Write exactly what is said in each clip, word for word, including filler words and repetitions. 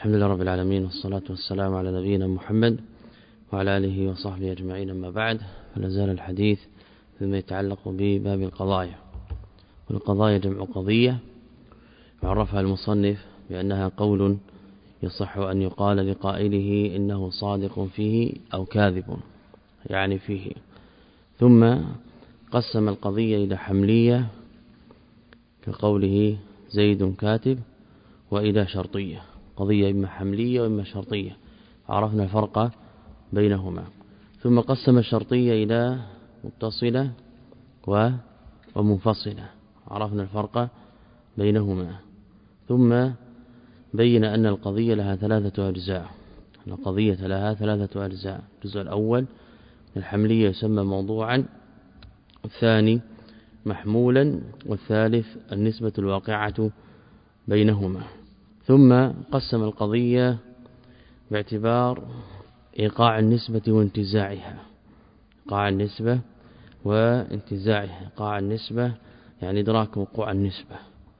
الحمد لله رب العالمين، والصلاة والسلام على نبينا محمد وعلى آله وصحبه أجمعين. أما بعد، فلا زال الحديث فيما يتعلق بباب القضايا. والقضايا جمع قضية، وعرفها المصنف بأنها قول يصح أن يقال لقائله إنه صادق فيه أو كاذب يعني فيه. ثم قسم القضية إلى حملية كقوله زيد كاتب، وإلى شرطية، قضية إما حملية وإما شرطية، عرفنا الفرق بينهما. ثم قسم الشرطية إلى متصلة ومنفصلة، عرفنا الفرق بينهما. ثم بين أن القضية لها ثلاثة أجزاء، القضية لها ثلاثة أجزاء. الجزء الأول الحملية يسمى موضوعا، الثاني محمولا، والثالث النسبة الواقعة بينهما. ثم قسم القضية باعتبار إيقاع النسبة وانتزاعها، إيقاع النسبة وانتزاعها. إيقاع النسبة يعني إدراك وقوع النسبة،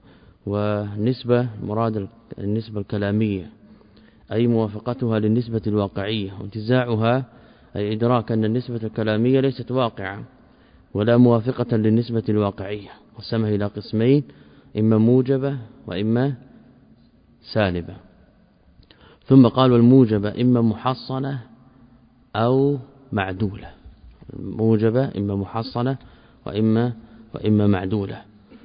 والنسبة مراد النسبة الكلامية أي موافقتها للنسبة الواقعية، وانتزاعها أي إدراك أن النسبة الكلامية ليست واقعة ولا موافقة للنسبة الواقعية. قسمها إلى قسمين، إما موجبة وإما سالبة. ثم قال والموجبة إما محصنة أو معدولة، الموجبة إما محصنة وإما وإما معدولة.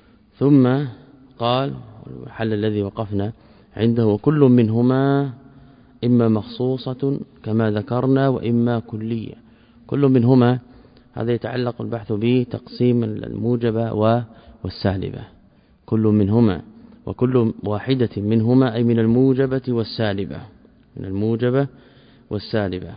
ثم قال الحل الذي وقفنا عنده وكل منهما إما مخصوصة كما ذكرنا وإما كلية. كل منهما هذا يتعلق البحث بتقسيم الموجبة والسالبة. كل منهما، وكل واحدة منهما أي من الموجبة والسالبة، من الموجبة والسالبة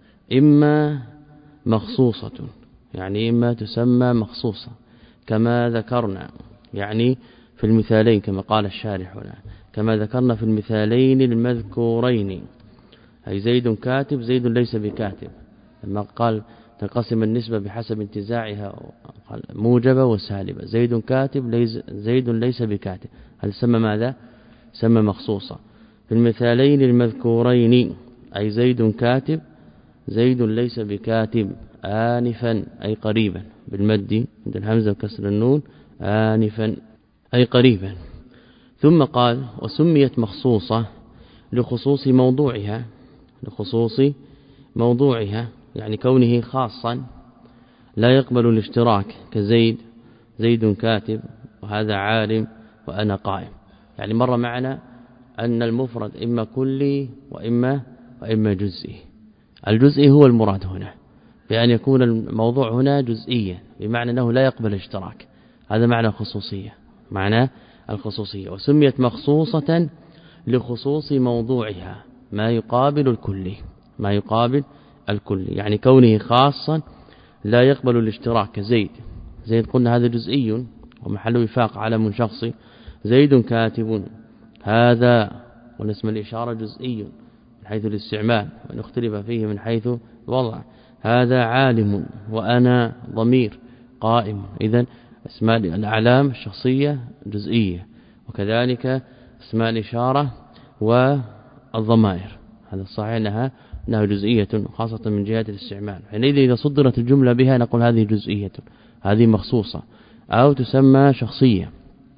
إما مخصوصة يعني إما تسمى مخصوصة كما ذكرنا، يعني في المثالين كما قال الشارح هنا، كما ذكرنا في المثالين المذكورين، أي زيد كاتب زيد ليس بكاتب. لما قال تنقسم النسبة بحسب انتزاعها موجبة وسالبة، زيد كاتب ليس زيد ليس بكاتب، هل سمى ماذا؟ سمى مخصوصة. في المثالين المذكورين أي زيد كاتب زيد ليس بكاتب آنفا أي قريبا، بالمد عند الهمزة وكسر النون، آنفا أي قريبا. ثم قال وسميت مخصوصة لخصوص موضوعها، لخصوص موضوعها يعني كونه خاصا لا يقبل الاشتراك، كزيد زيد كاتب وهذا عالم وأنا قائم. يعني مر معنا أن المفرد إما كلي وإما وإما جزئي. الجزئي هو المراد هنا، بأن يكون الموضوع هنا جزئيا بمعنى أنه لا يقبل اشتراك، هذا معنى الخصوصية، معنى الخصوصية. وسميت مخصوصة لخصوص موضوعها ما يقابل الكلي، ما يقابل الكلي يعني كونه خاصا لا يقبل الاشتراك، كزيد زيد قلنا هذا جزئي ومحل وفاق علم شخصي، زيد كاتب هذا والاسم الإشارة جزئي من حيث الاستعمال ونختلف فيه من حيث الوضع، هذا عالم وأنا ضمير قائم. إذن اسماء الأعلام الشخصية جزئية، وكذلك اسماء الإشارة والضمائر هذا الصحيح أنها أنها جزئية خاصة من جهة الاستعمال. حينئذ إذا صدرت الجملة بها نقول هذه جزئية، هذه مخصوصة أو تسمى شخصية.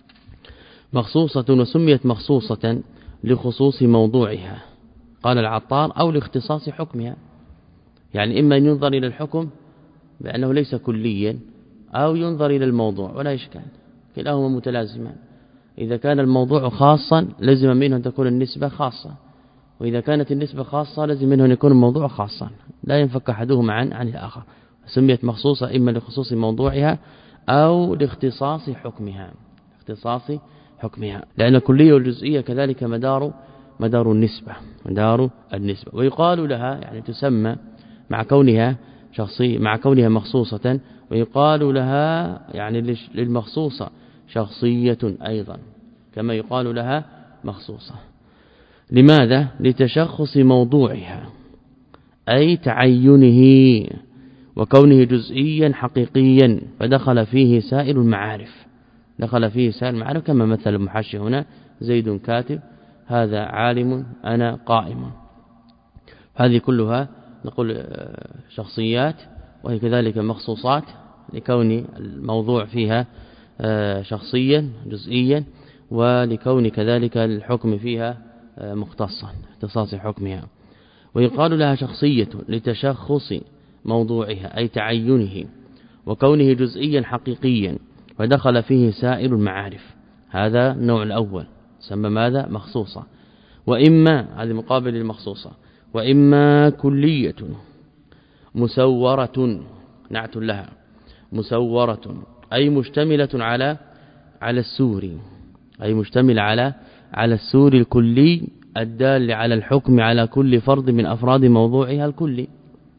مخصوصة وسميت مخصوصة لخصوص موضوعها، قال العطار أو لاختصاص حكمها، يعني إما أن ينظر إلى الحكم بأنه ليس كليا أو ينظر إلى الموضوع ولا إشكال، كلاهما متلازمان. إذا كان الموضوع خاصا لازم منه أن تكون النسبة خاصة، وإذا كانت النسبة خاصة لازم منه أن يكون الموضوع خاصا، لا ينفك أحدهما عن عن الآخر. سميت مخصوصة إما لخصوص موضوعها أو لاختصاص حكمها، اختصاص حكمها، لأن الكلية والجزئية كذلك مدار مدار النسبة، مدار النسبة. ويقال لها يعني تسمى مع كونها شخصية مع كونها مخصوصة، ويقال لها يعني للمخصوصة شخصية أيضا كما يقال لها مخصوصة. لماذا؟ لتشخص موضوعها أي تعينه وكونه جزئيا حقيقيا، فدخل فيه سائر المعارف، دخل فيه سائر المعارف كما مثل المحشي هنا زيد كاتب هذا عالم أنا قائم. هذه كلها نقول شخصيات، وهي كذلك مخصوصات لكون الموضوع فيها شخصيا جزئيا، ولكون كذلك الحكم فيها مختصا اختصاص حكمها. ويقال لها شخصية لتشخص موضوعها أي تعينه وكونه جزئيا حقيقيا ودخل فيه سائر المعارف. هذا النوع الأول سمى ماذا؟ مخصوصة. وإما هذه مقابل المخصوصة. وإما كلية مسورة نعت لها مسورة أي مشتملة على على السور أي مشتمل على على السور الكلي الدال على الحكم على كل فرد من أفراد موضوعها الكلي.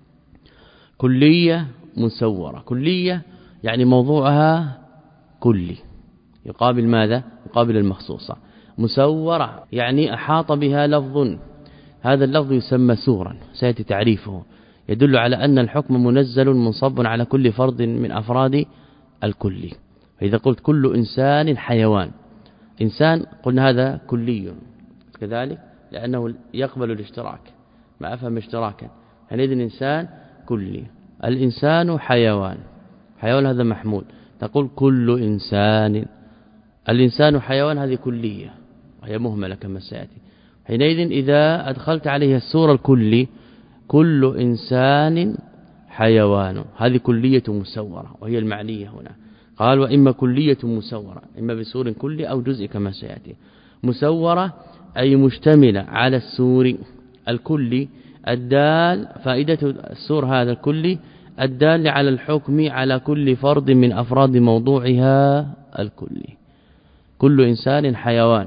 كلية مسورة، كلية يعني موضوعها كلي، يقابل ماذا؟ يقابل المخصوصة. مسورة يعني أحاط بها لفظ، هذا اللفظ يسمى سورا سيأتي تعريفه، يدل على أن الحكم منزل منصب على كل فرد من أفراد الكلي. فإذا قلت كل إنسان حيوان، إنسان قلنا هذا كلي كذلك لأنه يقبل الاشتراك، ما أفهم اشتراكا، حينئذ الإنسان كلي. الإنسان حيوان، حيوان هذا محمول، تقول كل إنسان. الإنسان حيوان هذه كلية وهي مهملة كما سيأتي. حينئذ إذا أدخلت عليها السورة الكلي كل إنسان حيوان، هذه كلية مسورة وهي المعنية هنا. قال وإما كلية مسورة، إما بسور كلي أو جزء كما سيأتي. مسورة أي مشتملة على السور الكلي الدال، فائدة السور هذا الكلي الدال على الحكم على كل فرد من أفراد موضوعها الكلي. كل إنسان حيوان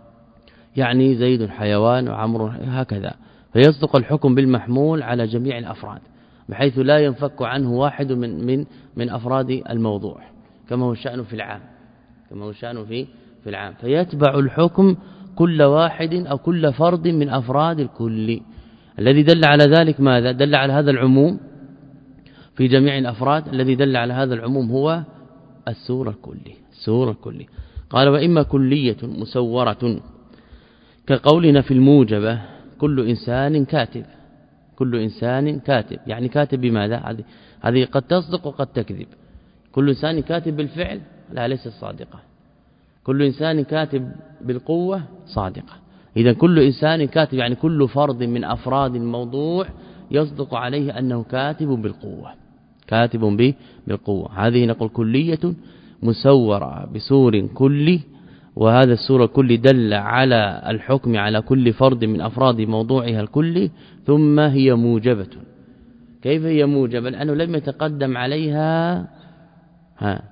يعني زيد حيوان وعمر هكذا، فيصدق الحكم بالمحمول على جميع الأفراد بحيث لا ينفك عنه واحد من من من أفراد الموضوع، كما هو الشأن في العام كما هو الشأن في في العام فيتبع الحكم كل واحد أو كل فرد من أفراد الكل. الذي دل على ذلك ماذا؟ دل على هذا العموم في جميع الأفراد، الذي دل على هذا العموم هو السورة الكلي السورة الكلي. قال وإما كلية مسورة كقولنا في الموجبة كل إنسان كاتب، كل إنسان كاتب يعني كاتب بماذا؟ هذه هذه قد تصدق وقد تكذب. كل إنسان كاتب بالفعل لا ليست صادقة، كل إنسان كاتب بالقوة صادقة. إذا كل إنسان كاتب يعني كل فرد من أفراد الموضوع يصدق عليه أنه كاتب بالقوة كاتب به بالقوة. هذه نقول كلية مسورة بسور كلي، وهذا السور الكلي دل على الحكم على كل فرد من أفراد موضوعها الكلي. ثم هي موجبة. كيف هي موجبة؟ لأنه لم يتقدم عليها ها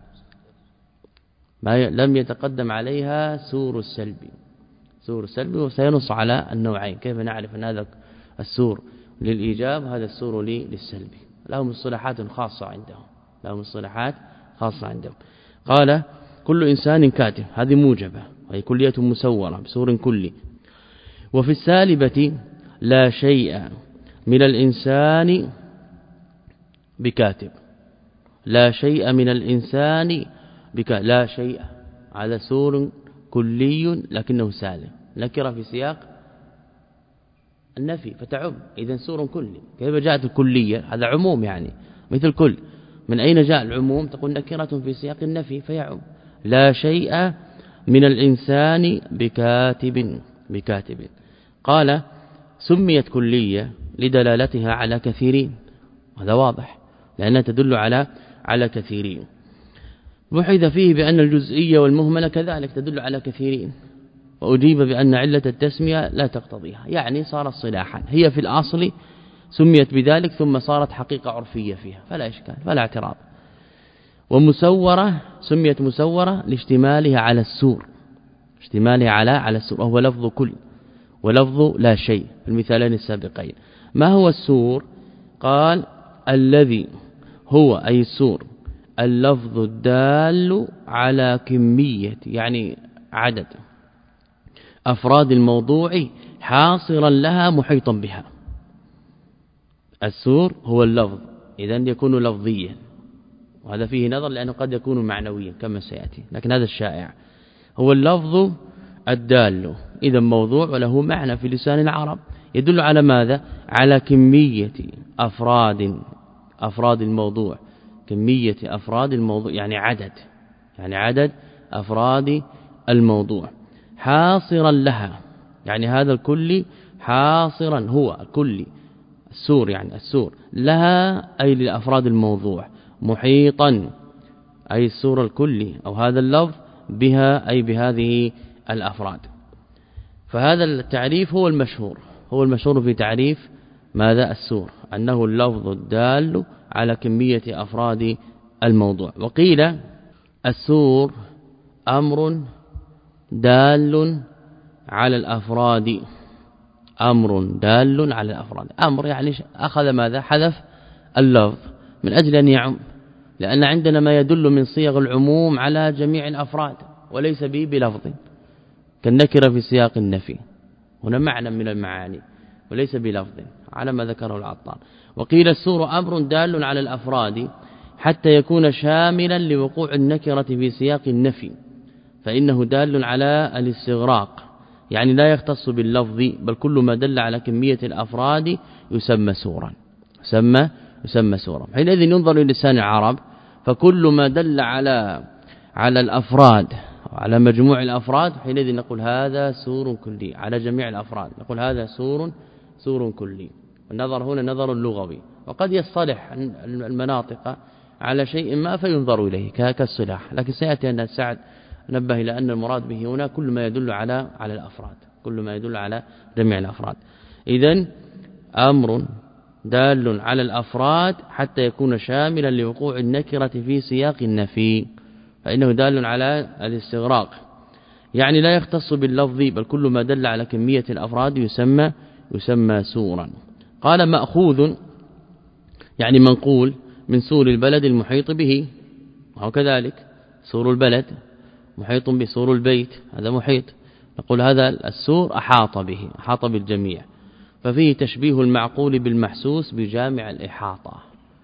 ما لم يتقدم عليها سور السلبي سور السلبي وسينص على النوعين. كيف نعرف أن هذا السور للإيجاب هذا السور للسلبي؟ لهم مصطلحات خاصة عندهم لهم مصطلحات خاصة عندهم. قال كل إنسان كاتب هذه موجبة وهي كلية مسورة بسور كلي. وفي السالبة لا شيء من الإنسان بكاتب، لا شيء من الإنسان بكاتب، لا شيء هذا سور كلي لكنه سالم، نكرة في سياق النفي فتعم، إذن سور كلي. كيف جاءت الكلية؟ هذا عموم يعني مثل كل، من أين جاء العموم؟ تقول نكرة في سياق النفي فيعم. لا شيء من الإنسان بكاتب بكاتب. قال سميت كلية لدلالتها على كثيرين، هذا واضح لأنها تدل على على كثيرين. بحث فيه بأن الجزئية والمهملة كذلك تدل على كثيرين، وأجيب بأن علة التسمية لا تقتضيها، يعني صارت صلاحا، هي في الأصل سميت بذلك ثم صارت حقيقة عرفية فيها فلا إشكال فلا اعتراض. ومسورة سميت مسورة لاشتمالها على السور، اشتمالها على على السور، وهو لفظ كل ولفظ لا شيء في المثالين السابقين. ما هو السور؟ قال الذي هو أي السور اللفظ الدال على كمية يعني عدد أفراد الموضوع حاصرا لها محيطا بها. السور هو اللفظ، إذن يكون لفظيا، وهذا فيه نظر لأنه قد يكون معنويا كما سيأتي، لكن هذا الشائع. هو اللفظ الدال إذا موضوع وله معنى في لسان العرب يدل على ماذا؟ على كمية أفراد أفراد الموضوع، كمية أفراد الموضوع يعني عدد يعني عدد أفراد الموضوع حاصرا لها، يعني هذا الكل حاصرا هو الكل السور يعني السور لها أي لأفراد الموضوع، محيطا أي السور الكلي أو هذا اللفظ بها أي بهذه الأفراد. فهذا التعريف هو المشهور هو المشهور في تعريف ماذا السور، أنه اللفظ الدال على كمية أفراد الموضوع. وقيل السور أمر دال على الأفراد، أمر دال على الأفراد، أمر يعني أخذ ماذا؟ حذف اللفظ من أجل أن يعم، لأن عندنا ما يدل من صيغ العموم على جميع الأفراد وليس به بلفظ كالنكرة في سياق النفي، هنا معنى من المعاني وليس بلفظ على ما ذكره العطار. وقيل السور أمر دال على الأفراد حتى يكون شاملا لوقوع النكرة في سياق النفي، فإنه دال على الاستغراق يعني لا يختص باللفظ، بل كل ما دل على كمية الأفراد يسمى سورا يسمى يسمى سورا. حينئذ ينظر للسان العرب، فكل ما دل على على الأفراد على مجموع الأفراد حينئذ نقول هذا سور كلي، على جميع الأفراد نقول هذا سور سور كلي. النظر هنا نظر لغوي، وقد يصطلح المناطق على شيء ما فينظر إليه كالصلاح، لكن سيأتي أن سعد نبه إلى أن المراد به هنا كل ما يدل على على الأفراد، كل ما يدل على جميع الأفراد. إذن أمر دال على الأفراد حتى يكون شاملا لوقوع النكرة في سياق النفي، فإنه دال على الاستغراق يعني لا يختص باللفظ، بل كل ما دل على كمية الأفراد يسمى يسمى سورا. قال مأخوذ يعني منقول من سور البلد المحيط به، وكذلك سور البلد محيط بسور البيت هذا محيط، نقول هذا السور أحاط به أحاط بالجميع، ففيه تشبيه المعقول بالمحسوس بجامع الإحاطة،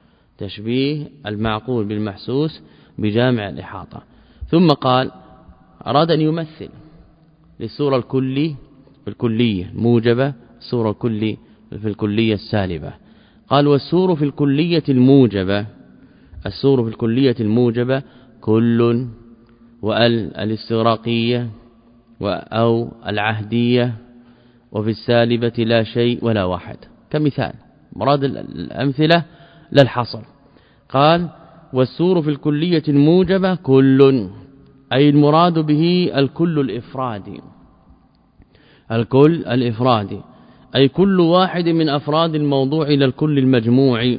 تشبيه المعقول بالمحسوس بجامع الإحاطة. ثم قال أراد أن يمثل للسورة الكلي في الكلية موجبة، السورة الكلي في الكلية السالبة. قال والسور في الكلية الموجبة، السور في الكلية الموجبة كل وال الاستغراقية أو العهدية، وفي السالبة لا شيء ولا واحد كمثال. مراد الأمثلة للحصر. قال والسور في الكلية الموجبة كل أي المراد به الكل الإفرادي، الكل الإفرادي أي كل واحد من أفراد الموضوع إلى الكل المجموع،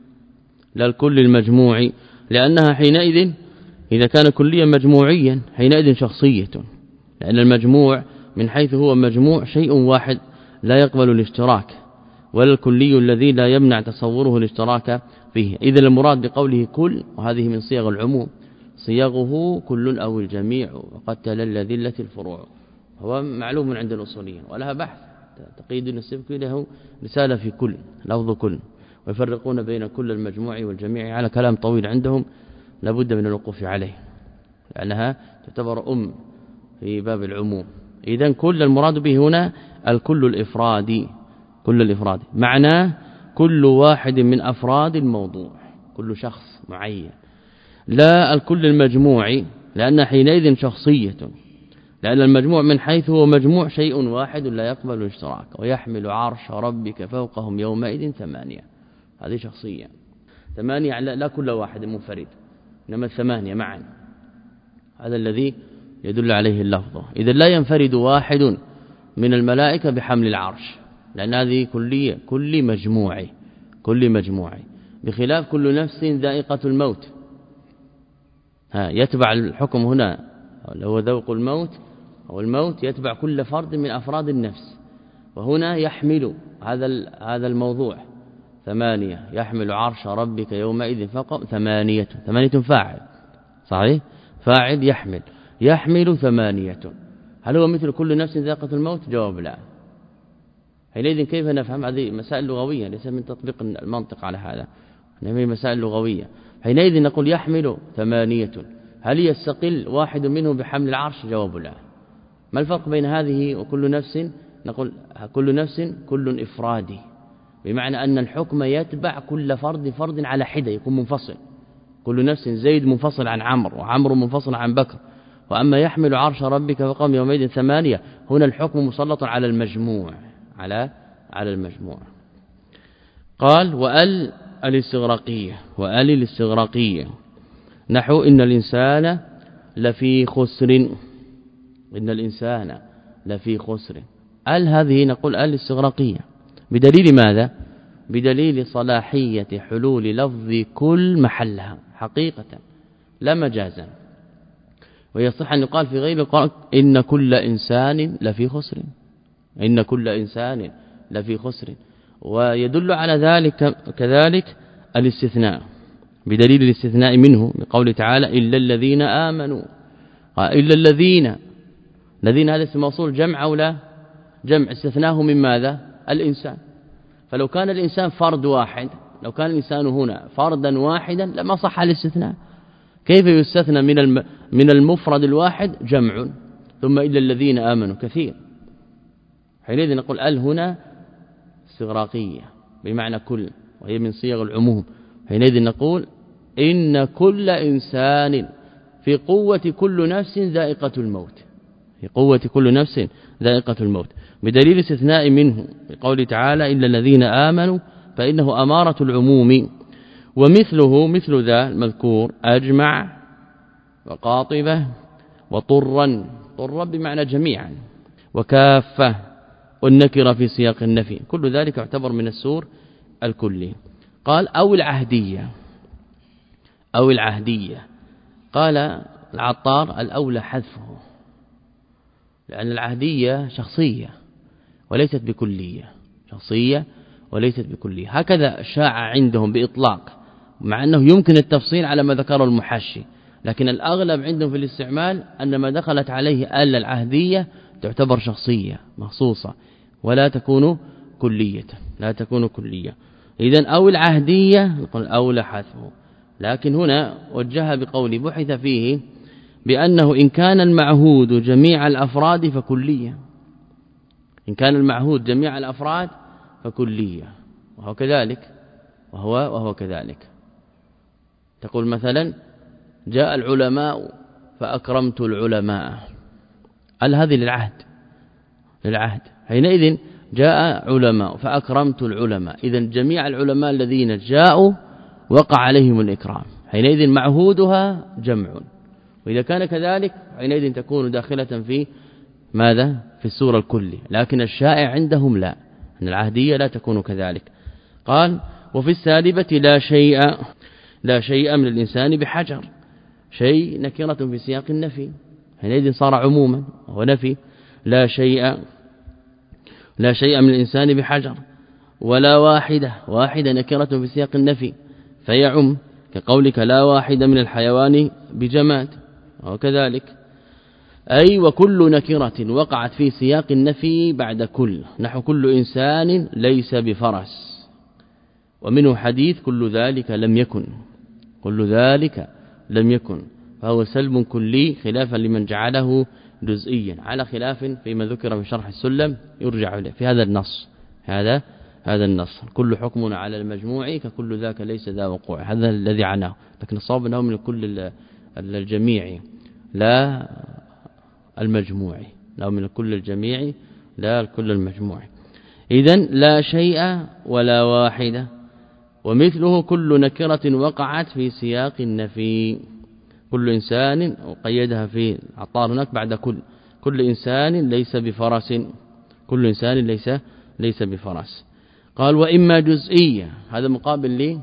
للكل المجموع، لأنها حينئذ إذا كان كليا مجموعيا حينئذ شخصية، لأن المجموع من حيث هو مجموع شيء واحد لا يقبل الاشتراك، ولا الكلي الذي لا يمنع تصوره الاشتراك فيه. إذا المراد بقوله كل، وهذه من صيغ العموم، صيغه كل أو الجميع، وقد تلل ذلة الفروع، هو معلوم عند الأصوليين ولها بحث تقييد السبكي له رسالة في كل لفظ كل، ويفرقون بين كل المجموع والجميع على كلام طويل عندهم لابد من الوقوف عليه، لأنها تعتبر أم في باب العموم. إذن كل المراد به هنا الكل الإفرادي، كل الإفرادي معناه كل واحد من أفراد الموضوع، كل شخص معين، لا الكل المجموعي، لأن حينئذ شخصية، لأن المجموع من حيث هو مجموع شيء واحد لا يقبل الاشتراك. ويحمل عرش ربك فوقهم يومئذ ثمانية، هذه شخصية ثمانية، لا كل واحد منفرد إنما ثمانية معا، هذا الذي يدل عليه اللفظ. إذا لا ينفرد واحد من الملائكة بحمل العرش، لأن هذه كلية كل مجموعي كل مجموعي، بخلاف كل نفس ذائقة الموت، ها يتبع الحكم هنا هو ذوق الموت أو الموت يتبع كل فرد من أفراد النفس، وهنا يحمل هذا هذا الموضوع ثمانية، يحمل عرش ربك يومئذ فوق ثمانية، ثمانية فاعل صحيح، فاعل يحمل يحمل ثمانية. هل هو مثل كل نفس ذائقة الموت؟ جواب لا. حينئذ كيف نفهم؟ هذه مسائل لغوية ليس من تطبيق المنطق على هذا، إنما مسائل لغوية. حينئذ نقول يحمل ثمانية، هل يستقل واحد منه بحمل العرش؟ جواب لا، ما الفرق بين هذه وكل نفس؟ نقول كل نفس كل إفرادي، بمعنى أن الحكم يتبع كل فرد فرد على حدة، يكون منفصل. كل نفس زيد منفصل عن عمرو، وعمرو منفصل عن بكر. وأما يحمل عرش ربك فقام يومئذ ثمانية، هنا الحكم مسلط على المجموع، على على المجموع. قال وأل الاستغراقية، وأل الاستغراقية نحو إن الإنسان لفي خسر، إن الإنسان لفي خسر. أل هذه نقول أل الاستغراقية بدليل ماذا؟ بدليل صلاحية حلول لفظ كل محلها حقيقة لا مجازا. ويصح أن يقال في غير القرآن إن كل إنسان لفي خسر، إن كل إنسان لفي خسر. ويدل على ذلك كذلك الاستثناء بدليل الاستثناء منه بقول تعالى إلا الذين آمنوا، إلا الذين، الذين هذا اسم موصول جمع أو لا؟ جمع، استثناه من ماذا؟ الإنسان. فلو كان الإنسان فرد واحد، لو كان الإنسان هنا فردا واحدا لما صح الاستثناء. كيف يستثنى من من المفرد الواحد جمع ثم إلا الذين آمنوا كثير؟ حينئذ نقول ال هنا استغراقية بمعنى كل، وهي من صيغ العموم. حينئذ نقول إن كل إنسان في قوة كل نفس ذائقة الموت، في قوة كل نفس ذائقة الموت بدليل استثناء منه بقول تعالى إلا الذين آمنوا فإنه أمارة العموم. ومثله مثل ذا المذكور أجمع وقاطبة وطرا، طرا بمعنى جميعا، وكافة والنكرة في سياق النفي، كل ذلك يعتبر من السور الكلي. قال أو العهدية، أو العهدية قال العطار الأولى حذفه، لأن العهدية شخصية وليست بكلية، شخصية وليست بكلية. هكذا شاع عندهم بإطلاق، مع أنه يمكن التفصيل على ما ذكره المحشي، لكن الأغلب عندهم في الاستعمال أن ما دخلت عليه آل العهدية تعتبر شخصية مخصوصة ولا تكون كلية، لا تكون كلية. إذن أو العهدية نقول أولى حذفه. لكن هنا وجهها بقول بحث فيه بأنه إن كان المعهود جميع الأفراد فكلية، إن كان المعهود جميع الأفراد فكلية، وهو كذلك، وهو وهو كذلك. تقول مثلا جاء العلماء فأكرمت العلماء، هل هذه للعهد؟ للعهد. حينئذ جاء علماء فأكرمت العلماء، إذن جميع العلماء الذين جاءوا وقع عليهم الإكرام، حينئذ معهودها جمع. وإذا كان كذلك حينئذ تكون داخلة في ماذا؟ في السورة الكلي. لكن الشائع عندهم لا، أن العهدية لا تكون كذلك. قال وفي السالبة لا شيء، لا شيء من الإنسان بحجر، شيء نكرة في سياق النفي، حينئذ صار عموما ونفي. لا شيء، لا شيء من الإنسان بحجر، ولا واحدة، واحدة نكرة في سياق النفي فيعم، كقولك لا واحد من الحيوان بجماد، وكذلك. أي وكل نكرة وقعت في سياق النفي بعد كل، نحو كل إنسان ليس بفرس. ومنه حديث كل ذلك لم يكن، كل ذلك لم يكن، فهو سلب كلي خلافا لمن جعله جزئيا، على خلاف فيما ذكر في شرح السلم يرجع إليه في هذا النص. هذا هذا النص كل حكم على المجموع ككل ذاك ليس ذا وقوع، هذا الذي عناه. لكن الصواب انه من كل الجميع لا المجموع، لا من كل الجميع لا كل المجموع. إذن لا شيء ولا واحدة. ومثله كل نكرة وقعت في سياق النفي، كل إنسان وقيدها في عطار هناك بعد كل، كل إنسان ليس بفرس، كل إنسان ليس ليس بفرس. قال وإما جزئية، هذا مقابل لي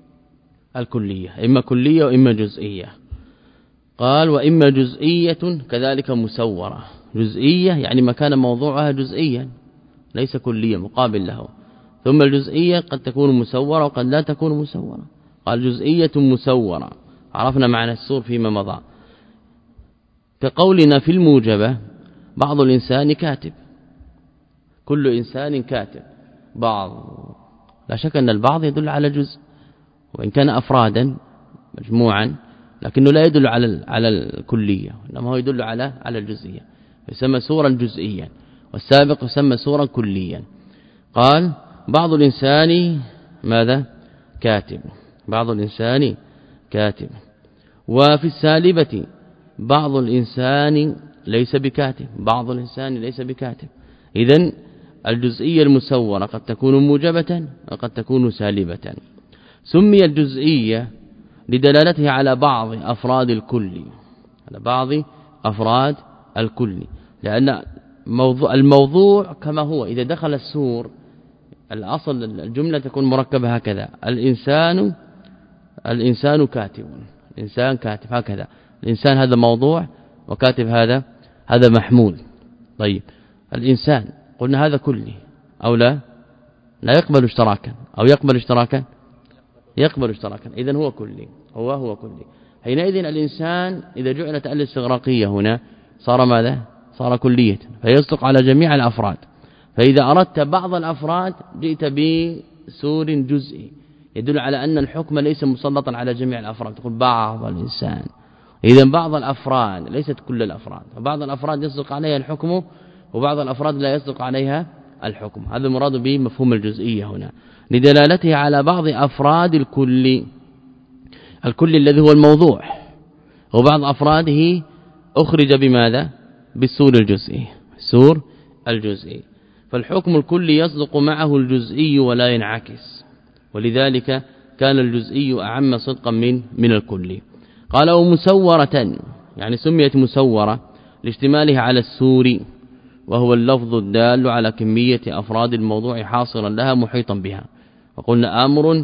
الكلية، إما كلية وإما جزئية. قال وإما جزئية كذلك مسورة، جزئية يعني ما كان موضوعها جزئيا ليس كلية مقابل له. ثم الجزئية قد تكون مسورة وقد لا تكون مسورة. قال جزئية مسورة، عرفنا معنى السور فيما مضى. كقولنا في الموجبة بعض الإنسان كاتب، كل إنسان كاتب، بعض، لا شك أن البعض يدل على جزء وإن كان أفرادا مجموعا، لكنه لا يدل على على الكلية، إنما هو يدل على على الجزئية. يسمى سورا جزئيا، والسابق يسمى سورا كليا. قال بعض الإنسان ماذا؟ كاتب، بعض الإنسان كاتب. وفي السالبة بعض الإنسان ليس بكاتب، بعض الإنسان ليس بكاتب. إذن الجزئية المسورة قد تكون موجبة وقد تكون سالبة. سمي الجزئية لدلالته على بعض أفراد الكل، على بعض أفراد الكل، لأن موضوع الموضوع كما هو إذا دخل السور الأصل الجملة تكون مركبة هكذا: الإنسان الإنسان كاتب، الإنسان كاتب، هكذا. الإنسان هذا موضوع وكاتب هذا هذا محمول. طيب الإنسان قلنا هذا كلي أو لا؟ لا يقبل اشتراكا أو يقبل اشتراكا؟ يقبل اشتراكا. إذن هو كلي، هو هو كلي. حينئذ الإنسان إذا جعلت الاستغراقية هنا صار ماذا؟ صار كلية، فيصدق على جميع الأفراد. فإذا أردت بعض الأفراد جئت بسور جزئي يدل على أن الحكم ليس مسلطا على جميع الأفراد، تقول بعض الإنسان. إذن بعض الأفراد ليست كل الأفراد، فبعض الأفراد يصدق عليها الحكم وبعض الأفراد لا يصدق عليها الحكم. هذا المراد به مفهوم الجزئية هنا لدلالته على بعض أفراد الكل، الكل الذي هو الموضوع، وبعض أفراده أخرج بماذا؟ بالسور الجزئي، السور الجزئي. فالحكم الكلي يصدق معه الجزئي ولا ينعكس، ولذلك كان الجزئي أعم صدقا من من الكلي. قال ومسورة، يعني سميت مسورة لاشتمالها على السور، وهو اللفظ الدال على كمية أفراد الموضوع حاصرا لها محيطا بها. وقلنا أمر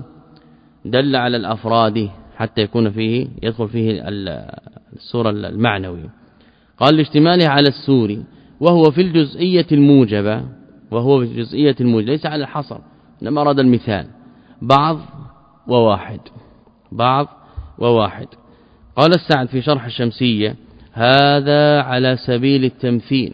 دل على الأفراد حتى يكون فيه يدخل فيه السورة المعنوي. قال لاشتمالها على السور، وهو في الجزئية الموجبة، وهو في الجزئية الموجبة ليس على الحصر، إنما أراد المثال بعض وواحد، بعض وواحد. قال السعد في شرح الشمسية: هذا على سبيل التمثيل،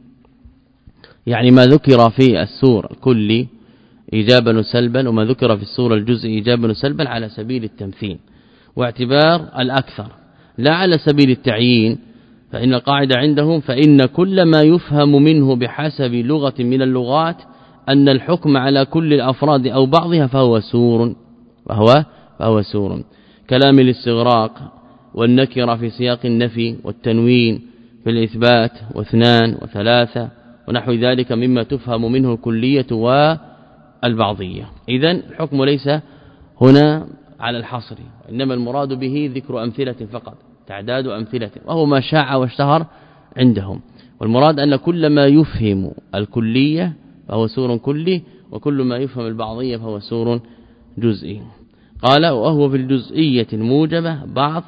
يعني ما ذكر في السور الكلي إيجابا وسلبا وما ذكر في السورة الجزء إيجابا وسلبا على سبيل التمثيل واعتبار الأكثر، لا على سبيل التعيين. فإن القاعدة عندهم: فإن كل ما يفهم منه بحسب لغة من اللغات أن الحكم على كل الأفراد أو بعضها فهو سور، وهو فهو سور. كلام الاستغراق والنكرة في سياق النفي والتنوين في الإثبات واثنان وثلاثة ونحو ذلك مما تفهم منه الكلية والبعضية. إذن الحكم ليس هنا على الحصر، إنما المراد به ذكر أمثلة فقط، تعداد أمثلة، وهو ما شاع واشتهر عندهم. والمراد أن كل ما يفهم الكلية فهو سور كلي، وكل ما يفهم البعضية فهو سور جزئي. قال وهو في الجزئية الموجبة بعض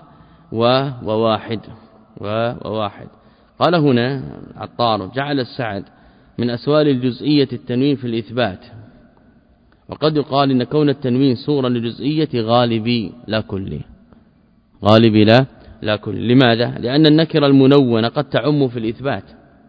وواحد وواحد. قال هنا عطار: جعل السعد من أسوال الجزئية التنوين في الإثبات، وقد يقال إن كون التنوين صورا للجزئية غالبي لا كلي، غالبي لا لا كلي. لماذا؟ لأن النكرة المنونة قد تعم في الإثبات،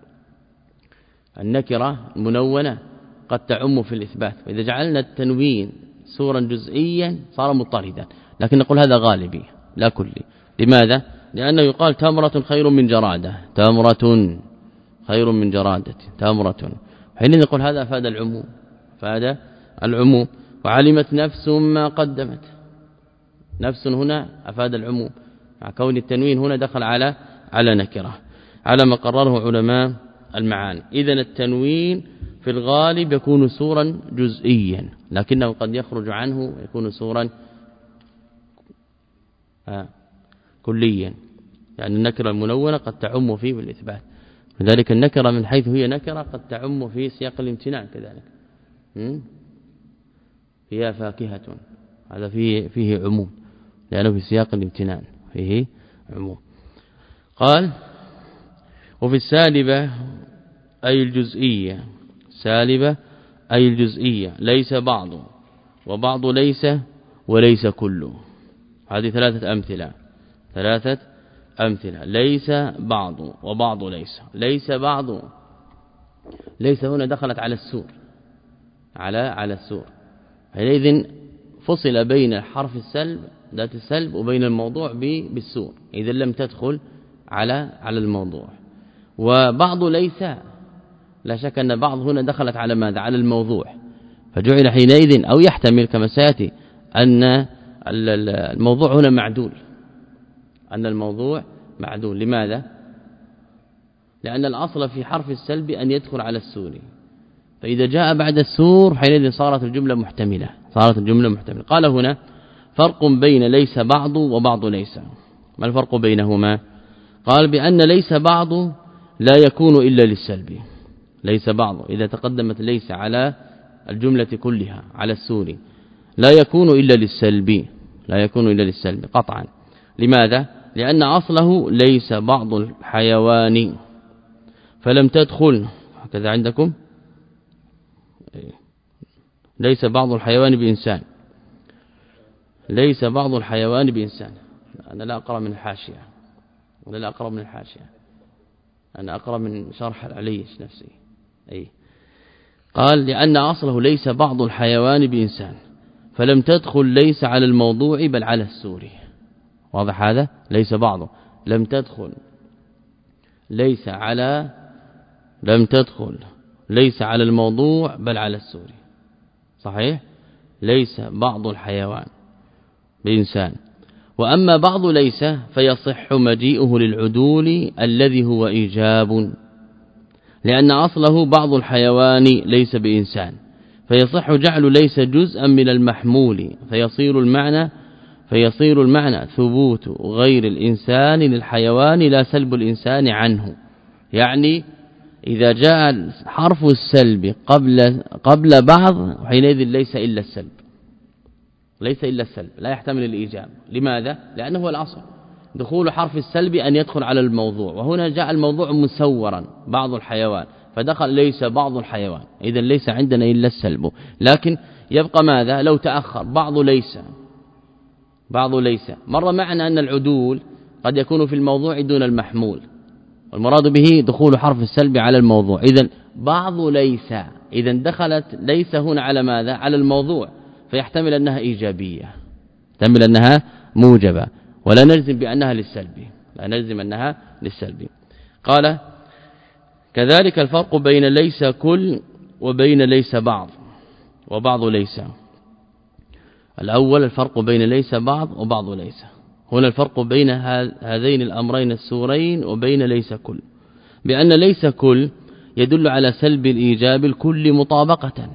النكرة المنونة قد تعم في الإثبات، وإذا جعلنا التنوين صورا جزئيا صار مضطردا، لكن نقول هذا غالبي لا كلي. لماذا؟ لأنه يقال تمرة خير من جرادة، تمرة خير من جرادة، تمرة. حين نقول هذا أفاد العموم، أفاد العموم. وعلمت نفس ما قدمت، نفس هنا أفاد العموم، مع كون التنوين هنا دخل على على نكرة، على ما قرره علماء المعاني. إذن التنوين في الغالب يكون سورا جزئيا، لكنه قد يخرج عنه يكون سورا آه كليا، يعني النكرة المنونة قد تعم فيه بالإثبات. لذلك النكرة من حيث هي نكرة قد تعم في سياق الامتنان كذلك. فيها فاكهة، هذا فيه فيه عموم، لأنه في سياق الامتنان فيه عموم. قال وفي السالبة أي الجزئية، سالبة أي الجزئية، ليس بعض وبعض ليس وليس كله. هذه ثلاثة أمثلة، ثلاثة أمثلة: ليس بعض وبعض ليس. ليس بعض، ليس هنا دخلت على السور، على على السور، حينئذ فصل بين حرف السلب ذات السلب وبين الموضوع بالسور، إذا لم تدخل على على الموضوع. وبعض ليس لا شك أن بعض هنا دخلت على ماذا؟ على الموضوع، فجعل حينئذ أو يحتمل كما سيأتي أن الموضوع هنا معدول، أن الموضوع معدول. لماذا؟ لأن الأصل في حرف السلب أن يدخل على السور، فإذا جاء بعد السور حينئذ صارت الجملة محتملة، صارت الجملة محتملة. قال هنا فرق بين ليس بعض وبعض ليس. ما الفرق بينهما؟ قال بأن ليس بعض لا يكون إلا للسلب، ليس بعض إذا تقدمت ليس على الجملة كلها على السور لا يكون إلا للسلب، لا يكون إلا للسلب قطعا. لماذا؟ لأن أصله ليس بعض الحيوان فلم تدخل، هكذا عندكم ليس بعض الحيوان بإنسان، ليس بعض الحيوان بإنسان. أنا لا أقرأ من الحاشية، أنا لا أقرأ من الحاشية، أنا أقرأ من شرح العليش نفسي. أي قال لأن أصله ليس بعض الحيوان بإنسان فلم تدخل ليس على الموضوع بل على السور. واضح هذا؟ ليس بعضه لم تدخل ليس على لم تدخل ليس على الموضوع بل على السور، صحيح؟ ليس بعض الحيوان بإنسان. وأما بعض ليس فيصح مجيئه للعدول الذي هو إيجاب، لأن أصله بعض الحيوان ليس بإنسان، فيصح جعل ليس جزءا من المحمول فيصير المعنى فيصير المعنى ثبوت غير الإنسان للحيوان لا سلب الإنسان عنه. يعني إذا جاء حرف السلب قبل قبل بعض حينئذ ليس إلا السلب، ليس إلا السلب لا يحتمل الإيجاب. لماذا؟ لأنه هو الأصل دخول حرف السلب أن يدخل على الموضوع، وهنا جاء الموضوع مسورا بعض الحيوان فدخل ليس بعض الحيوان، إذا ليس عندنا إلا السلب. لكن يبقى ماذا؟ لو تأخر بعض ليس بعض ليس مر معنا أن العدول قد يكون في الموضوع دون المحمول، والمراد به دخول حرف السلب على الموضوع. إذن بعض ليس إذا دخلت ليس هنا على ماذا؟ على الموضوع، فيحتمل أنها إيجابية، يحتمل أنها موجبة، ولا نلزم بأنها للسلب، لا نلزم أنها للسلب. قال كذلك الفرق بين ليس كل وبين ليس بعض وبعض ليس. الأول الفرق بين ليس بعض وبعض ليس، هنا الفرق بين هذين الأمرين السورين وبين ليس كل، بأن ليس كل يدل على سلب الإيجاب الكل مطابقة.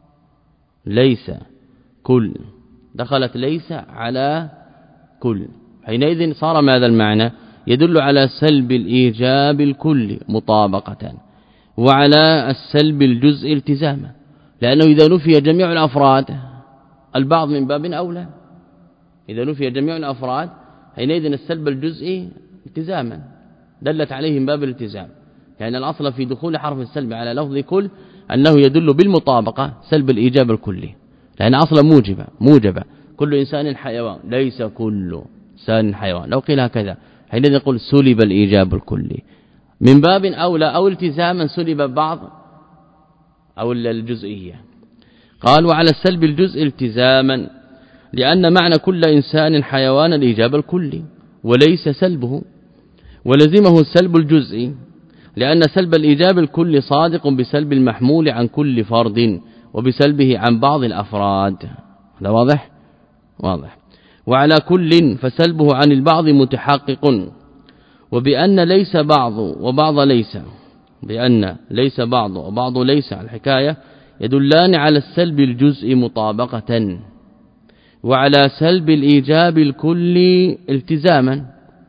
ليس كل دخلت ليس على كل، حينئذ صار ماذا المعنى؟ يدل على سلب الإيجاب الكل مطابقة وعلى السلب الجزء التزاما، لأنه إذا نفي جميع الأفراد البعض من باب أولى، إذا نفي جميع الأفراد حينئذ السلب الجزئي التزاما دلت عليه من باب الالتزام، لأن يعني الأصل في دخول حرف السلب على لفظ كل أنه يدل بالمطابقة سلب الإيجاب الكلي، لأن أصلا موجبة موجبة كل إنسان حيوان ليس كل إنسان حيوان. لو قيل هكذا حينئذ نقول سلب الإيجاب الكلي، من باب أولى أو التزاما سلب بعض أو الجزئية. قال وعلى السلب الجزء التزاما، لأن معنى كل إنسان حيوان الإيجاب الكلي وليس سلبه، ولزمه السلب الجزئي لأن سلب الإيجاب الكلي صادق بسلب المحمول عن كل فرد وبسلبه عن بعض الأفراد. هذا واضح؟ واضح. وعلى كل فسلبه عن البعض متحقق، وبأن ليس بعض وبعض ليس، بأن ليس بعض وبعض ليس الحكاية يدلان على السلب الجزء مطابقة وعلى سلب الإيجاب الكلي التزاما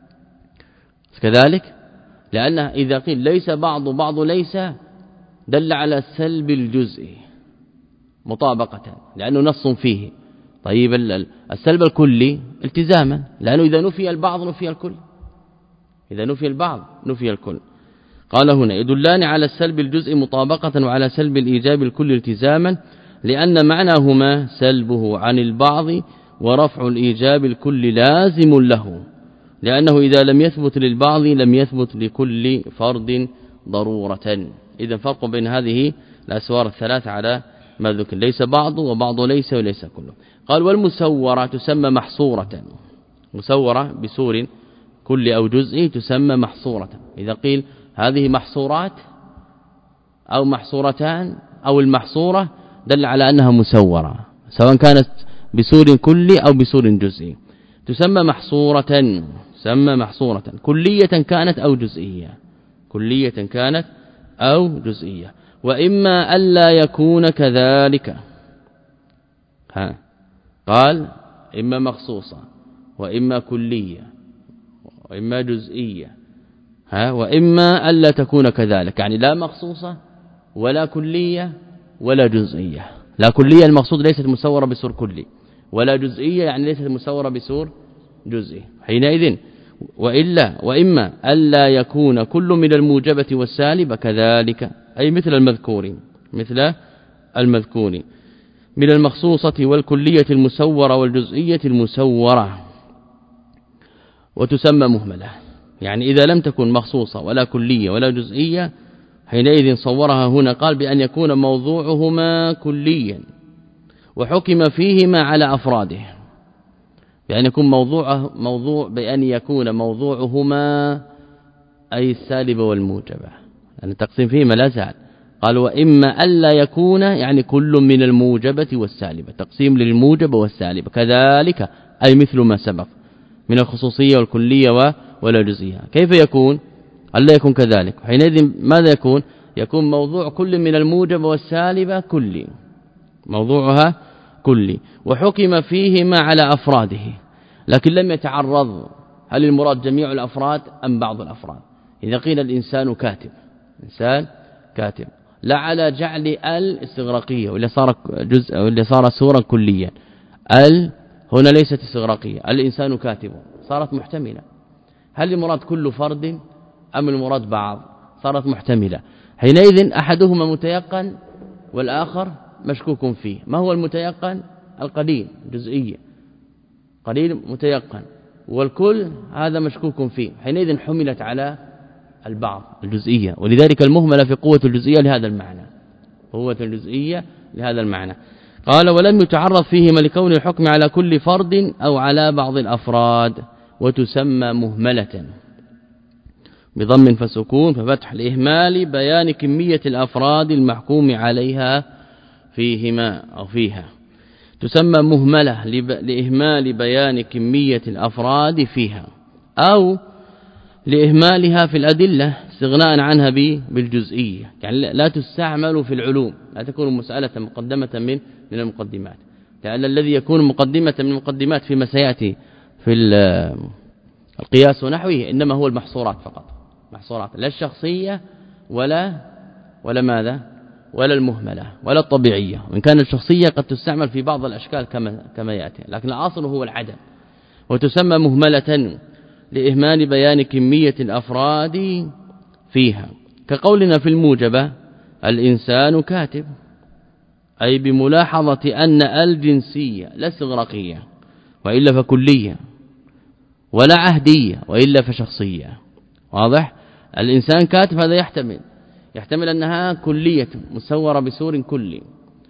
كذلك، لأن إذا قيل ليس بعض بعض ليس دل على السلب الجزء مطابقة لأنه نص فيه. طيب السلب الكلي التزاما، لأنه إذا نفي البعض نفي الكل، إذا نفي البعض نفي الكل. قال هنا يدلان على السلب الجزء مطابقة وعلى سلب الإيجاب الكل التزاما، لأن معناهما سلبه عن البعض ورفع الإيجاب الكل لازم له، لأنه إذا لم يثبت للبعض لم يثبت لكل فرد ضرورة. إذا فرق بين هذه الأسوار الثلاث على ما ذكر، ليس بعض وبعض ليس وليس كله. قال والمسورة تسمى محصورة، مسورة بسور كل أو جزء تسمى محصورة. إذا قيل هذه محصورات أو محصورتان أو المحصورة دل على أنها مسورة سواء كانت بسور كلي أو بسور جزئي تسمى محصورة تسمى محصورة كلية كانت أو جزئية كلية كانت أو جزئية وإما ألا يكون كذلك ها قال إما مخصوصة وإما كلية وإما جزئية ها وإما ألا تكون كذلك يعني لا مخصوصة ولا كلية ولا جزئية لا كلية المقصود ليست مسورة بسور كلي ولا جزئية يعني ليست مسورة بسور جزئي حينئذ وإلا وإما ألا يكون كل من الموجبة والسالبة كذلك أي مثل المذكور مثل المذكور من المخصوصة والكلية المسورة والجزئية المسورة وتسمى مهملة يعني إذا لم تكن مخصوصة ولا كلية ولا جزئية حينئذ صورها هنا قال بأن يكون موضوعهما كليا وحكم فيهما على أفراده بأن يكون موضوع موضوع بأن يكون موضوعهما أي السالبة والموجبة يعني التقسيم فيهما لا زال قال وإما ألا يكون يعني كل من الموجبة والسالبة تقسيم للموجبة والسالبة كذلك أي مثل ما سبق من الخصوصية والكلية ولا جزئية كيف يكون ألا يكون كذلك حينئذ ماذا يكون يكون موضوع كل من الموجبة والسالبة كلي موضوعها كلي وحكم فيهما على أفراده لكن لم يتعرض هل المراد جميع الأفراد أم بعض الأفراد إذا قيل الإنسان كاتب إنسان كاتب لا على جعل ال استغراقية ولا صار جزء ولا صار سورا كليا ال هنا ليست استغراقية الإنسان كاتب صارت محتملة هل المراد كل فرد أم المراد بعض صارت محتملة حينئذ أحدهما متيقن والآخر مشكوك فيه ما هو المتيقن القليل جزئية قليل متيقن والكل هذا مشكوك فيه حينئذ حملت على البعض الجزئية ولذلك المهملة في قوة الجزئية لهذا المعنى قوة الجزئية لهذا المعنى قال ولم يتعرض فيهما لكون الحكم على كل فرد أو على بعض الأفراد وتسمى مهملة بضم فسكون ففتح الإهمال بيان كمية الأفراد المحكوم عليها فيهما أو فيها تسمى مهملة لإهمال بيان كمية الأفراد فيها أو لإهمالها في الأدلة استغناء عنها بالجزئية يعني لا تستعمل في العلوم لا تكون مسألة مقدمة من من المقدمات لأن الذي يكون مقدمة من المقدمات فيما سيأتي في القياس ونحوه إنما هو المحصورات فقط محصورات لا الشخصية ولا ولا ماذا ولا المهملة ولا الطبيعية وإن كان الشخصية قد تستعمل في بعض الأشكال كما كما يأتي لكن الأصل هو العدم وتسمى مهملة لإهمال بيان كمية الأفراد فيها كقولنا في الموجبة الإنسان كاتب أي بملاحظة أن الجنسية لا استغراقية وإلا فكلية ولا عهدية وإلا فشخصية واضح الإنسان كاتب هذا يحتمل يحتمل أنها كلية مسورة بسور كلي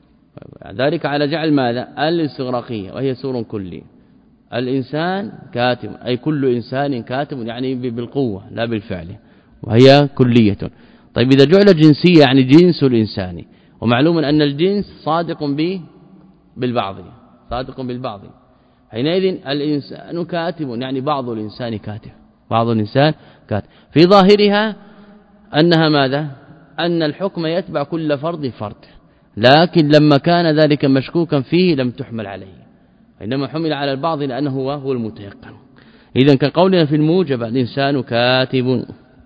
ذلك على جعل ماذا الاستغراقية وهي سور كلي الإنسان كاتب أي كل إنسان كاتب يعني بالقوة لا بالفعل وهي كلية طيب إذا جعل جنسية يعني جنس الإنسان ومعلوم أن الجنس صادق به بالبعض صادق بالبعض حينئذ الإنسان كاتب يعني بعض الإنسان كاتب بعض الإنسان كاتب في ظاهرها أنها ماذا أن الحكم يتبع كل فرد فرد لكن لما كان ذلك مشكوكا فيه لم تحمل عليه إنما حمل على البعض لأنه هو هو المتيقن إذن كقولنا في الموجب الإنسان كاتب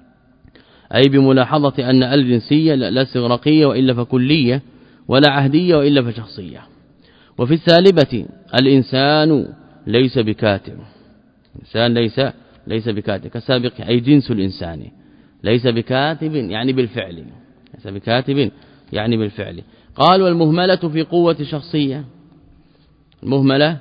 أي بملاحظة أن الجنسية لا استغراقية وإلا فكلية ولا عهدية وإلا فشخصية وفي السالبة الإنسان ليس بكاتب الإنسان ليس ليس بكاتب كسابق أي جنس الإنسان ليس بكاتب يعني بالفعل ليس بكاتب يعني بالفعل قال والمهملة في قوة شخصية المهملة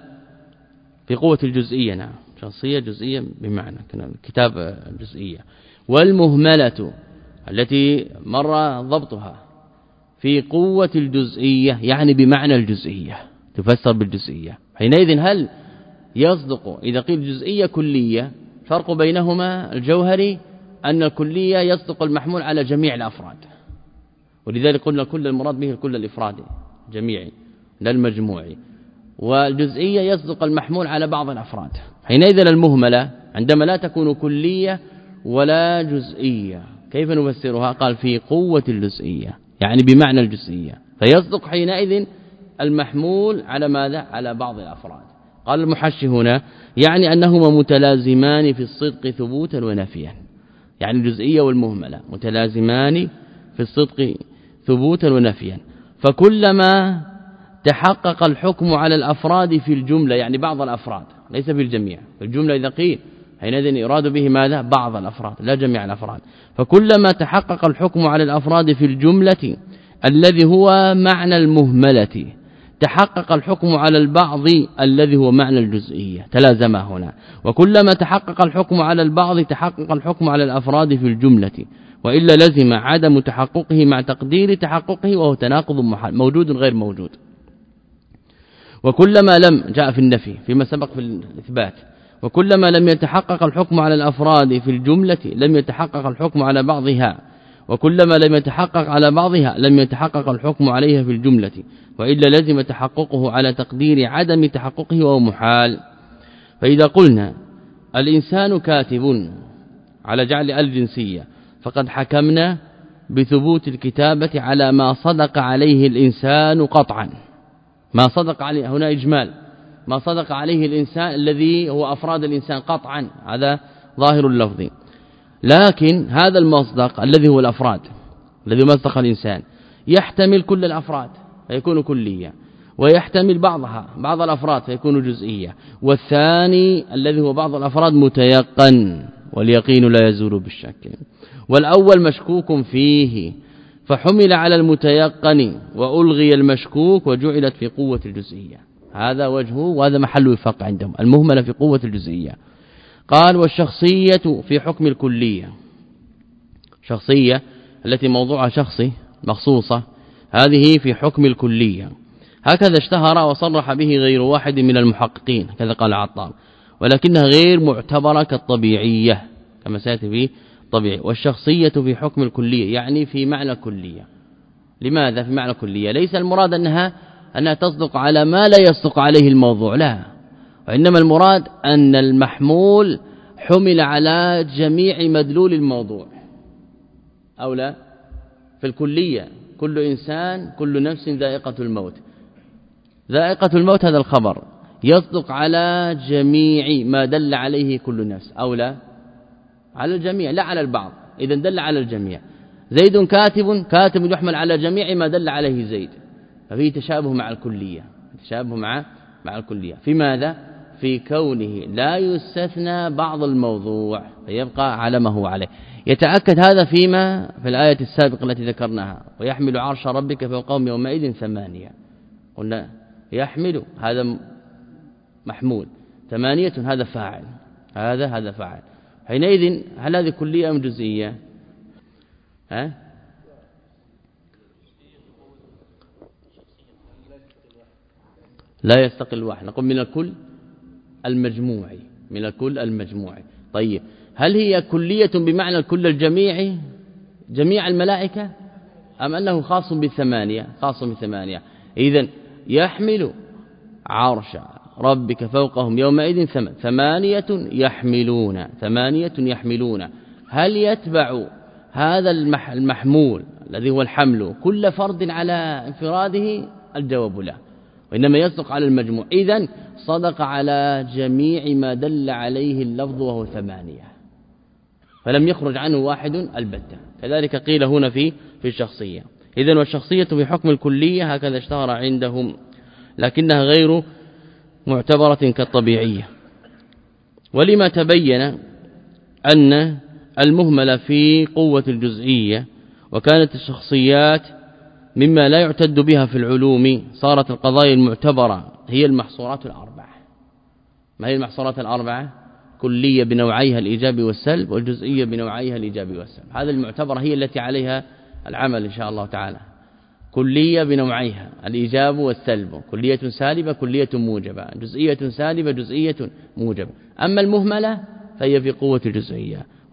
في قوة الجزئية نعم شخصية جزئية بمعنى كتاب جزئية والمهملة التي مر ضبطها في قوة الجزئية يعني بمعنى الجزئية تفسر بالجزئية حينئذ هل يصدق إذا قيل جزئية كلية فرق بينهما الجوهري أن الكلية يصدق المحمول على جميع الأفراد، ولذلك قلنا كل المراد به الكل الإفرادي جميعي لا المجموعي، والجزئية يصدق المحمول على بعض الأفراد. حينئذ المهملة عندما لا تكون كلية ولا جزئية كيف نفسرها؟ قال في قوة الجزئية، يعني بمعنى الجزئية، فيصدق حينئذ المحمول على ماذا؟ على بعض الأفراد. قال المحشي هنا يعني أنهما متلازمان في الصدق ثبوتا ونفيا، يعني الجزئية والمهملة متلازمان في الصدق ثبوتا ونفيا، فكلما تحقق الحكم على الأفراد في الجملة، يعني بعض الأفراد ليس في الجميع، في الجملة إذا قيل حينئذ يراد به ماذا؟ بعض الأفراد لا جميع الأفراد، فكلما تحقق الحكم على الأفراد في الجملة الذي هو معنى المهملة تحقق الحكم على البعض الذي هو معنى الجزئية، تلازم هنا. وكلما تحقق الحكم على البعض تحقق الحكم على الأفراد في الجملة، وإلا لزم عدم تحققه مع تقدير تحققه، وهو تناقض محال موجود غير موجود. وكلما لم جاء في النفي فيما سبق في الإثبات، وكلما لم يتحقق الحكم على الأفراد في الجملة لم يتحقق الحكم على بعضها، وكلما لم يتحقق على بعضها لم يتحقق الحكم عليها في الجملة، وإلا لزم تحققه على تقدير عدم تحققه وهو محال. فإذا قلنا الإنسان كاتب على جعل الجنسية فقد حكمنا بثبوت الكتابة على ما صدق عليه الإنسان قطعا، ما صدق عليه هنا إجمال، ما صدق عليه الإنسان الذي هو أفراد الإنسان قطعا، هذا ظاهر اللفظ. لكن هذا المصدق الذي هو الأفراد الذي مصدق الإنسان يحتمل كل الأفراد فيكون كلية، ويحتمل بعضها بعض الأفراد فيكون جزئية، والثاني الذي هو بعض الأفراد متيقن، واليقين لا يزول بالشك، والأول مشكوك فيه فحمل على المتيقن وألغي المشكوك وجعلت في قوة الجزئية. هذا وجهه وهذا محل وفاق عندهم، المهملة في قوة الجزئية. قال والشخصية في حكم الكلية، شخصية التي موضوعها شخصي مخصوصة هذه في حكم الكلية، هكذا اشتهر وصرح به غير واحد من المحققين كذا قال عطار، ولكنها غير معتبرة كالطبيعية كما سيأتي في طبيعي. والشخصية في حكم الكلية يعني في معنى كلية. لماذا في معنى كلية؟ ليس المراد أنها أنها تصدق على ما لا يصدق عليه الموضوع، لا، وإنما المراد أن المحمول حمل على جميع مدلول الموضوع أو لا. في الكلية كل إنسان كل نفس ذائقة الموت، ذائقة الموت هذا الخبر يصدق على جميع ما دل عليه كل نفس أو لا، على الجميع لا على البعض، إذا دل على الجميع. زيد كاتب، كاتب يحمل على جميع ما دل عليه زيد، ففيه تشابه مع الكلية، تشابه مع مع الكلية في ماذا؟ في كونه لا يستثنى بعض الموضوع فيبقى على ما هو عليه. يتأكد هذا فيما في الآية السابقة التي ذكرناها، ويحمل عرش ربك فوقهم يومئذ ثمانية، قلنا يحمل هذا محمول، ثمانية هذا فاعل، هذا هذا فاعل. حينئذ هل هذه كلية أم جزئية؟ ها؟ لا يستقل واحد، نقول من الكل المجموعي، من الكل المجموعي. طيب هل هي كلية بمعنى الكل الجميعي جميع الملائكة، أم أنه خاص بالثمانية؟ خاص بالثمانية. إذن يحمل عرش ربك فوقهم يومئذ ثمانية يحملون، ثمانية يحملون. هل يتبع هذا المحمول الذي هو الحمل كل فرد على انفراده؟ الجواب لا، وإنما يصدق على المجموع. إذن صدق على جميع ما دل عليه اللفظ وهو ثمانية، فلم يخرج عنه واحد البتة. كذلك قيل هنا في في الشخصية. إذن والشخصية في حكم الكلية هكذا اشتهر عندهم، لكنها غير معتبرة كالطبيعية. ولما تبين أن المهمل في قوة الجزئية وكانت الشخصيات مما لا يعتد بها في العلوم، صارت القضايا المعتبرة هي المحصورات الأربعة. ما هي المحصورات الأربعة؟ كلية بنوعيها الإيجاب والسلب، والجزئية بنوعيها الإيجاب والسلب. هذه المعتبرة هي التي عليها العمل إن شاء الله تعالى. كلية بنوعيها الإيجاب والسلب، كلية سالبة كلية موجبة، جزئية سالبة جزئية موجبة. أما المهملة فهي في قوة الجزئية،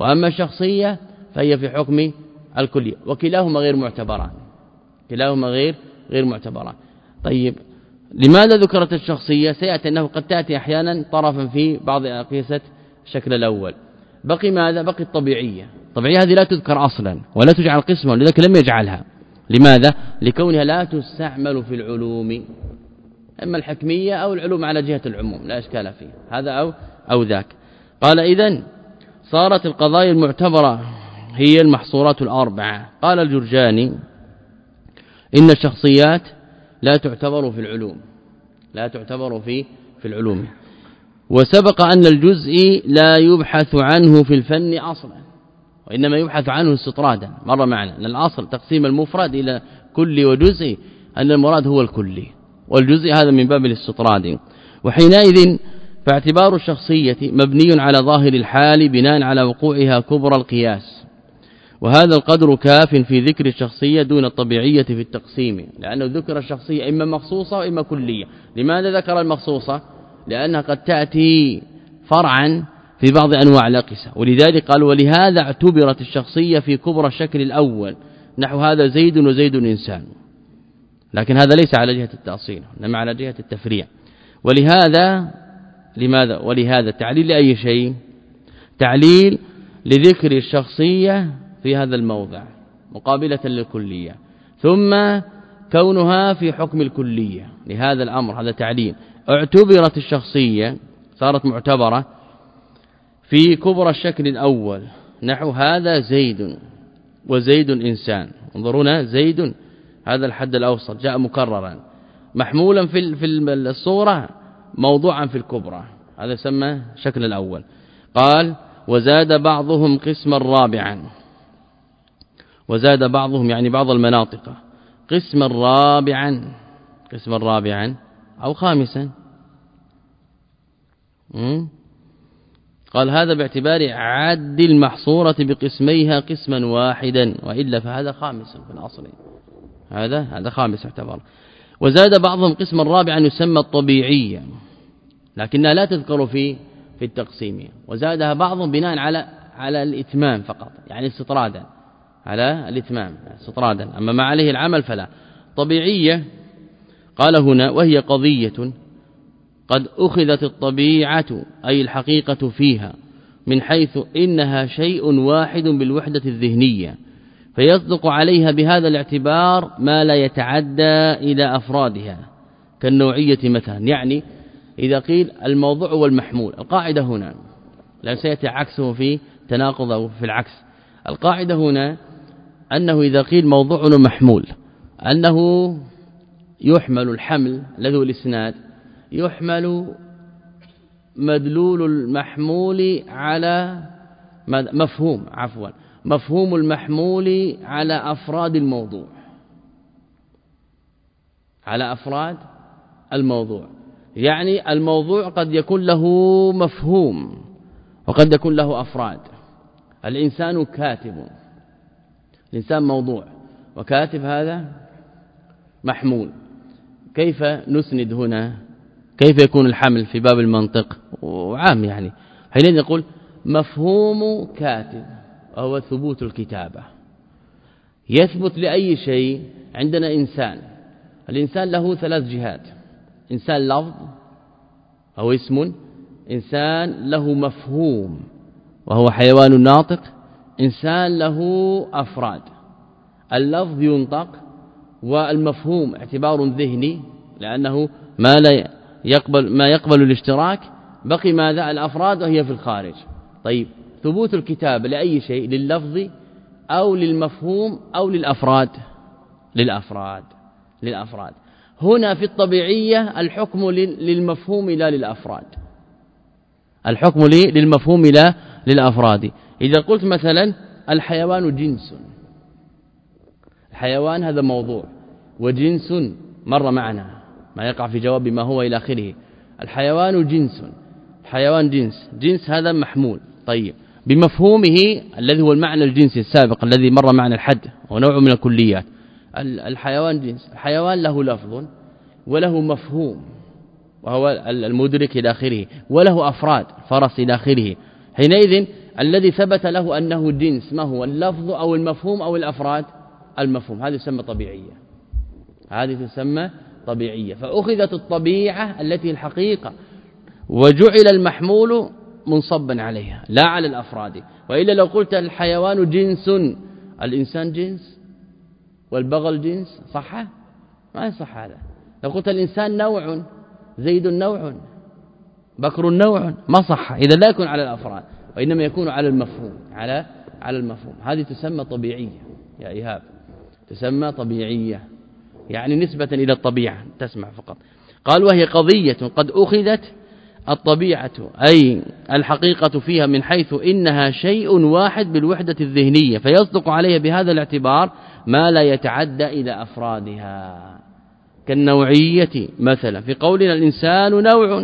وأما الشخصية فهي في حكم الكلية، وكلاهما غير معتبران كلاهما غير غير معتبران. طيب لماذا ذكرت الشخصية؟ سيأتي أنه قد تأتي أحيانا طرفا في بعض أقيسة الشكل الأول. بقي ماذا؟ بقي الطبيعية. الطبيعية هذه لا تذكر أصلا ولا تجعل قسما، لذلك لم يجعلها. لماذا؟ لكونها لا تستعمل في العلوم، إما الحكمية أو العلوم على جهة العموم، لا إشكال فيه هذا أو أو ذاك. قال إذن صارت القضايا المعتبرة هي المحصورات الأربعة. قال الجرجاني إن الشخصيات لا تعتبر في العلوم لا تعتبر في في العلوم وسبق أن الجزء لا يبحث عنه في الفن أصلا، وإنما يبحث عنه استطرادا. مر معنا أن الأصل تقسيم المفرد إلى كلي وجزئي، أن المراد هو الكلي والجزء هذا من باب الاستطراد. وحينئذ فاعتبار الشخصية مبني على ظاهر الحال بناء على وقوعها كبرى القياس، وهذا القدر كاف في ذكر الشخصية دون الطبيعية في التقسيم، لأنه ذكر الشخصية إما مخصوصة وإما كلية. لماذا ذكر المخصوصة؟ لأنها قد تأتي فرعا في بعض أنواع الأقيسة، ولذلك قال ولهذا اعتبرت الشخصية في كبرى الشكل الأول، نحو هذا زيد وزيد إنسان، لكن هذا ليس على جهة التأصيل إنما على جهة التفريع. ولهذا لماذا؟ ولهذا تعليل لأي شيء؟ تعليل لذكر الشخصية في هذا الموضع مقابلة للكلية، ثم كونها في حكم الكلية لهذا الأمر، هذا تعليل. اعتبرت الشخصية صارت معتبرة في كبرى الشكل الأول، نحو هذا زيد وزيد إنسان. انظرونا زيد هذا الحد الأوسط جاء مكررا محمولا في في الصورة موضوعا في الكبرى، هذا يسمى شكل الأول. قال وزاد بعضهم قسما رابعا، وزاد بعضهم يعني بعض المناطق قسما رابعا قسما رابعا أو خامسا. قال هذا باعتبار عد المحصورة بقسميها قسما واحدا، وإلا فهذا خامس في الأصل، هذا هذا خامس اعتبار. وزاد بعضهم قسما رابعا يسمى الطبيعية، لكنها لا تذكر في في التقسيم، وزادها بعضهم بناء على على الإتمام فقط، يعني استطرادا على الإتمام استطرادا، أما ما عليه العمل فلا. طبيعية قال هنا وهي قضية قد أخذت الطبيعة أي الحقيقة فيها من حيث إنها شيء واحد بالوحدة الذهنية، فيصدق عليها بهذا الاعتبار ما لا يتعدى إلى أفرادها كالنوعية مثلا. يعني إذا قيل الموضوع والمحمول، القاعدة هنا لا سيأتي عكسه في تناقض أو في العكس. القاعدة هنا أنه إذا قيل موضوع ومحمول أنه يحمل الحمل الذي هو الإسناد، يحمل مدلول المحمول على مفهوم عفوا مفهوم المحمول على أفراد الموضوع على أفراد الموضوع. يعني الموضوع قد يكون له مفهوم وقد يكون له أفراد. الإنسان كاتب، الإنسان موضوع وكاتب هذا محمول. كيف نسند هنا؟ كيف يكون الحمل في باب المنطق وعام؟ يعني حينئذ نقول مفهوم كاتب وهو ثبوت الكتابة. يثبت لأي شيء؟ عندنا إنسان، الإنسان له ثلاث جهات: إنسان لفظ أو اسم، إنسان له مفهوم وهو حيوان ناطق، إنسان له أفراد. اللفظ ينطق والمفهوم اعتبار ذهني لأنه ما لا يقبل ما يقبل الاشتراك. بقي ماذا؟ الأفراد وهي في الخارج. طيب ثبوت الكتاب لأي شيء؟ لللفظ أو للمفهوم أو للأفراد؟ للأفراد للأفراد. هنا في الطبيعية الحكم للمفهوم لا للأفراد، الحكم للمفهوم لا للأفراد. إذا قلت مثلا الحيوان جنس، الحيوان هذا موضوع وجنس مر معنا ما يقع في جواب ما هو إلى آخره. الحيوان جنس، الحيوان جنس، جنس هذا محمول. طيب بمفهومه الذي هو المعنى الجنسي السابق الذي مر معنا الحد ونوع من الكليات. الحيوان جنس، الحيوان له لفظ وله مفهوم وهو المدرك إلى آخره، وله أفراد فرس إلى آخره. حينئذ الذي ثبت له أنه جنس ما هو اللفظ أو المفهوم أو الأفراد؟ المفهوم. هذه تسمى طبيعية، هذه تسمى طبيعية. فأخذت الطبيعة التي الحقيقة وجعل المحمول منصبا عليها لا على الأفراد. وإلا لو قلت الحيوان جنس، الإنسان جنس والبغل جنس، صح؟ ما يصح هذا. لو قلت الإنسان نوع، زيد نوع، بكر نوع، ما صح. إذا لا يكون على الأفراد وإنما يكون على المفهوم، على على المفهوم. هذه تسمى طبيعية يا إيهاب، تسمى طبيعية، يعني نسبة إلى الطبيعة. تسمع فقط. قال وهي قضية قد أخذت الطبيعة أي الحقيقة فيها من حيث إنها شيء واحد بالوحدة الذهنية، فيصدق عليها بهذا الاعتبار ما لا يتعدى إلى أفرادها، كالنوعية مثلا في قولنا الإنسان نوع.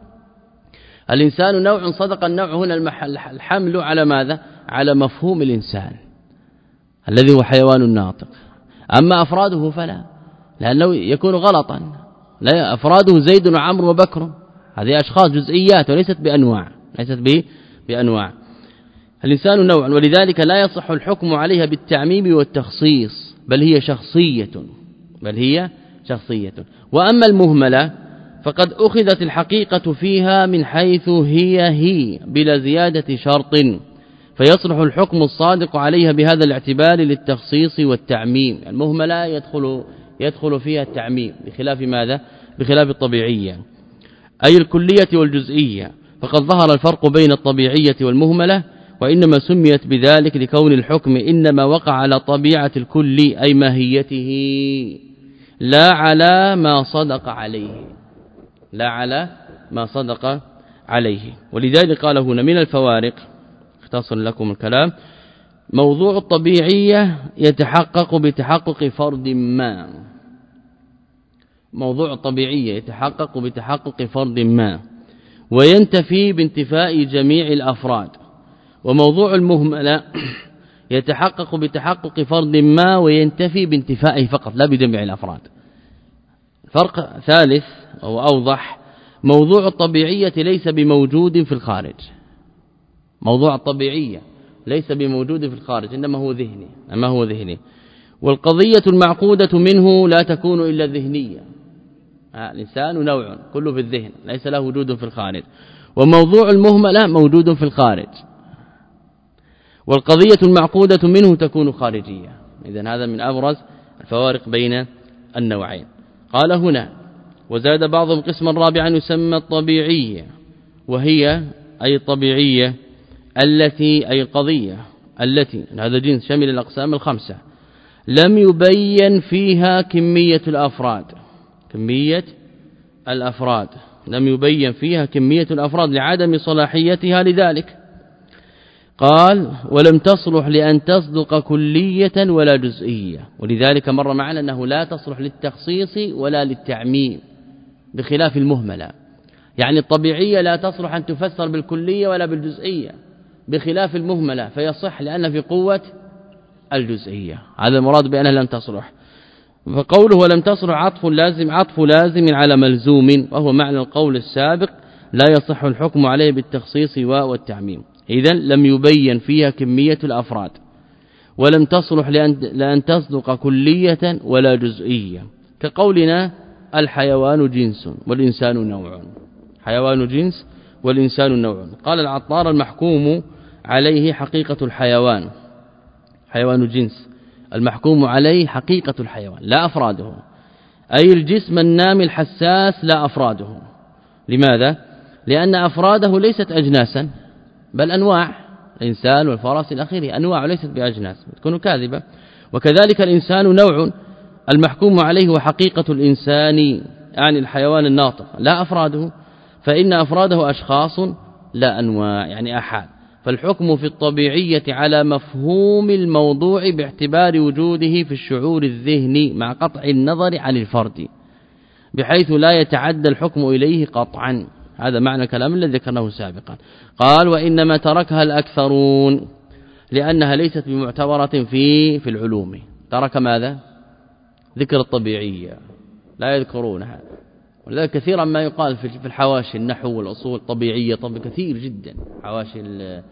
الإنسان نوع، صدق النوع هنا الحمل على ماذا؟ على مفهوم الإنسان الذي هو حيوان ناطق. أما أفراده فلا، لأنه يكون غلطا. لا، أفراده زيد وعمرو وبكر، هذه أشخاص جزئيات وليست بأنواع، ليست بأنواع. الإنسان نوع، ولذلك لا يصح الحكم عليها بالتعميم والتخصيص، بل هي شخصية، بل هي شخصية. وأما المهملة فقد أخذت الحقيقة فيها من حيث هي هي بلا زيادة شرط، فيصلح الحكم الصادق عليها بهذا الاعتبار للتخصيص والتعميم. المهملة يدخل يدخل فيها التعميم بخلاف ماذا؟ بخلاف الطبيعية، أي الكلية والجزئية. فقد ظهر الفرق بين الطبيعية والمهملة، وإنما سميت بذلك لكون الحكم إنما وقع على طبيعة الكل أي ماهيته، لا على ما صدق عليه، لا على ما صدق عليه. ولذلك قال هنا من الفوارق، اختصر لكم الكلام، موضوع الطبيعية يتحقق بتحقق فرد ما، موضوع الطبيعية يتحقق بتحقق فرد ما وينتفي بانتفاء جميع الأفراد، وموضوع المهملة يتحقق بتحقق فرد ما وينتفي بانتفائه فقط لا بجميع الأفراد. فرق ثالث أو أوضح، موضوع الطبيعية ليس بموجود في الخارج، موضوع الطبيعية ليس بموجود في الخارج، إنما هو ذهني، إنما هو ذهني. والقضية المعقودة منه لا تكون إلا ذهنية، الإنسان نوع كله في الذهن ليس له وجود في الخارج. وموضوع المهملة موجود في الخارج، والقضية المعقودة منه تكون خارجية. إذن هذا من أبرز الفوارق بين النوعين. قال هنا وزاد بعضهم قسما رابعا يسمى الطبيعية، وهي أي الطبيعية التي أي القضية التي، هذا جنس شمل الأقسام الخمسة، لم يبين فيها كمية الأفراد، كمية الأفراد لم يبين فيها كمية الأفراد لعدم صلاحيتها لذلك. قال ولم تصلح لأن تصدق كلية ولا جزئية، ولذلك مر معنا أنه لا تصلح للتخصيص ولا للتعميم بخلاف المهملة. يعني الطبيعية لا تصلح أن تفسر بالكلية ولا بالجزئية بخلاف المهملة، فيصح لأن في قوة الجزئية، هذا المراد بأنها لم تصلح. فقوله ولم تصلح عطف لازم، عطف لازم على ملزوم، وهو معنى القول السابق لا يصح الحكم عليه بالتخصيص والتعميم. إذن لم يبين فيها كمية الأفراد، ولم تصلح لأن, لأن تصدق كلية ولا جزئية، كقولنا الحيوان جنس والإنسان نوع، حيوان جنس والإنسان نوع. قال العطار المحكوم عليه حقيقة الحيوان، حيوان جنس المحكوم عليه حقيقة الحيوان لا أفراده، أي الجسم النامي الحساس لا أفراده. لماذا؟ لأن أفراده ليست أجناسا بل أنواع، الإنسان والفرس الأخير أنواع ليست بأجناس، تكون كاذبة. وكذلك الإنسان نوع المحكوم عليه وحقيقة الإنسان يعني الحيوان الناطق لا أفراده، فإن أفراده أشخاص لا أنواع يعني أحاد. فالحكم في الطبيعية على مفهوم الموضوع باعتبار وجوده في الشعور الذهني مع قطع النظر عن الفرد، بحيث لا يتعدى الحكم إليه قطعا. هذا معنى كلام الذي ذكرناه سابقا. قال وإنما تركها الأكثرون لأنها ليست بمعتبرة في في العلوم. ترك ماذا؟ ذكر الطبيعية لا يذكرونها، ولذلك كثيرا ما يقال في الحواشي النحو والأصول طبيعية، طب كثير جدا حواشي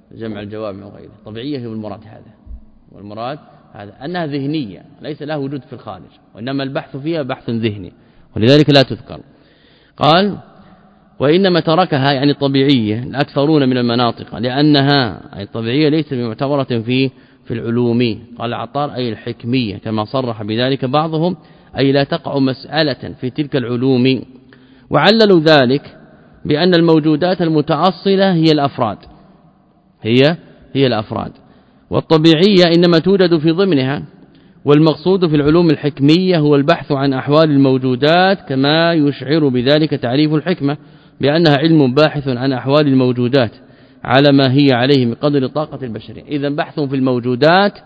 جمع الجوامع وغيره. طبيعية هي المراد هذا، والمراد هذا أنها ذهنية ليس لها وجود في الخارج، وإنما البحث فيها بحث ذهني، ولذلك لا تذكر. قال وإنما تركها يعني طبيعية الأكثرون من المناطق لأنها أي الطبيعية ليست بمعتبرة في في العلوم. قال عطار أي الحكمية كما صرح بذلك بعضهم، أي لا تقع مسألة في تلك العلوم. وعللوا ذلك بأن الموجودات المتأصلة هي الأفراد هي هي الأفراد والطبيعية إنما توجد في ضمنها، والمقصود في العلوم الحكمية هو البحث عن أحوال الموجودات، كما يشعر بذلك تعريف الحكمة بأنها علم باحث عن أحوال الموجودات على ما هي عليه من قدر طاقة البشرية. إذن بحث في الموجودات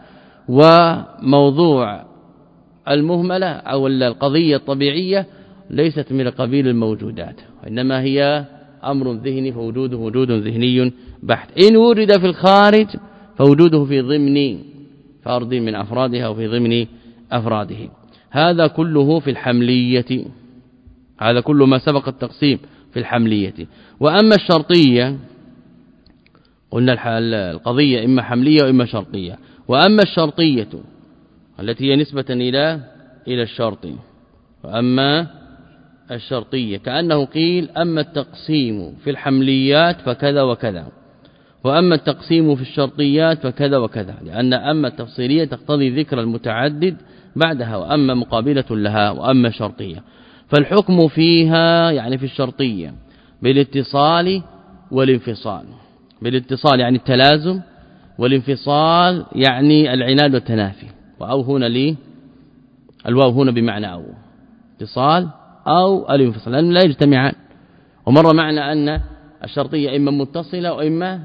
وموضوع المهملة أو القضية الطبيعية ليست من قبيل الموجودات، وإنما هي أمر ذهني، فوجوده وجود ذهني بحت. إن وجد في الخارج فوجوده في ضمن فرد من أفرادها وفي ضمن أفراده. هذا كله في الحملية، هذا كل ما سبق التقسيم في الحملية. وأما الشرطية قلنا القضية إما حملية وإما شرطية. وأما الشرطية التي هي نسبة إلى إلى الشرط، وأما الشرطية كأنه قيل أما التقسيم في الحمليات فكذا وكذا، وأما التقسيم في الشرطيات فكذا وكذا، لأن أما التفصيلية تقتضي ذكر المتعدد بعدها، وأما مقابلة لها، وأما شرطية. فالحكم فيها يعني في الشرطية بالاتصال والانفصال. بالاتصال يعني التلازم، والانفصال يعني العناد والتنافي. وأو هنا لي الواو هنا بمعنى أو اتصال أو الانفصال، لأن لا يجتمعان. ومر معنى أن الشرطية إما متصلة وإما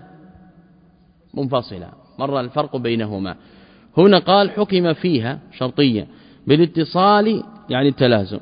منفصلة، مر الفرق بينهما. هنا قال حكم فيها شرطية بالاتصال يعني التلازم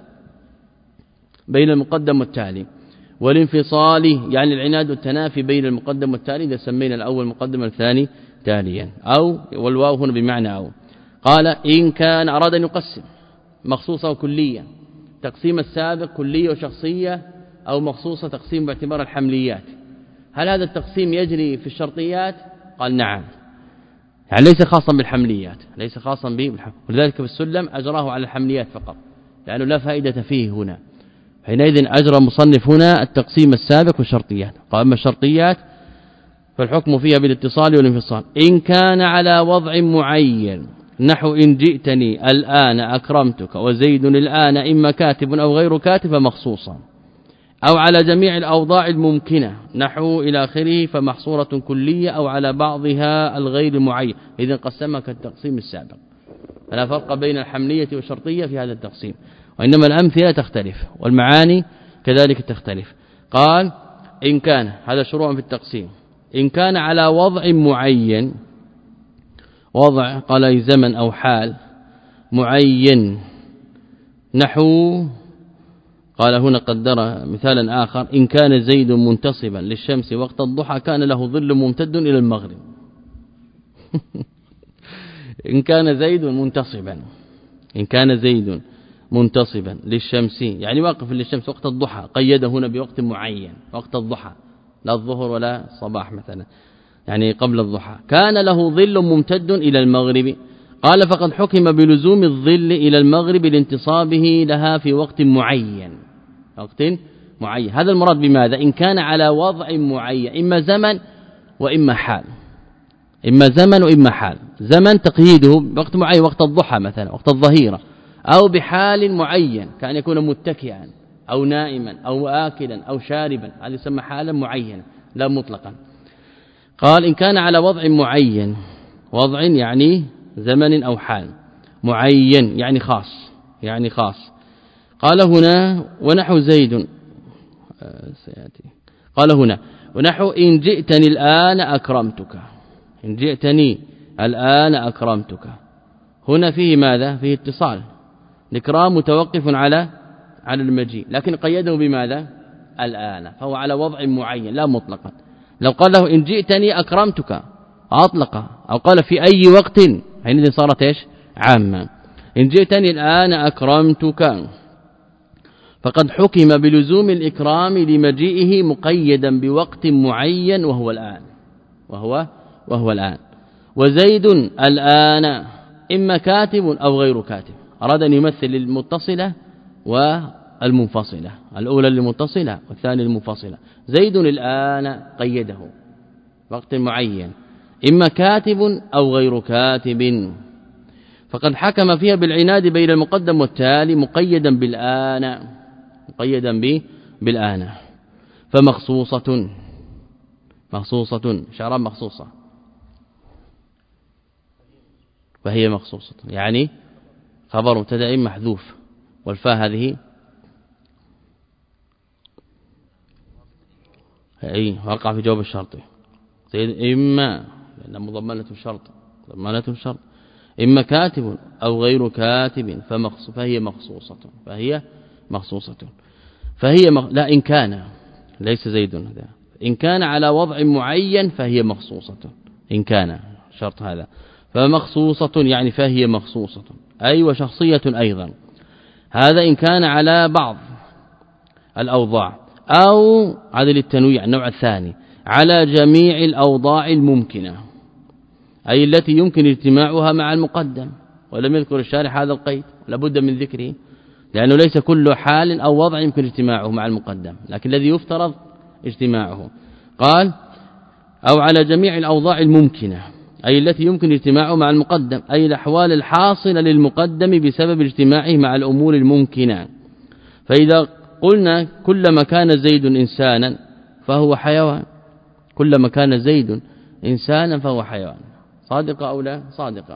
بين المقدم والتالي، والانفصال يعني العناد والتنافي بين المقدم والتالي، إذا سمينا الأول مقدما الثاني تاليا. أو والواو هنا بمعنى أو. قال إن كان أراد أن يقسم مخصوصة وكلية، تقسيم السابق كلية وشخصية أو مخصوصة تقسيم باعتبار الحمليات، هل هذا التقسيم يجري في الشرطيات؟ قال نعم، يعني ليس خاصا بالحمليات، ليس خاصا به، ولذلك في السلم أجراه على الحمليات فقط لأنه لا فائدة فيه هنا. حينئذ أجرى مصنف هنا التقسيم السابق والشرطيات. قال أما الشرطيات فالحكم فيها بالاتصال والانفصال إن كان على وضع معين، نحو إن جئتني الآن أكرمتك وزيد الآن إما كاتب أو غير كاتب مخصوصا، أو على جميع الأوضاع الممكنة نحو إلى آخره فمحصورة كلية، أو على بعضها الغير المعين. إذن قسمها كالتقسيم السابق، فلا فرق بين الحملية والشرطية في هذا التقسيم، وإنما الأمثلة تختلف والمعاني كذلك تختلف. قال إن كان، هذا شروع في التقسيم، إن كان على وضع معين، وضع قال أي زمن أو حال معين، نحو قال هنا قدر مثالا آخر إن كان زيد منتصبا للشمس وقت الضحى كان له ظل ممتد إلى المغرب. إن كان زيد منتصبا، إن كان زيد منتصبا للشمس يعني واقف للشمس وقت الضحى، قيد هنا بوقت معين وقت الضحى، لا الظهر ولا الصباح مثلا، يعني قبل الضحى، كان له ظل ممتد إلى المغرب. قال فقد حكم بلزوم الظل إلى المغرب لانتصابه لها في وقت معين، وقت معين. هذا المراد بماذا؟ إن كان على وضع معين، إما زمن وإما حال، إما زمن وإما حال. زمن تقييده بوقت معين وقت الضحى مثلا وقت الظهيرة، أو بحال معين كان يكون متكئا أو نائما أو آكلا أو شاربا، هذا يسمى حالا معينة لا مطلقا. قال إن كان على وضع معين، وضع يعني زمن أو حال، معين يعني خاص، يعني خاص. قال هنا ونحو زيد سيأتي، قال هنا ونحو إن جئتني الآن أكرمتك، إن جئتني الآن أكرمتك، هنا فيه ماذا؟ فيه اتصال، الإكرام متوقف على على المجيء، لكن قيده بماذا؟ الآن، فهو على وضع معين لا مطلقا. لو قال له إن جئتني أكرمتك أطلق، أو قال في أي وقت حينئذ صارت إيش؟ عامة. إن جئتني الآن أكرمتك فقد حكم بلزوم الإكرام لمجيئه مقيدا بوقت معين وهو الآن، وهو وهو الآن. وزيد الآن إما كاتب أو غير كاتب. أراد أن يمثل المتصلة والمنفصلة، الأولى المتصلة والثانية المنفصلة. زيد الآن قيده وقت معين، إما كاتب أو غير كاتب، فقد حكم فيها بالعناد بين المقدم والتالي مقيدا بالآن، مقيدا به بالآن. فمخصوصة، مخصوصة شعران مخصوصة، فهي مخصوصة يعني خبر مبتدا محذوف، والفاء هذه اي وقع في جواب الشرط. زيد إما لأنها مضمنة الشرط، مضمنة الشرط، إما كاتب أو غير كاتب فمخصوص فهي مخصوصة، فهي مخصوصة فهي مخ... لا إن كان ليس زيد هذا، إن كان على وضع معين فهي مخصوصة، إن كان شرط هذا. فمخصوصة يعني فهي مخصوصة أي وشخصية أيضا، هذا إن كان على بعض الأوضاع، أو عدل التنويع النوع الثاني على جميع الأوضاع الممكنة، أي التي يمكن اجتماعها مع المقدم. ولم يذكر الشارح هذا القيد، لابد من ذكره، لأنه ليس كل حال أو وضع يمكن اجتماعه مع المقدم، لكن الذي يفترض اجتماعه. قال أو على جميع الأوضاع الممكنة، أي التي يمكن اجتماعه مع المقدم، أي الأحوال الحاصلة للمقدم بسبب اجتماعه مع الأمور الممكنة. فإذا قلنا كلما كان زيد إنسانا فهو حيوان، كلما كان زيد إنسانا فهو حيوان، صادقة أو لا؟ صادقة،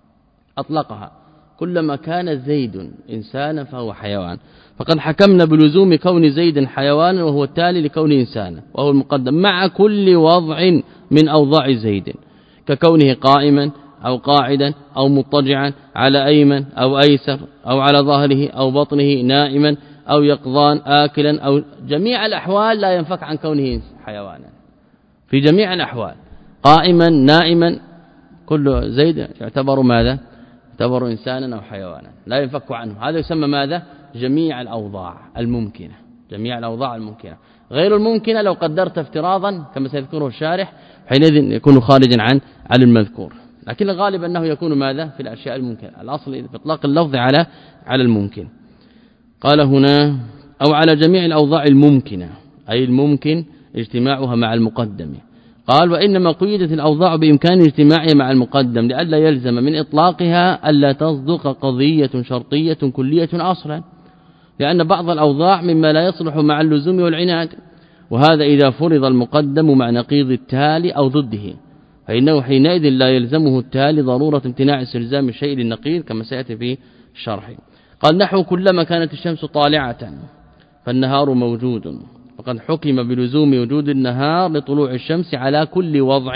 أطلقها، كلما كان زيد إنسانا فهو حيوان. فقد حكمنا بلزوم كون زيد حيوانا وهو التالي لكونه إنسانا وهو المقدم مع كل وضع من أوضاع زيد، ككونه قائما أو قاعدا أو مضطجعا على أيمن أو أيسر أو على ظهره أو بطنه نائما أو يقظان آكلا، أو جميع الأحوال لا ينفك عن كونه حيوانا، في جميع الأحوال قائما نائما كل زيد يعتبر ماذا؟ يعتبر إنسانا أو حيوانا لا ينفك عنه. هذا يسمى ماذا؟ جميع الأوضاع الممكنة، جميع الأوضاع الممكنة. غير الممكنة لو قدرت افتراضا كما سيذكره الشارح حينئذ يكون خارجا عن على المذكور، لكن الغالب أنه يكون ماذا؟ في الأشياء الممكنة، الأصل في إطلاق اللفظ على على الممكن. قال هنا أو على جميع الأوضاع الممكنة، أي الممكن اجتماعها مع المقدم. قال وإنما قيدت الأوضاع بإمكان اجتماعها مع المقدم لئلا يلزم من إطلاقها ألا تصدق قضية شرطية كلية أصلا، لأن بعض الأوضاع مما لا يصلح مع اللزوم والعناد، وهذا إذا فرض المقدم مع نقيض التالي أو ضده، فإنه حينئذ لا يلزمه التالي ضرورة امتناع استلزام الشيء للنقيض كما سيأتي في الشرح. قال نحو كلما كانت الشمس طالعة فالنهار موجود، وقد حكم بلزوم وجود النهار لطلوع الشمس على كل وضع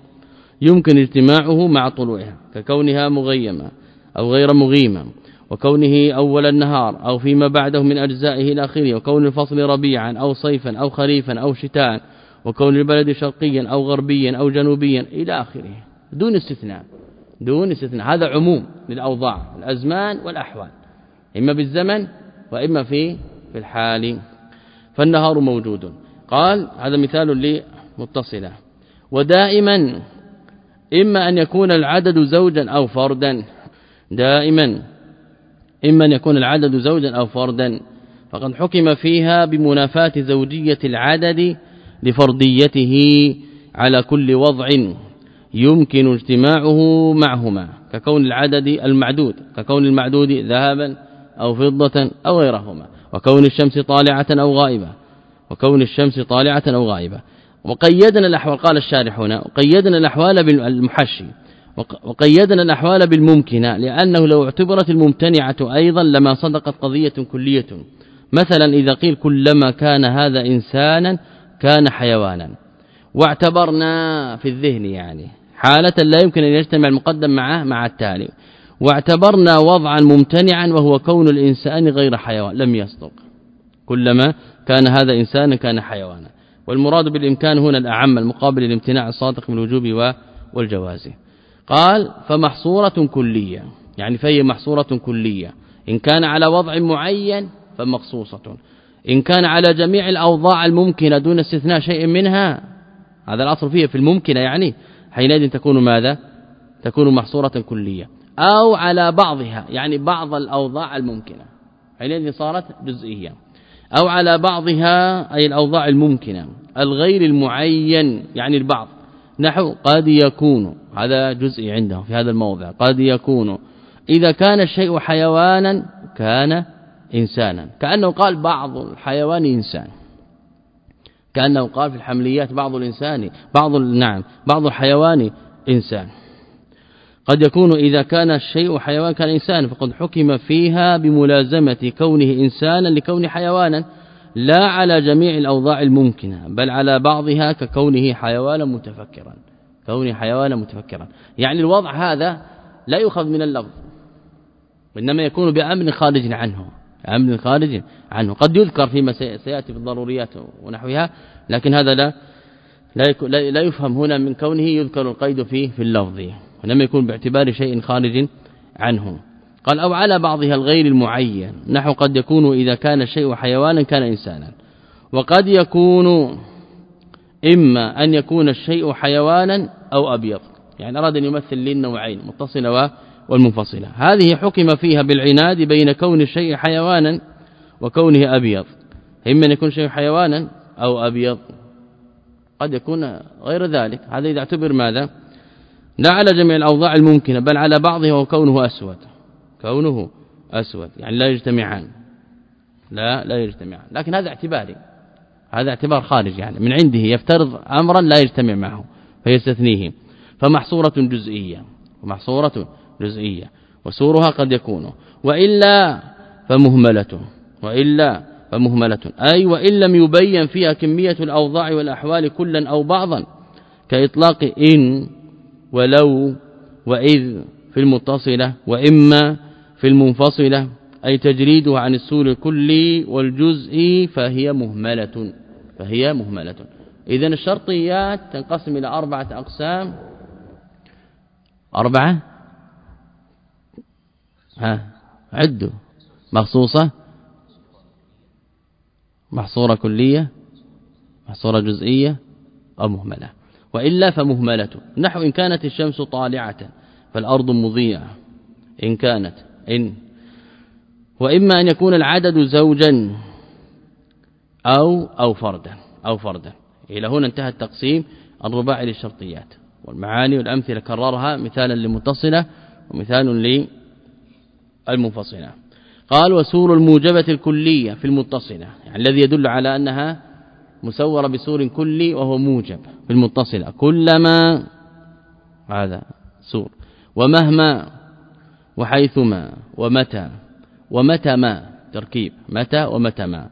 يمكن اجتماعه مع طلوعها، ككونها مغيمة أو غير مغيمة، وكونه أول النهار أو فيما بعده من أجزائه إلى آخره، وكون الفصل ربيعا أو صيفا أو خريفا أو شتاء، وكون البلد شرقيا أو غربيا أو جنوبيا إلى آخره، دون استثناء، دون استثناء. هذا عموم للأوضاع الأزمان والأحوال، إما بالزمن وإما في في الحال. فالنهار موجود. قال هذا مثال لمتصلة. ودائما إما أن يكون العدد زوجا أو فردا، دائما إما أن يكون العدد زوجا أو فردا، فقد حكم فيها بمنافاة زوجية العدد لفرديته على كل وضع يمكن اجتماعه معهما، ككون العدد المعدود، ككون المعدود ذهبا أو فضة أو غيرهما، وكون الشمس طالعة أو غائبة، وكون الشمس طالعة أو غائبة. وقيدنا الأحوال، قال الشارح هنا وقيدنا الأحوال بالمحشي، وقيدنا الأحوال بالممكنة، لأنه لو اعتبرت الممتنعة أيضا لما صدقت قضية كلية. مثلا إذا قيل كلما كان هذا إنسانا كان حيوانا، واعتبرنا في الذهن يعني حالة لا يمكن أن يجتمع المقدم معه مع التالي، واعتبرنا وضعا ممتنعا وهو كون الإنسان غير حيوان، لم يصدق. كلما كان هذا إنسانا كان حيوانا، والمراد بالإمكان هنا الأعم المقابل للامتناع الصادق من الوجوب والجواز. قال فمحصورة كلية، يعني فهي محصورة كلية، إن كان على وضع معين فمخصوصة، إن كان على جميع الأوضاع الممكنة دون استثناء شيء منها، هذا الأصل فيه في الممكنة، يعني حينئذ تكون ماذا تكون محصورة كلية أو على بعضها يعني بعض الأوضاع الممكنة حينئذ صارت جزئية أو على بعضها أي الأوضاع الممكنة الغير المعين يعني البعض نحو قد يكون هذا جزئي عندهم في هذا الموضع قد يكون إذا كان الشيء حيوانا كان إنسانا كأنه قال بعض الحيوان إنسان كأنه قال في الحمليات بعض الإنسان بعض نعم بعض الحيوان إنسان قد يكون إذا كان الشيء حيوان كان إنسان فقد حكم فيها بملازمة كونه إنسانا لكون حيوانا لا على جميع الأوضاع الممكنة بل على بعضها ككونه حيوانا متفكرا كونه حيوانا متفكرا يعني الوضع هذا لا يؤخذ من اللفظ وإنما يكون بأمر خارج عنه أمر خارج عنه قد يذكر فيما سيأتي في الضروريات ونحوها لكن هذا لا لا لا يفهم هنا من كونه يذكر القيد فيه في اللفظ وإنما يكون باعتبار شيء خارج عنه قال أو على بعضها الغير المعين نحو قد يكون إذا كان الشيء حيوانا كان إنسانا وقد يكون إما أن يكون الشيء حيوانا أو أبيض يعني أراد أن يمثل للنوعين متصلة والمنفصلة هذه حكم فيها بالعناد بين كون الشيء حيوانا وكونه أبيض إما أن يكون شيء حيوانا أو أبيض قد يكون غير ذلك هذا إذا اعتبر ماذا لا على جميع الأوضاع الممكنة بل على بعضها وكونه أسود كونه أسود يعني لا يجتمعان لا لا يجتمعان لكن هذا اعتباري هذا اعتبار خارج يعني من عنده يفترض أمرا لا يجتمع معه فيستثنيه فمحصورة جزئية ومحصورة جزئية وسورها قد يكون وإلا فمهملة وإلا فمهملة أي وإن لم يبين فيها كمية الأوضاع والأحوال كلا أو بعضا كإطلاق إن ولو وإذ في المتصلة وإما في المنفصلة أي تجريدها عن السور الكلي والجزء فهي مهملة فهي مهملة إذن الشرطيات تنقسم إلى أربعة أقسام أربعة ها عدوا مخصوصة محصورة كلية محصورة جزئية أو مهملة وإلا فمهملة نحو إن كانت الشمس طالعة فالأرض مضيئة إن كانت إن وإما أن يكون العدد زوجا أو أو فردا أو فردا إلى هنا انتهى التقسيم الرباعي للشرطيات والمعاني والأمثلة كررها مثالا لمتصلة ومثال للمنفصلة قال وسور الموجبة الكلية في المتصلة يعني الذي يدل على أنها مسورة بسور كلي وهو موجب في المتصلة كلما هذا سور ومهما وحيثما ومتى ومتى ما تركيب متى ومتى ما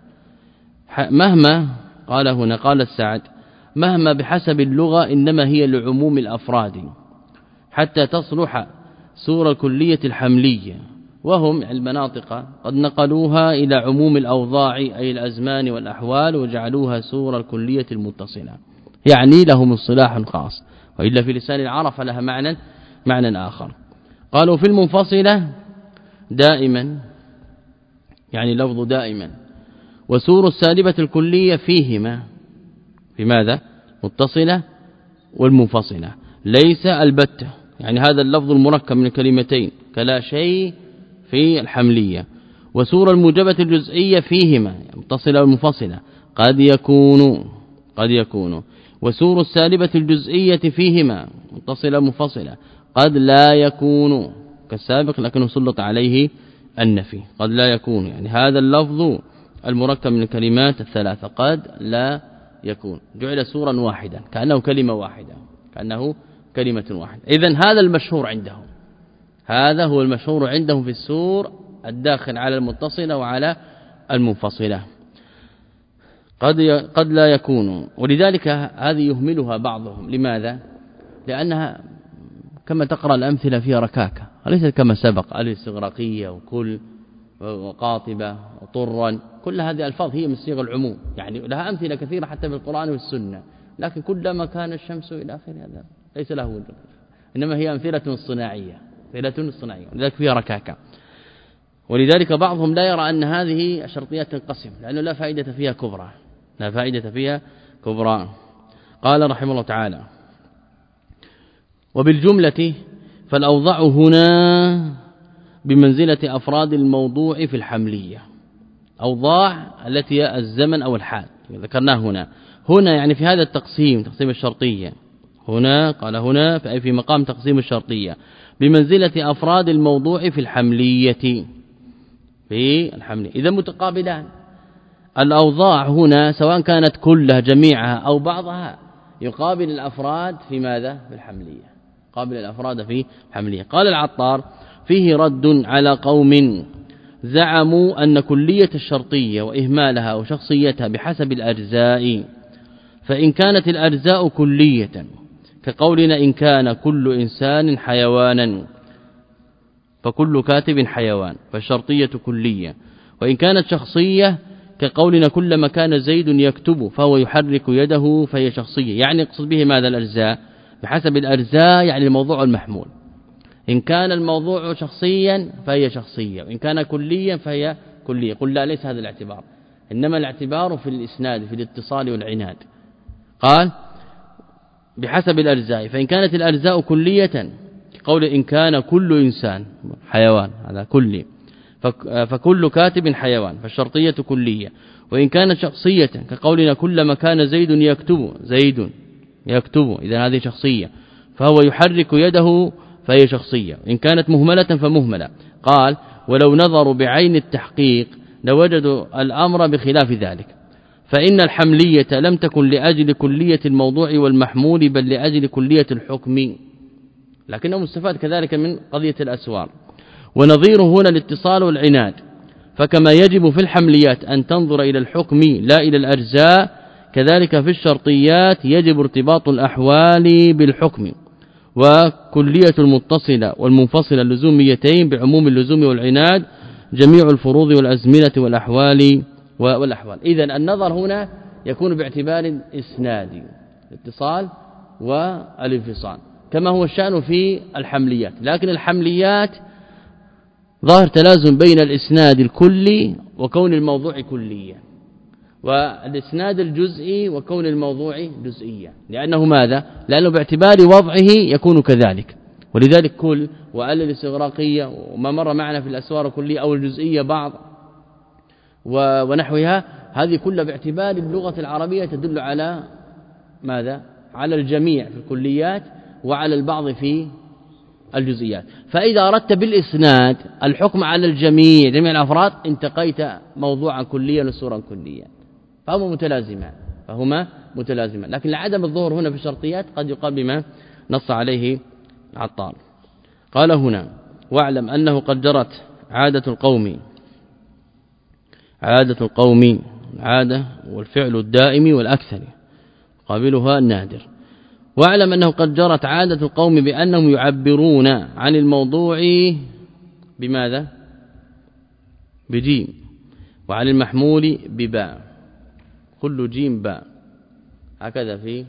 مهما قال هنا قال السعد مهما بحسب اللغة إنما هي لعموم الأفراد حتى تصلح سورة الكلية الحملية وهم المناطق قد نقلوها إلى عموم الأوضاع أي الأزمان والأحوال وجعلوها سورة الكلية المتصلة يعني لهم اصطلاح خاص وإلا في لسان العرب لها معنى معنى آخر قالوا في المنفصلة دائما يعني لفظ دائما وسور السالبة الكلية فيهما في ماذا متصلة والمنفصلة ليس البتة يعني هذا اللفظ المركب من كلمتين كلا شيء في الحملية وسور الموجبة الجزئية فيهما متصلة والمنفصلة قد يكون قد يكون وسور السالبة الجزئية فيهما متصلة منفصلة قد لا يكون كالسابق لكنه سلط عليه النفي قد لا يكون يعني هذا اللفظ المركب من الكلمات الثلاثة قد لا يكون جعل سورا واحدا كأنه كلمة واحدة كأنه كلمة واحدة إذن هذا المشهور عندهم هذا هو المشهور عندهم في السور الداخل على المتصلة وعلى المنفصلة قد قد لا يكون ولذلك هذه يهملها بعضهم لماذا لأنها كما تقرأ الأمثلة فيها ركاكة وليست كما سبق الاستغراقية وكل وقاطبة وطرا كل هذه الألفاظ هي من صيغ العموم يعني لها أمثلة كثيرة حتى في القرآن والسنة لكن كلما كان الشمس إلى آخر هذا ليس له وجه إنما هي أمثلة صناعية أمثلة صناعية ولذلك فيها ركاكة ولذلك بعضهم لا يرى أن هذه الشرطيات تنقسم لأنه لا فائدة فيها كبرى لا فائدة فيها كبرى قال رحمه الله تعالى وبالجملة فالأوضاع هنا بمنزلة أفراد الموضوع في الحملية، أوضاع التي هي الزمن أو الحال ذكرناه هنا هنا يعني في هذا التقسيم تقسيم الشرطية هنا قال هنا في في مقام تقسيم الشرطية بمنزلة أفراد الموضوع في الحملية في الحملية إذا متقابلان. الأوضاع هنا سواء كانت كلها جميعها أو بعضها يقابل الأفراد في ماذا في الحملية قابل الأفراد في الحملية. قال العطار فيه رد على قوم زعموا أن كلية الشرطية وإهمالها وشخصيتها بحسب الأجزاء، فإن كانت الأجزاء كلية كقولنا إن كان كل إنسان حيوانا فكل كاتب حيوان فالشرطية كلية، وإن كانت شخصية كقولنا كلما كان زيد يكتب فهو يحرك يده فهي شخصية، يعني يقصد به ماذا الأجزاء بحسب الأجزاء يعني الموضوع المحمول. إن كان الموضوع شخصيا فهي شخصية وإن كان كليا فهي كلية. قل لا ليس هذا الاعتبار، إنما الاعتبار في الإسناد في الاتصال والعناد. قال بحسب الأجزاء فإن كانت الأجزاء كلية قول إن كان كل إنسان حيوان هذا كلي فكل كاتب حيوان فالشرطية كلية، وإن كانت شخصية كقولنا كلما كان زيد يكتب زيد يكتب إذا هذه شخصية فهو يحرك يده فهي شخصية، إن كانت مهملة فمهملة. قال ولو نظروا بعين التحقيق لوجدوا الأمر بخلاف ذلك، فإن الحملية لم تكن لأجل كلية الموضوع والمحمول بل لأجل كلية الحكم، لكنه مستفاد كذلك من قضية الأسوار. ونظيره هنا الاتصال والعناد، فكما يجب في الحمليات أن تنظر إلى الحكم لا إلى الأجزاء كذلك في الشرطيات يجب ارتباط الأحوال بالحكم، وكلية المتصلة والمنفصلة اللزوميتين بعموم اللزوم والعناد جميع الفروض والأزمنة والأحوال والأحوال. إذن النظر هنا يكون باعتبار الإسناد الاتصال والانفصال كما هو الشأن في الحمليات، لكن الحمليات ظاهر تلازم بين الإسناد الكلي وكون الموضوع كليا والإسناد الجزئي وكون الموضوع جزئيا، لأنه ماذا لأنه باعتبار وضعه يكون كذلك. ولذلك كل وأل الاستغراقية وما مر معنا في الأسوار كلية أو الجزئية بعض ونحوها هذه كلها باعتبار اللغة العربية تدل على ماذا على الجميع في الكليات وعلى البعض في الجزئيات. فإذا أردت بالإسناد الحكم على الجميع جميع الأفراد انتقيت موضوعا كليا وصورا كليا، فهما متلازمان فهما متلازمان لكن لعدم الظهور هنا في الشرطيات قد يقال بما نص عليه عطار. قال هنا واعلم أنه قد جرت عادة القوم عادة القوم عادة والفعل الدائم والأكثر قابلها النادر. واعلم أنه قد جرت عادة القوم بأنهم يعبرون عن الموضوع بماذا بجيم وعن المحمول بباء كل جيم باء هكذا في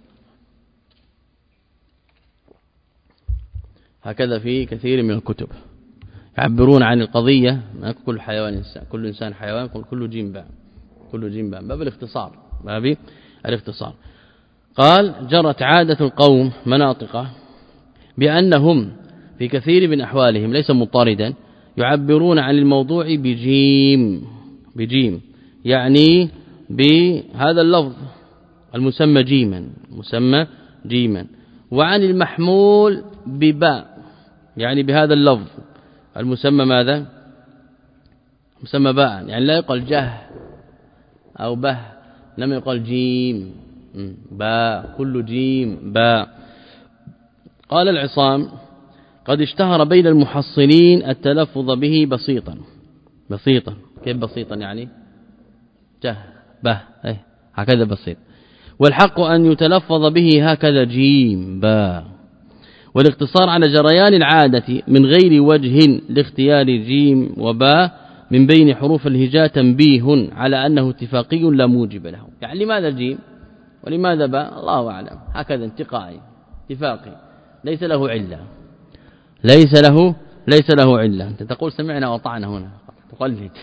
هكذا في كثير من الكتب يعبرون عن القضية كل حيوان إنسان كل إنسان حيوان كل جيم باء كل جيم باء باب الاختصار باب الاختصار. قال جرت عادة القوم مناطقه بأنهم في كثير من أحوالهم ليس مضطردا يعبرون عن الموضوع بجيم بجيم يعني بهذا اللفظ المسمى جيما مسمى جيما، وعن المحمول بباء يعني بهذا اللفظ المسمى ماذا مسمى باء، يعني لا يقال جه أو به لم يقال جيم باء كل جيم باء. قال العصام قد اشتهر بين المحصلين التلفظ به بسيطا بسيطا كيف بسيطا يعني جه به ايه هكذا بسيط، والحق أن يتلفظ به هكذا جيم باء، والاقتصار على جريان العادة من غير وجه لاختيار جيم وباء من بين حروف الهجاء تنبيه على أنه اتفاقي لا موجب له. يعني لماذا الجيم ولماذا باء الله أعلم هكذا انتقائي اتفاقي ليس له علة ليس له ليس له علة. أنت تقول سمعنا وطعنا هنا تقلد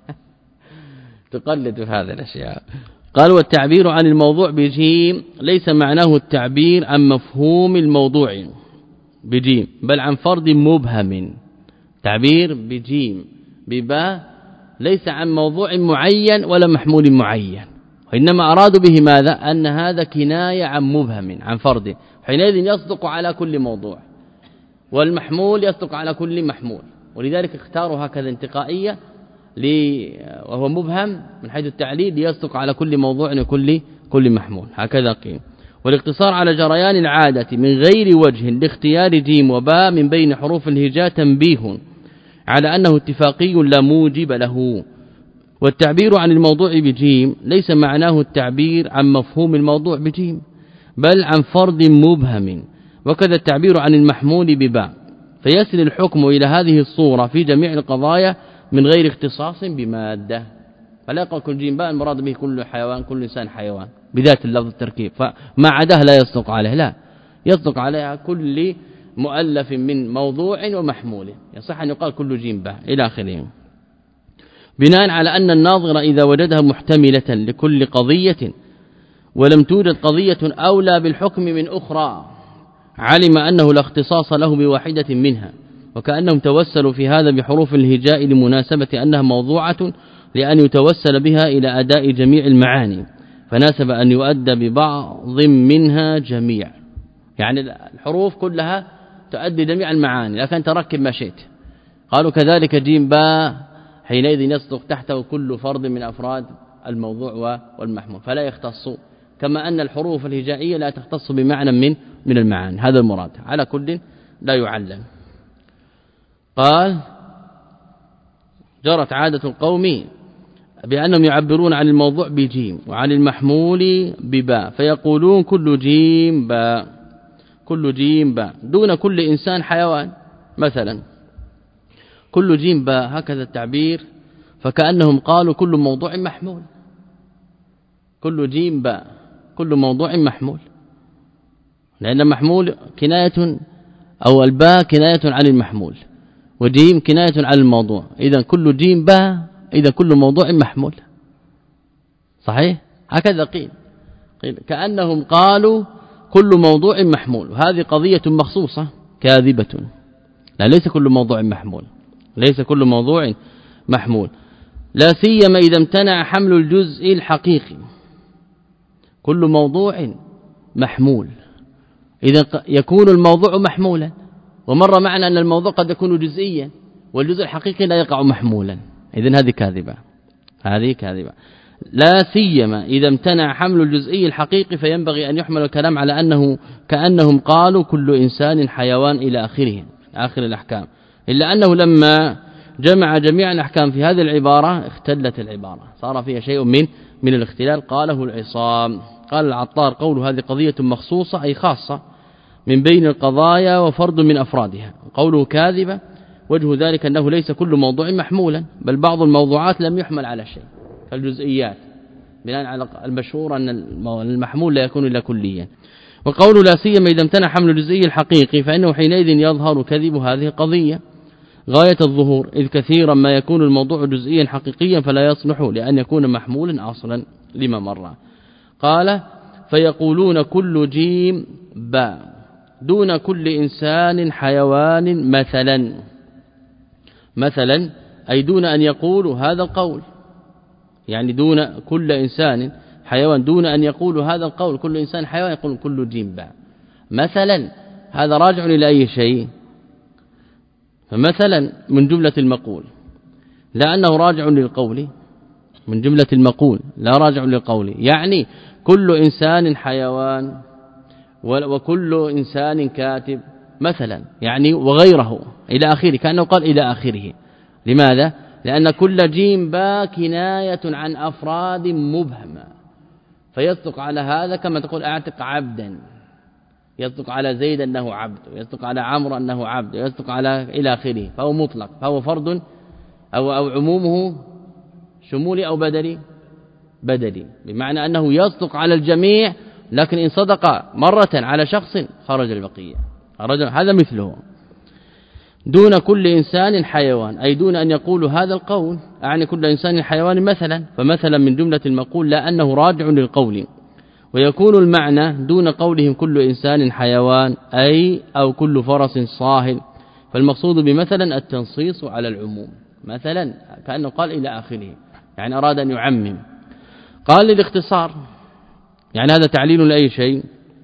تقلد في هذه الأشياء. قال والتعبير عن الموضوع بجيم ليس معناه التعبير عن مفهوم الموضوع بجيم بل عن فرد مبهم. تعبير بجيم بباء ليس عن موضوع معين ولا محمول معين، وإنما أرادوا به ماذا؟ أن هذا كناية عن مبهم عن فرد، حينئذ يصدق على كل موضوع، والمحمول يصدق على كل محمول، ولذلك اختاروا هكذا انتقائية وهو مبهم من حيث التعليل ليصدق على كل موضوع وكل كل محمول، هكذا قيل. والاقتصار على جريان العادة من غير وجه لاختيار جيم وباء من بين حروف الهجاء تنبيه على أنه اتفاقي لا موجب له. والتعبير عن الموضوع بجيم ليس معناه التعبير عن مفهوم الموضوع بجيم، بل عن فرد مبهم، وكذا التعبير عن المحمول بباء، فيصل الحكم إلى هذه الصورة في جميع القضايا من غير اختصاص بمادة. فلا يقول كل جيم باء المراد به كل حيوان، كل إنسان حيوان بذات اللفظ التركيب، فما عداه لا يصدق عليه، لا يصدق عليها كل مؤلف من موضوع ومحمول، يصح أن يقال كل جيم باء إلى آخره، بناء على أن الناظر إذا وجدها محتملة لكل قضية ولم توجد قضية أولى بالحكم من أخرى علم أنه لا اختصاص له بواحدة منها، وكأنهم توسلوا في هذا بحروف الهجاء لمناسبة أنها موضوعة لأن يتوسل بها إلى أداء جميع المعاني، فناسب أن يؤدى ببعض منها جميع، يعني الحروف كلها تؤدي جميع المعاني لكن تركب ما شئت. قالوا كذلك جيم باء حينئذ يصدق تحته كل فرد من أفراد الموضوع والمحمول، فلا يختص، كما أن الحروف الهجائية لا تختص بمعنى من من المعاني، هذا المراد، على كل لا يعلم. قال جرت عادة القوم بأنهم يعبرون عن الموضوع بجيم وعن المحمول بباء، فيقولون كل جيم باء، كل جيم باء دون كل إنسان حيوان مثلا، كل جيم باء، هكذا التعبير، فكأنهم قالوا كل موضوع محمول، كل جيم باء كل موضوع محمول، لأن المحمول كناية أو الباء كناية عن المحمول، وجيم كناية عن الموضوع، إذا كل جيم باء إذا كل موضوع محمول، صحيح؟ هكذا قيل, قيل كأنهم قالوا كل موضوع محمول، وهذه قضية مخصوصة كاذبة، لا ليس كل موضوع محمول، ليس كل موضوع محمول، لا سيما إذا امتنع حمل الجزء الحقيقي، كل موضوع محمول، إذا يكون الموضوع محمولا، ومر معنا أن الموضوع قد يكون جزئيا والجزء الحقيقي لا يقع محمولا، إذن هذه كاذبة، هذه كاذبة. لا سيما إذا امتنع حمل الجزئي الحقيقي فينبغي أن يحمل الكلام على أنه كأنهم قالوا كل إنسان حيوان إلى آخره، آخر الأحكام، إلا أنه لما جمع جميع الأحكام في هذه العبارة اختلت العبارة، صار فيها شيء من من الاختلال، قاله العصام. قال العطار قوله هذه قضية مخصوصة أي خاصة من بين القضايا وفرد من أفرادها، قوله كاذبة وجه ذلك أنه ليس كل موضوع محمولا، بل بعض الموضوعات لم يحمل على شيء كالجزئيات، بناء على المشهور أن المحمول لا يكون إلا كليا. وقوله لا سيما إذا امتنع حمل الجزئي الحقيقي فإنه حينئذ يظهر كذب هذه القضية غاية الظهور، إذ كثيرا ما يكون الموضوع جزئيا حقيقيا فلا يصلح لأن يكون محمولا أصلا لما مر. قال فيقولون كل جيم باء دون كل إنسان حيوان مثلا، مثلا أي دون أن يقولوا هذا القول، يعني دون كل إنسان حيوان، دون أن يقولوا هذا القول كل إنسان حيوان، يقول كل جيم باء مثلا، هذا راجع إلى أي شيء؟ فمثلا من جملة المقول، لا أنه راجع للقول، من جملة المقول لا راجع للقول، يعني كل إنسان حيوان وكل إنسان كاتب مثلا، يعني وغيره إلى آخره، كأنه قال إلى آخره. لماذا؟ لأن كل جيم باء كناية عن أفراد مبهمة، فيصدق على هذا كما تقول أعتق عبدا، يصدق على زيد أنه عبد، ويصدق على عمرو أنه عبد، ويصدق على إلى آخره، فهو مطلق، فهو فرد أو, أو عمومه شمولي أو بدلي بدلي، بمعنى أنه يصدق على الجميع، لكن إن صدق مرة على شخص خرج البقية، خرج هذا مثله. دون كل إنسان حيوان أي دون أن يقول هذا القول، أعني كل إنسان حيوان مثلا، فمثلا من جملة المقول لا أنه راجع للقول، ويكون المعنى دون قولهم كل إنسان حيوان أي أو كل فرس صاهل، فالمقصود بمثلا التنصيص على العموم، مثلا كأنه قال إلى آخره، يعني أراد أن يعمم. قال للاختصار، يعني هذا تعليل لأي شيء،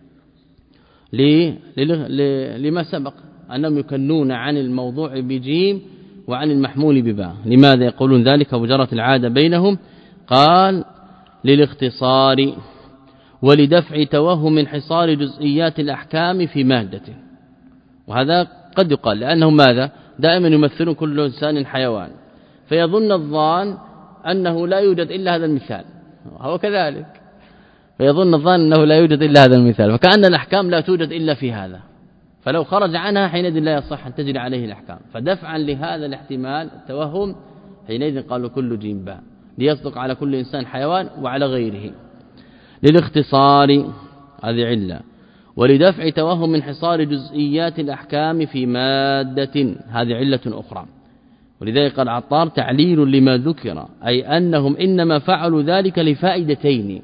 لما سبق أنهم يكنون عن الموضوع بجيم وعن المحمول بباء. لماذا يقولون ذلك وجرت العادة بينهم؟ قال للاختصار ولدفع توهم انحصار جزئيات الأحكام في مادة. وهذا قد يقال لأنه ماذا؟ دائما يمثلون كل إنسان حيوان، فيظن الظان أنه لا يوجد إلا هذا المثال، هو كذلك، فيظن الظان أنه لا يوجد إلا هذا المثال، فكأن الأحكام لا توجد إلا في هذا، فلو خرج عنها حينئذ لا يصح أن تجري عليه الأحكام. فدفعا لهذا الاحتمال التوهم حينئذ قالوا كل جيم باء، ليصدق على كل إنسان حيوان وعلى غيره. للاختصار هذه علة، ولدفع توهم انحصار جزئيات الأحكام في مادة هذه علة أخرى. ولذلك قال عطار تعليل لما ذكر، أي أنهم إنما فعلوا ذلك لفائدتين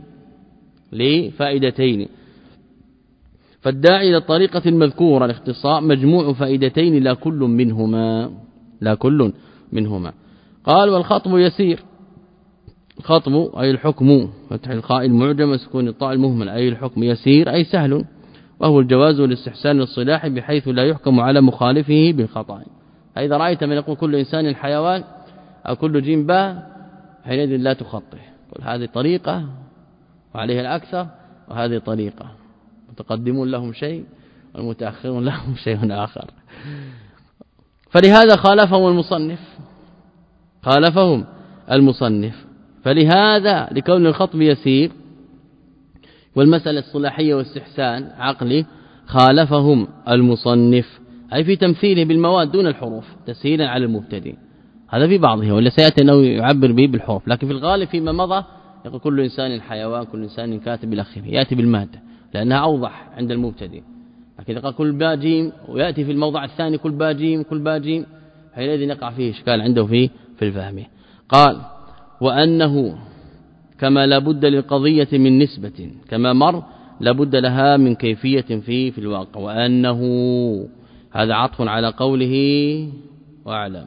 لفائدتين فالداعي إلى الطريقة المذكورة الاختصاء مجموع فائدتين لا كل منهما لا كل منهما قال والخطب يسير. الخطب أي الحكم، فتح الخاء المعجم وسكون الطاء المهمل، أي الحكم يسير أي سهل، وهو الجواز والاستحسان الصلاح بحيث لا يحكم على مخالفه بالخطأ. إذا رأيت من يقول كل إنسان حيوان أو كل جيم باء حينئذ لا تخطئ، قل هذه طريقة وعليها الأكثر، وهذه طريقة، متقدمون لهم شيء والمتأخرون لهم شيء آخر. فلهذا خالفهم المصنف خالفهم المصنف فلهذا لكون الخطب يسير والمسألة الصلاحية والاستحسان عقلي خالفهم المصنف، أي في تمثيله بالمواد دون الحروف تسهيلا على المبتدئ. هذا في بعضه، ولا سيأتي أنه يعبر به بالحروف، لكن في الغالب فيما مضى يقول كل إنسان حيوان، كل إنسان كاتب إلى آخره، يأتي بالمادة لأنها أوضح عند المبتدئ. لكن إذا قال كل باء جيم ويأتي في الموضع الثاني كل باء جيم كل باء جيم حينئذ يقع فيه إشكال عنده في في الفهم. قال وأنه كما لا بد للقضية من نسبة كما مر لا بد لها من كيفية في في الواقع، وأنه هذا عطف على قوله واعلم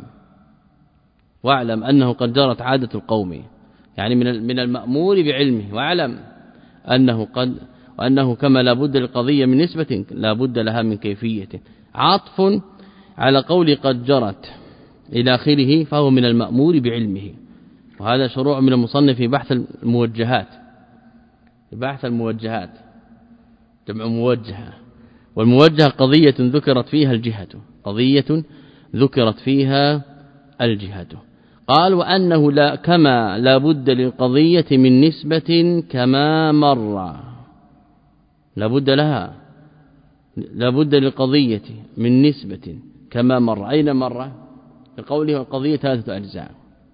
واعلم أنه قد جرت عادة القوم، يعني من من المأمور بعلمه، واعلم أنه قد وأنه كما لا بد للقضية من نسبة لا بد لها من كيفية، عطف على قول قد جرت إلى آخره، فهو من المأمور بعلمه. وهذا شروع من المصنف في بحث الموجهات في بحث الموجهات جمع موجهة، والموجهة قضية ذكرت فيها الجهة قضية ذكرت فيها الجهة. قال وأنه لا كما لا بد للقضية من نسبة كما مر، لا بد لها لا بد للقضية من نسبة كما مر. أين مر؟ لقوله القضية ثلاثة أجزاء،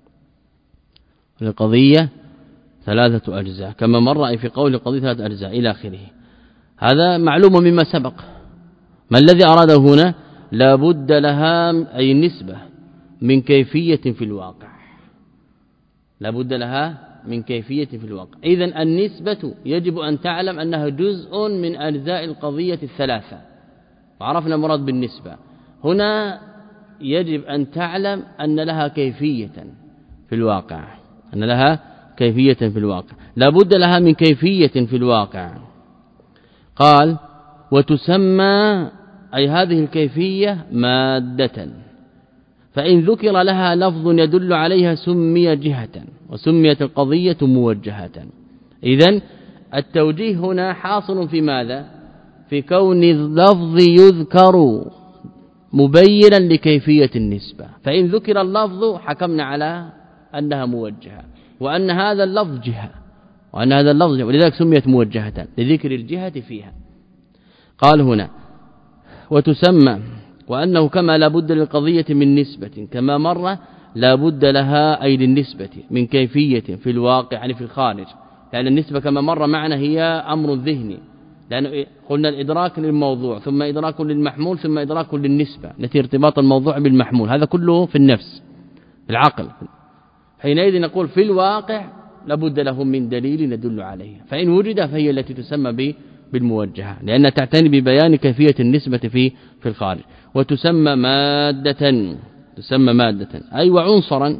القضية ثلاثة أجزاء كما مر، أي في قول القضية ثلاثة أجزاء إلى آخره. هذا معلوم مما سبق. ما الذي أراده هنا؟ لا بد لها أي النسبة من كيفية في الواقع، لا بد لها من كيفية في الواقع. إذن النسبة يجب أن تعلم أنها جزء من أجزاء القضية الثلاثة، وعرفنا المراد بالنسبة هنا. يجب أن تعلم أن لها كيفية في الواقع أن لها كيفية في الواقع لا بد لها من كيفية في الواقع. قال وتسمى أي هذه الكيفية مادة، فإن ذكر لها لفظ يدل عليها سمي جهة، وسميت القضية موجهة. إذن التوجيه هنا حاصل في ماذا؟ في كون اللفظ يذكر مبينا لكيفية النسبة، فإن ذكر اللفظ حكمنا على أنها موجهة، وأن هذا اللفظ جهة وأن هذا اللفظ جهة، ولذلك سميت موجهة لذكر الجهة فيها. قال هنا وتسمى وأنه كما لا بد للقضية من نسبة كما مر لا بد لها أي للنسبة من كيفية في الواقع، يعني في الخارج، لأن النسبة كما مر معنا هي أمر ذهني، لأن قلنا الإدراك للموضوع ثم إدراك للمحمول ثم إدراك للنسبة، نتي ارتباط الموضوع بالمحمول، هذا كله في النفس في العقل. حينئذ نقول في الواقع لابد له من دليل يدل عليه، فإن وجد فهي التي تسمى بالموجهة، لأنها تعتني ببيان كيفية النسبة في في الخارج. وتسمى مادة، تسمى مادة أي وعنصرا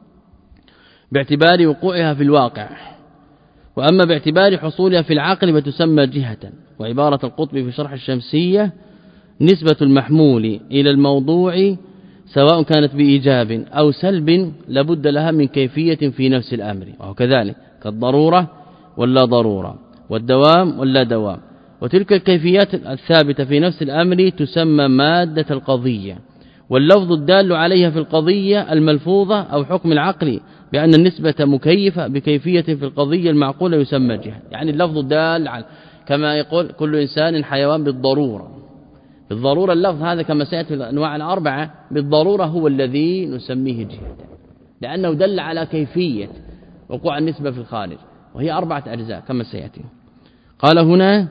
باعتبار وقوعها في الواقع، وأما باعتبار حصولها في العقل فتسمى جهة. وعبارة القطبي في شرح الشمسية: نسبة المحمول إلى الموضوع سواء كانت بإيجاب أو سلب لابد لها من كيفية في نفس الأمر، وهو كذلك كالضرورة ولا ضرورة، والدوام ولا دوام. وتلك الكيفيات الثابتة في نفس الأمر تسمى مادة القضية، واللفظ الدال عليها في القضية الملفوظة أو حكم العقل بأن النسبة مكيفة بكيفية في القضية المعقولة يسمى جهة. يعني اللفظ الدال على، كما يقول كل إنسان حيوان بالضرورة، بالضرورة اللفظ هذا كما سيأتي الأنواع الأربعة بالضرورة هو الذي نسميه جهة، لأنه دل على كيفية وقوع النسبة في الخارج، وهي أربعة أجزاء كما سيأتي. قال هنا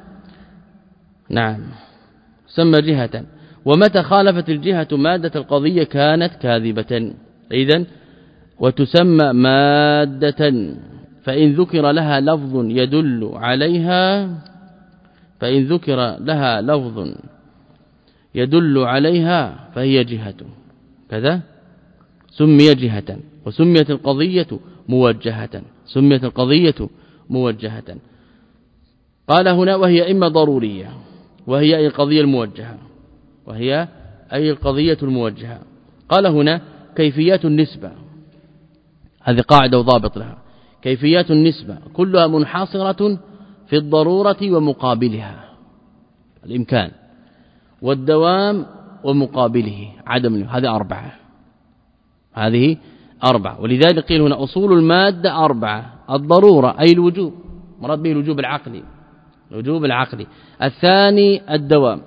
نعم سمى جهة. ومتى خالفت الجهة مادة القضية كانت كاذبة. إذن وتسمى مادة فإن ذكر لها لفظ يدل عليها، فإن ذكر لها لفظ يدل عليها فهي جهة كذا سمي جهة. وسميت القضية موجهة، سميت القضية موجهة. قال هنا: وهي إما ضرورية، وهي أي القضية الموجهة، وهي أي القضية الموجهة. قال هنا: كيفيات النسبة، هذه قاعدة وضابط لها. كيفيات النسبة كلها منحصرة في الضرورة ومقابلها، الإمكان والدوام ومقابله عدم، هذه أربعة، هذه أربعة. ولذلك قيل هنا أصول المادة أربعة: الضرورة أي الوجوب، مراد به الوجوب العقلي، الوجوب العقلي. الثاني الدوام.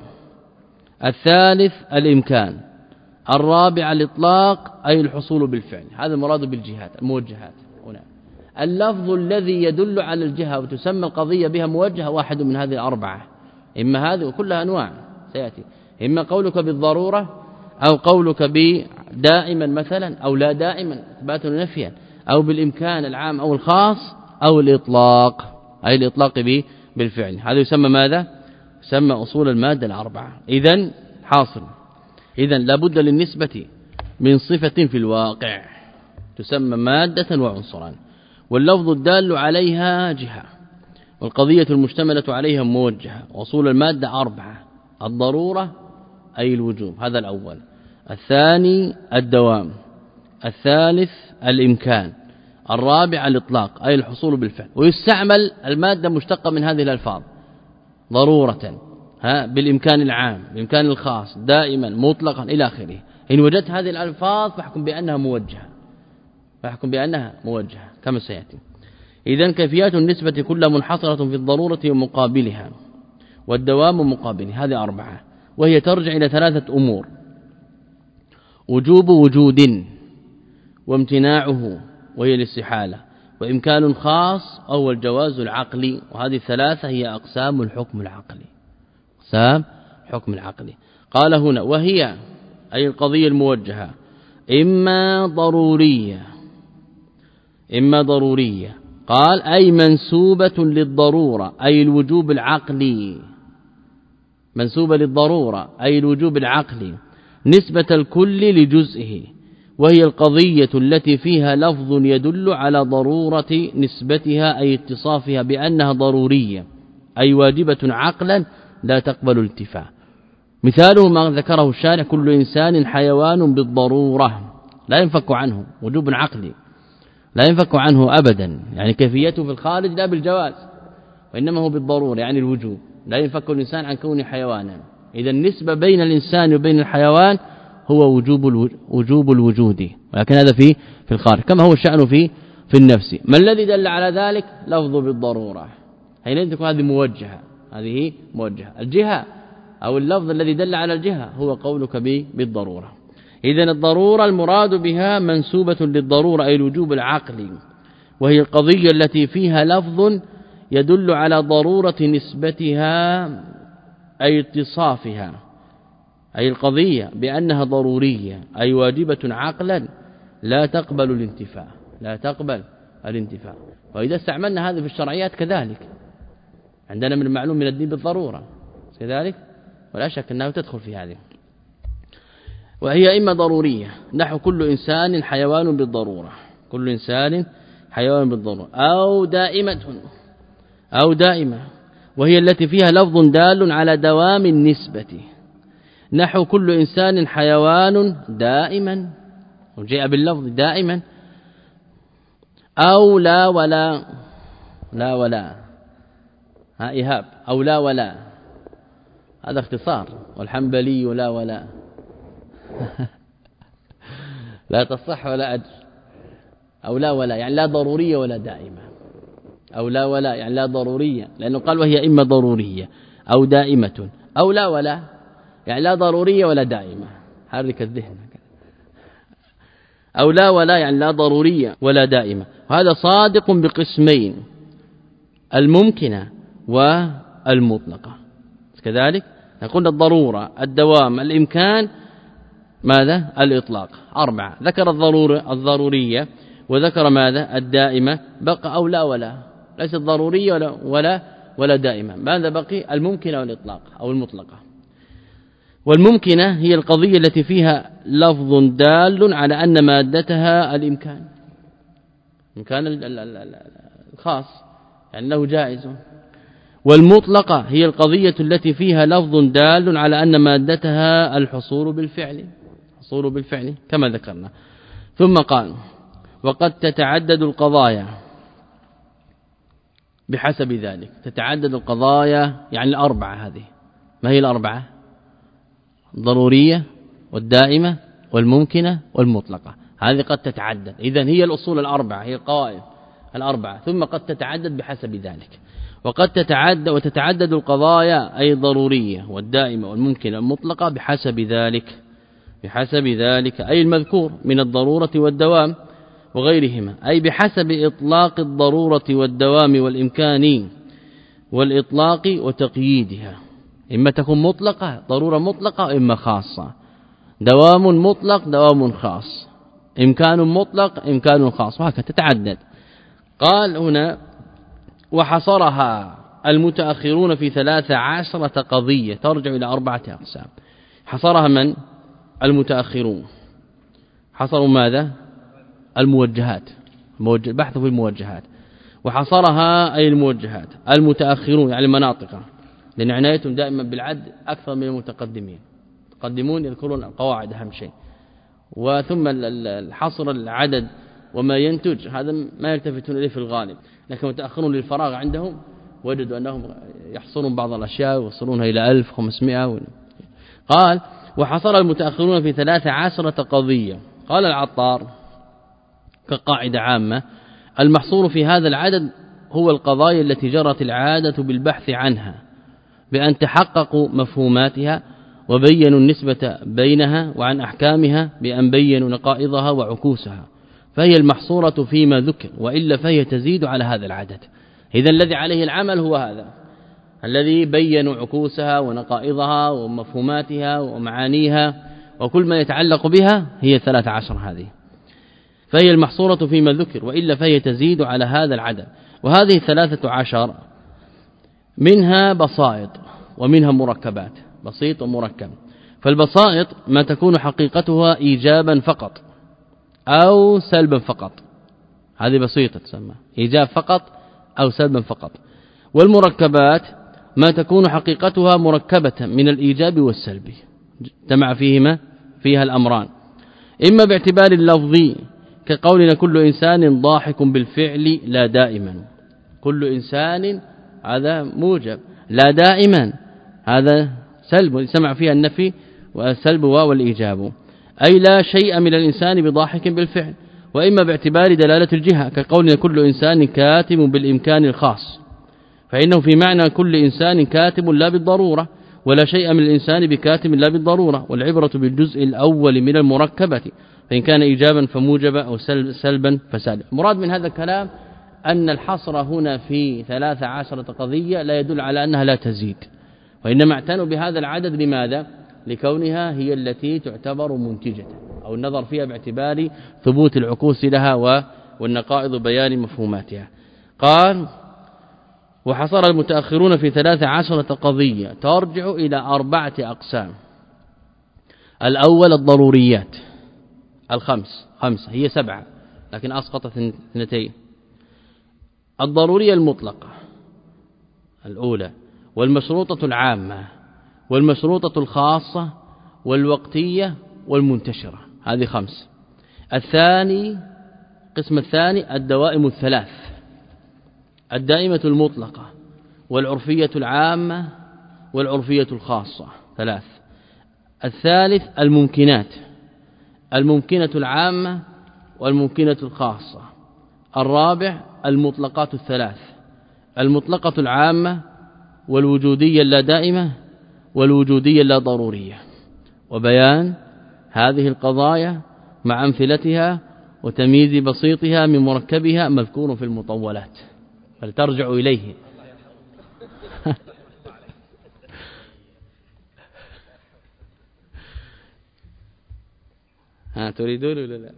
الثالث الإمكان. الرابع الإطلاق أي الحصول بالفعل، هذا المراد بالجهات الموجهات. هنا اللفظ الذي يدل على الجهة وتسمى القضية بها موجهة واحد من هذه الأربعة، إما هذه وكلها أنواع سيأتي، إما قولك بالضرورة أو قولك بدائما مثلا أو لا دائما إثباتا ونفيا، أو بالإمكان العام أو الخاص، أو الإطلاق أي الإطلاق به بالفعل. هذا يسمى ماذا؟ يسمى أصول المادة الأربعة. إذن حاصل، إذن لابد للنسبة من صفة في الواقع تسمى مادة وعنصرا، واللفظ الدال عليها جهة، والقضية المشتملة عليها موجهة. أصول المادة أربعة: الضرورة أي الوجوب، هذا الأول. الثاني الدوام. الثالث الإمكان. الرابع الإطلاق أي الحصول بالفعل. ويستعمل المادة مشتقة من هذه الألفاظ: ضرورة، ها بالإمكان العام، بالإمكان الخاص، دائما، مطلقا، إلى آخره. إن وجدت هذه الألفاظ فاحكم بأنها موجهة، فاحكم بأنها موجهة كما سيأتي. إذن كيفيات النسبة كلها منحصرة في الضرورة ومقابلها والدوام ومقابله، هذه أربعة، وهي ترجع إلى ثلاثة أمور: وجوب وجود، وامتناعه وهي الاستحالة، وإمكان خاص أو الجواز العقلي. وهذه الثلاثة هي أقسام الحكم العقلي، أقسام حكم العقلي. قال هنا: وهي أي القضية الموجهة إما ضرورية، إما ضرورية. قال: أي منسوبة للضرورة أي الوجوب العقلي، منسوبة للضرورة أي الوجوب العقلي، نسبة الكل لجزئه، وهي القضية التي فيها لفظ يدل على ضرورة نسبتها أي اتصافها بأنها ضرورية أي واجبة عقلا لا تقبل الالتفاء. مثاله ما ذكره الشارع: كل إنسان حيوان بالضرورة، لا ينفك عنه، وجوب عقلي لا ينفك عنه أبدا، يعني كيفيته في الخارج لا بالجواز، وإنما هو بالضرورة يعني الوجوب، لا ينفك الإنسان عن كونه حيوانا. إذا النسبة بين الإنسان وبين الحيوان هو وجوب وجوب الوجود، ولكن هذا في في الخارج، كما هو الشأن في في النفس. ما الذي دل على ذلك؟ لفظ بالضرورة، حينئذ تكون هذه موجهة، هذه موجهة. الجهة أو اللفظ الذي دل على الجهة هو قولك بالضرورة. إذن الضرورة المراد بها منسوبة للضرورة أي الوجوب العقلي، وهي القضية التي فيها لفظ يدل على ضرورة نسبتها أي اتصافها، أي القضية بأنها ضرورية أي واجبة عقلا لا تقبل الانتفاء، لا تقبل الانتفاع. وإذا استعملنا هذا في الشرعيات كذلك عندنا من المعلوم من الدين بالضرورة كذلك ولا شك أنها تدخل في هذه. وهي إما ضرورية نحو كل إنسان حيوان بالضرورة، كل إنسان حيوان بالضرورة، أو دائمة أو دائمة وهي التي فيها لفظ دال على دوام النسبة نحو كل إنسان حيوان دائما وجاء باللفظ دائما، أو لا ولا لا ولا ها إيهاب أو لا ولا هذا اختصار، والحنبلي لا ولا لا تصح ولا أجر، أو لا ولا يعني لا ضرورية ولا دائمة، أو لا ولا يعني لا ضرورية لأنه قال وهي إما ضرورية أو دائمة، أو لا ولا يعني لا ضرورية ولا دائمة، حرك الذهن، أو لا ولا يعني لا ضرورية ولا دائمة. وهذا صادق بقسمين الممكنة والمطلقة كذلك. نقول الضرورة الدوام الإمكان ماذا الإطلاق أربعة، ذكر الضرورة الضرورية وذكر ماذا الدائمة، بقى أو لا ولا ليست ضرورية ولا ولا, ولا دائمة، ماذا بقي الممكنة والإطلاق أو المطلقة. والممكنة هي القضية التي فيها لفظ دال على أن مادتها الإمكان، إمكان الخاص يعني له جائز. والمطلقة هي القضية التي فيها لفظ دال على أن مادتها الحصول بالفعل، حصول بالفعل كما ذكرنا. ثم قال وقد تتعدد القضايا بحسب ذلك، تتعدد القضايا يعني الأربعة. هذه ما هي الأربعة؟ الضرورية والدائمة والممكنة والمطلقة، هذه قد تتعدد. إذن هي الأصول الأربعة، هي القواعد الأربعة، ثم قد تتعدد بحسب ذلك. وقد تتعدد وتتعدد القضايا أي الضرورية والدائمة والممكنة والمطلقة بحسب ذلك، بحسب ذلك أي المذكور من الضرورة والدوام وغيرهما، أي بحسب إطلاق الضرورة والدوام والإمكان والإطلاق وتقييدها، إما تكون مطلقة ضرورة مطلقة إما خاصة، دوام مطلق دوام خاص، إمكان مطلق إمكان خاص، وهكذا تتعدد. قال هنا وحصرها المتأخرون في ثلاث عشرة قضية ترجع إلى أربعة أقسام. حصرها من؟ المتأخرون. حصروا ماذا؟ الموجهات، بحث في الموجهات. وحصرها أي الموجهات. المتأخرون يعني المناطق، لأن عنايتهم دائما بالعد أكثر من المتقدمين. المتقدمون يذكرون القواعد أهم شيء، وثم الحصر العدد وما ينتج هذا ما يلتفتون إليه في الغالب، لكن متأخرون للفراغ عندهم وجدوا أنهم يحصرون بعض الأشياء ويوصلونها إلى ألف وخمسمائة. قال وحصر المتأخرون في ثلاث عشرة قضية. قال العطار كقاعدة عامة المحصور في هذا العدد هو القضايا التي جرت العادة بالبحث عنها بأن تحققوا مفهوماتها وبينوا النسبة بينها، وعن أحكامها بأن بينوا نقائضها وعكوسها، فهي المحصورة فيما ذكر، وإلا فهي تزيد على هذا العدد. إذن الذي عليه العمل هو هذا الذي بينوا عكوسها ونقائضها ومفهوماتها ومعانيها وكل ما يتعلق بها، هي ثلاث عشر هذه، فهي المحصورة فيما ذكر، وإلا فهي تزيد على هذا العدد. وهذه ثلاثة عشر منها بسائط ومنها مركبات، بسيط ومركب. فالبسائط ما تكون حقيقتها إيجابا فقط أو سلبا فقط، هذه بسيطة تسمى إيجاب فقط أو سلبا فقط. والمركبات ما تكون حقيقتها مركبة من الإيجاب والسلب، جمع فيهما فيها الأمران، إما باعتبار اللفظي كقولنا كل إنسان ضاحك بالفعل لا دائما، كل إنسان هذا موجب، لا دائما هذا سلب، سمع فيها النفي والسلب والإيجاب، أي لا شيء من الإنسان بضاحك بالفعل. وإما باعتبار دلالة الجهة كقولنا كل إنسان كاتب بالإمكان الخاص، فإنه في معنى كل إنسان كاتب لا بالضرورة، ولا شيء من الإنسان بكاتب لا بالضرورة، والعبرة بالجزء الأول من المركبة، فإن كان إيجابا فموجب أو سلبا فسالب. مراد من هذا الكلام أن الحصر هنا في ثلاث عشرة قضية لا يدل على أنها لا تزيد، وإنما اعتنوا بهذا العدد لماذا؟ لكونها هي التي تعتبر منتجة، أو النظر فيها باعتبار ثبوت العكوس لها والنقائض بيان مفهوماتها. قال وحصر المتأخرون في ثلاث عشرة قضية ترجع إلى أربعة أقسام. الأول الضروريات الخمس خمسة هي سبعة لكن أسقطت اثنتين. الضرورية المطلقة الأولى والمشروطة العامة والمشروطة الخاصة والوقتية والمنتشرة، هذه خمس. الثاني قسم الثاني الدوائم الثلاث، الدائمة المطلقة والعرفية العامة والعرفية الخاصة، ثلاث. الثالث الممكنات، الممكنة العامة والممكنة الخاصة. الرابع المطلقات الثلاث، المطلقة العامة والوجودية اللا دائمة والوجودية اللا ضرورية. وبيان هذه القضايا مع أمثلتها وتمييز بسيطها من مركبها مذكور في المطولات فلترجع إليه. ها تريدون ولا لا؟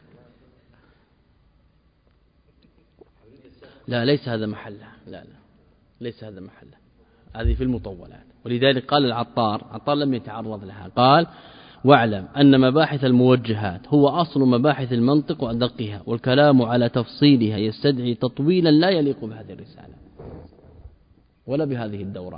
لا ليس هذا محله، لا لا ليس هذا محله، هذه في المطولات. ولذلك قال العطار، عطار لم يتعرض لها، قال واعلم أن مباحث الموجهات هو أصل مباحث المنطق وأدقها، والكلام على تفصيلها يستدعي تطويلا لا يليق بهذه الرسالة ولا بهذه الدورة.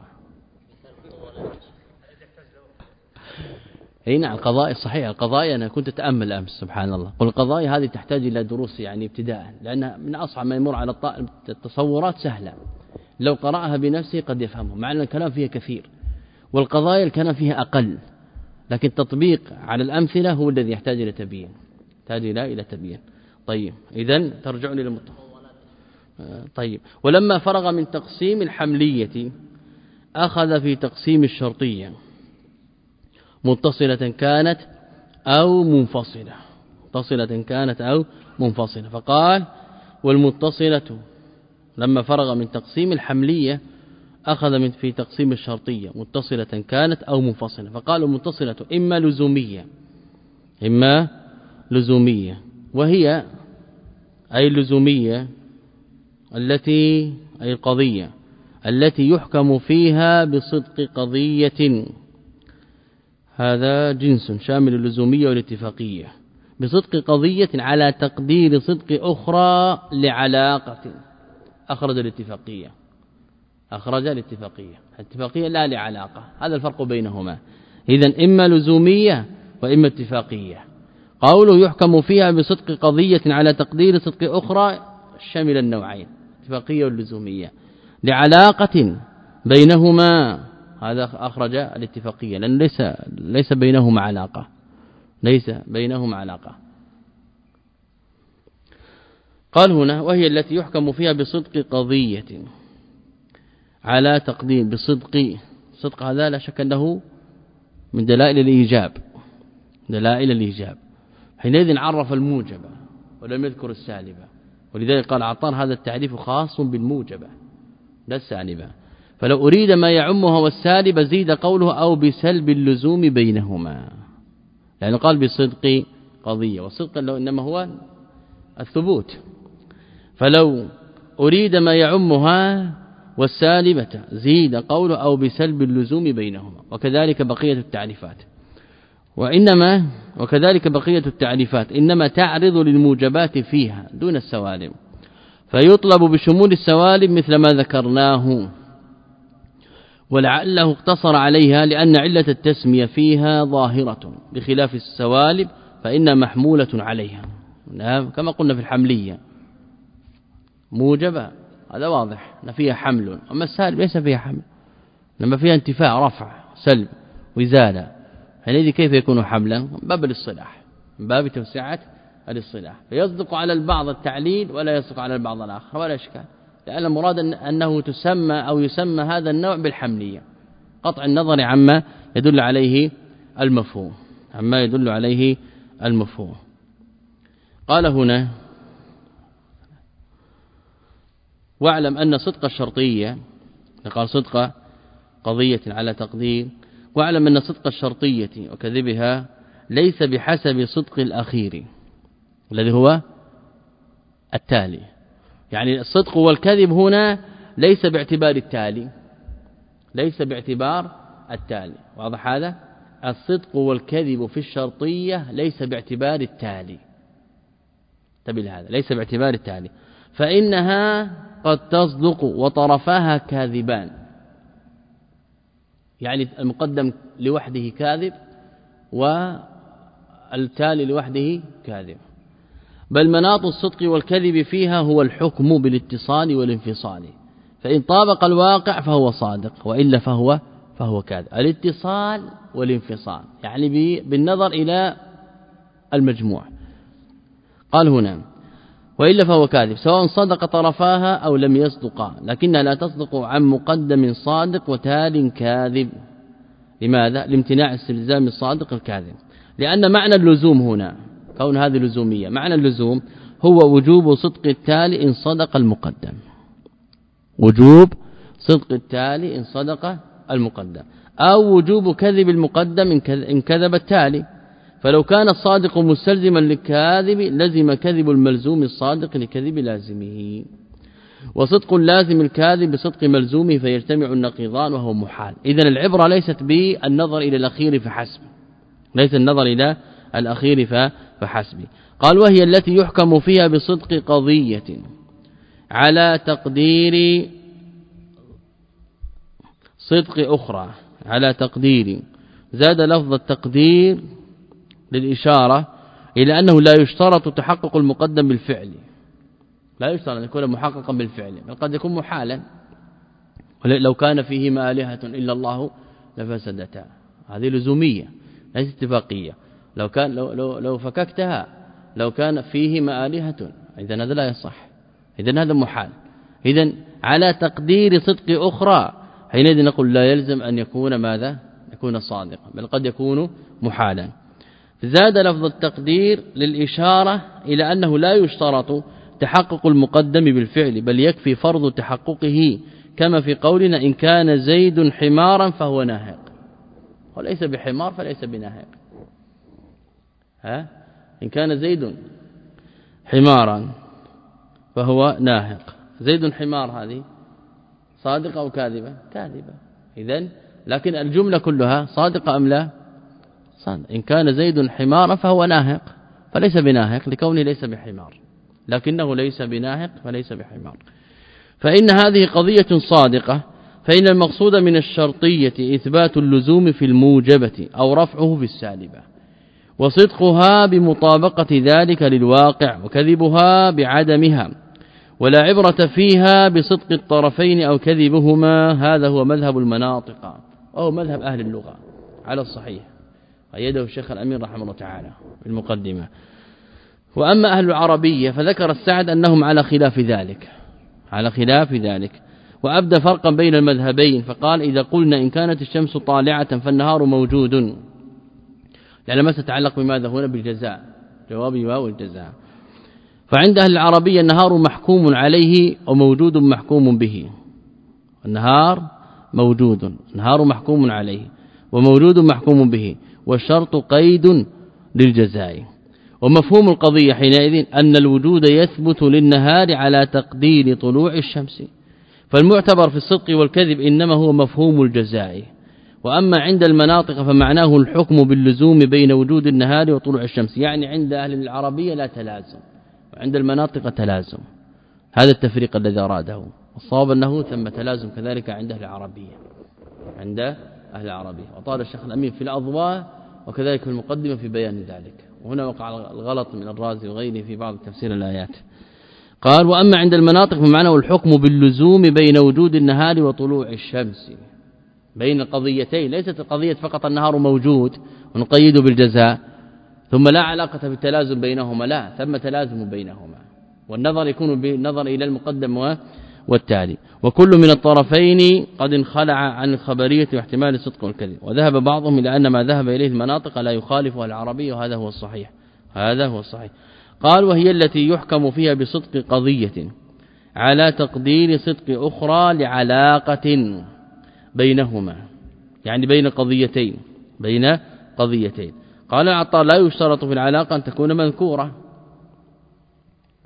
اي نعم القضايا صحيح، القضايا أنا كنت أتأمل أمس سبحان الله، قل القضايا هذه تحتاج إلى دروس يعني ابتداء، لأنها من أصعب ما يمر على التصورات سهلة، لو قرأها بنفسه قد يفهمه، مع أن الكلام فيها كثير والقضايا الكلام فيها أقل، لكن التطبيق على الأمثلة هو الذي يحتاج إلى تبيين، يحتاج إلى تبيين. طيب إذن ترجعون إلى المطلق. طيب ولما فرغ من تقسيم الحملية أخذ في تقسيم الشرطية متصلة كانت أو منفصلة، متصلة كانت أو منفصلة. فقال والمتصلة لما فرغ من تقسيم الحملية أخذ من في تقسيم الشرطية متصلة كانت أو منفصلة. فقال المتصلة إما لزومية إما لزومية، وهي أي اللزومية التي أي القضية التي يحكم فيها بصدق قضية، هذا جنس شامل اللزومية والاتفاقية، بصدق قضية على تقدير صدق أخرى لعلاقة. أخرج الاتفاقية أخرج الاتفاقية الاتفاقية لا لعلاقة، هذا الفرق بينهما. إذن إما لزومية وإما اتفاقية. قوله يحكم فيها بصدق قضية على تقدير صدق أخرى شمل النوعين اتفاقية واللزومية، لعلاقة بينهما، هذا أخرج الاتفاقية لأن ليس ليس بينهما علاقة، ليس بينهما علاقة. قال هنا وهي التي يحكم فيها بصدق قضية على تقدير بصدق، صدق هذا لا شك أنه من دلائل الإيجاب، دلائل الإيجاب. حينئذ عرف الموجبة ولم يذكر السالبة، ولذلك قال عطار هذا التعريف خاص بالموجبة لا السالبة. فلو أريد ما يعمها والسالبة زيد قوله أو بسلب اللزوم بينهما، يعني قال بصدق قضية، والصدق لو إنما هو الثبوت، فلو أريد ما يعمها والسالبة زيد قوله أو بسلب اللزوم بينهما. وكذلك بقية التعريفات، وإنما وكذلك بقية التعريفات إنما تعرض للموجبات فيها دون السوالم، فيطلب بشمول السوالم مثل ما ذكرناه، ولعله اقتصر عليها لأن علة التسمية فيها ظاهرة بخلاف السوالب فإنها محمولة عليها، كما قلنا في الحملية موجبة هذا واضح أن فيها حمل، أما السالب ليس فيها حمل، لما فيها انتفاع رفع سلب وإزالة، حينئذ كيف يكون حملا؟ باب الاصطلاح، باب توسعة الاصطلاح، فيصدق على البعض التعليل ولا يصدق على البعض الآخر ولا إشكال، لأن المراد أنه تسمى أو يسمى هذا النوع بالحملية قطع النظر عما يدل عليه المفهوم، عما يدل عليه المفهوم. قال هنا واعلم أن صدق الشرطية، قال صدق قضية على تقدير، واعلم أن صدق الشرطية وكذبها ليس بحسب صدق الأخير الذي هو التالي. يعني الصدق والكذب هنا ليس باعتبار التالي ليس باعتبار التالي واضح هذا؟ الصدق والكذب في الشرطية ليس باعتبار التالي تبي هذا ليس باعتبار التالي، فإنها قد تصدق وطرفاها كاذبان، يعني المقدم لوحده كاذب والتالي لوحده كاذب. بل مناط الصدق والكذب فيها هو الحكم بالاتصال والانفصال، فإن طابق الواقع فهو صادق وإلا فهو فهو كاذب. الاتصال والانفصال يعني بالنظر إلى المجموع. قال هنا وإلا فهو كاذب سواء صدق طرفاها أو لم يصدقا، لكنها لا تصدق عن مقدم صادق وتال كاذب. لماذا؟ لامتناع استلزام الصادق الكاذب، لأن معنى اللزوم هنا كون هذه لزومية، معنى اللزوم هو وجوب صدق التالي إن صدق المقدم، وجوب صدق التالي إن صدق المقدم، أو وجوب كذب المقدم إن كذب التالي. فلو كان الصادق مستلزما للكاذب لزم كذب الملزوم الصادق لكذب لازمه، وصدق لازم الكاذب بصدق ملزومه فيجتمع النقيضان وهو محال. إذن العبرة ليست بالنظر إلى الأخير فحسب، ليس النظر إلى الأخير فحسب. قال وهي التي يحكم فيها بصدق قضية على تقدير صدق أخرى، على تقدير زاد لفظ التقدير للإشارة إلى أنه لا يشترط تحقق المقدم بالفعل، لا يشترط أن يكون محققا بالفعل، بل قد يكون محالا. لو كان فيهما آلهة إلا الله لفسدتا، هذه لزومية ليست اتفاقية. لو كان لو لو, لو فككتها لو كان فيهما آلهة إذن هذا لا يصح، إذن هذا محال. إذن على تقدير صدق أخرى حينئذ نقول لا يلزم أن يكون ماذا؟ يكون صادقا، بل قد يكون محالا. زاد لفظ التقدير للإشارة إلى أنه لا يشترط تحقق المقدم بالفعل، بل يكفي فرض تحققه، كما في قولنا إن كان زيد حمارا فهو ناهق، وليس بحمار فليس بناهق. ها إن كان زيد حمارا فهو ناهق، زيد حمار هذه صادقة أو كاذبة؟ كاذبة. إذن لكن الجملة كلها صادقة أم لا؟ صادق. إن كان زيد حمارا فهو ناهق، فليس بناهق لكونه ليس بحمار، لكنه ليس بناهق فليس بحمار. فإن هذه قضية صادقة، فإن المقصود من الشرطية إثبات اللزوم في الموجبة أو رفعه في السالبة، وصدقها بمطابقة ذلك للواقع، وكذبها بعدمها، ولا عبرة فيها بصدق الطرفين أو كذبهما. هذا هو مذهب المناطق أو مذهب أهل اللغة على الصحيح، قيده الشيخ الأمين رحمه الله تعالى في المقدمة. وأما أهل العربية فذكر السعد أنهم على خلاف ذلك على خلاف ذلك وأبدى فرقا بين المذهبين، فقال إذا قلنا إن كانت الشمس طالعة فالنهار موجود، لأن ما تتعلق بماذا هنا؟ بالجزاء، جوابي واو الجزاء. فعند أهل العربية النهار محكوم عليه وموجود محكوم به، النهار موجود، النهار محكوم عليه وموجود محكوم به، والشرط قيد للجزاء. ومفهوم القضية حينئذ أن الوجود يثبت للنهار على تقدير طلوع الشمس، فالمعتبر في الصدق والكذب إنما هو مفهوم الجزاء. وأما عند المناطق فمعناه الحكم باللزوم بين وجود النهار وطلوع الشمس، يعني عند أهل العربية لا تلازم، وعند المناطق تلازم. هذا التفريق الذي أراده، والصواب أنه ثم تلازم كذلك عند أهل العربية عند أهل العربية. وطال الشيخ الأمين في الأضواء وكذلك في المقدمة في بيان ذلك. وهنا وقع الغلط من الرازي وغيره في بعض تفسير الآيات. قال وأما عند المناطق فمعناه الحكم باللزوم بين وجود النهار وطلوع الشمس، بين القضيتين، ليست القضية فقط النهار موجود ونقيد بالجزاء ثم لا علاقة بالتلازم بينهما، لا، ثم تلازم بينهما، والنظر يكون بالنظر إلى المقدم والتالي، وكل من الطرفين قد انخلع عن الخبرية واحتمال الصدق والكذب. وذهب بعضهم إلى أن ما ذهب إليه المناطق لا يخالفها العربي، وهذا هو الصحيح هذا هو الصحيح. قال وهي التي يحكم فيها بصدق قضية على تقدير صدق أخرى لعلاقة بينهما، يعني بين قضيتين بين قضيتين. قال العطار لا يشترط في العلاقة أن تكون مذكورة،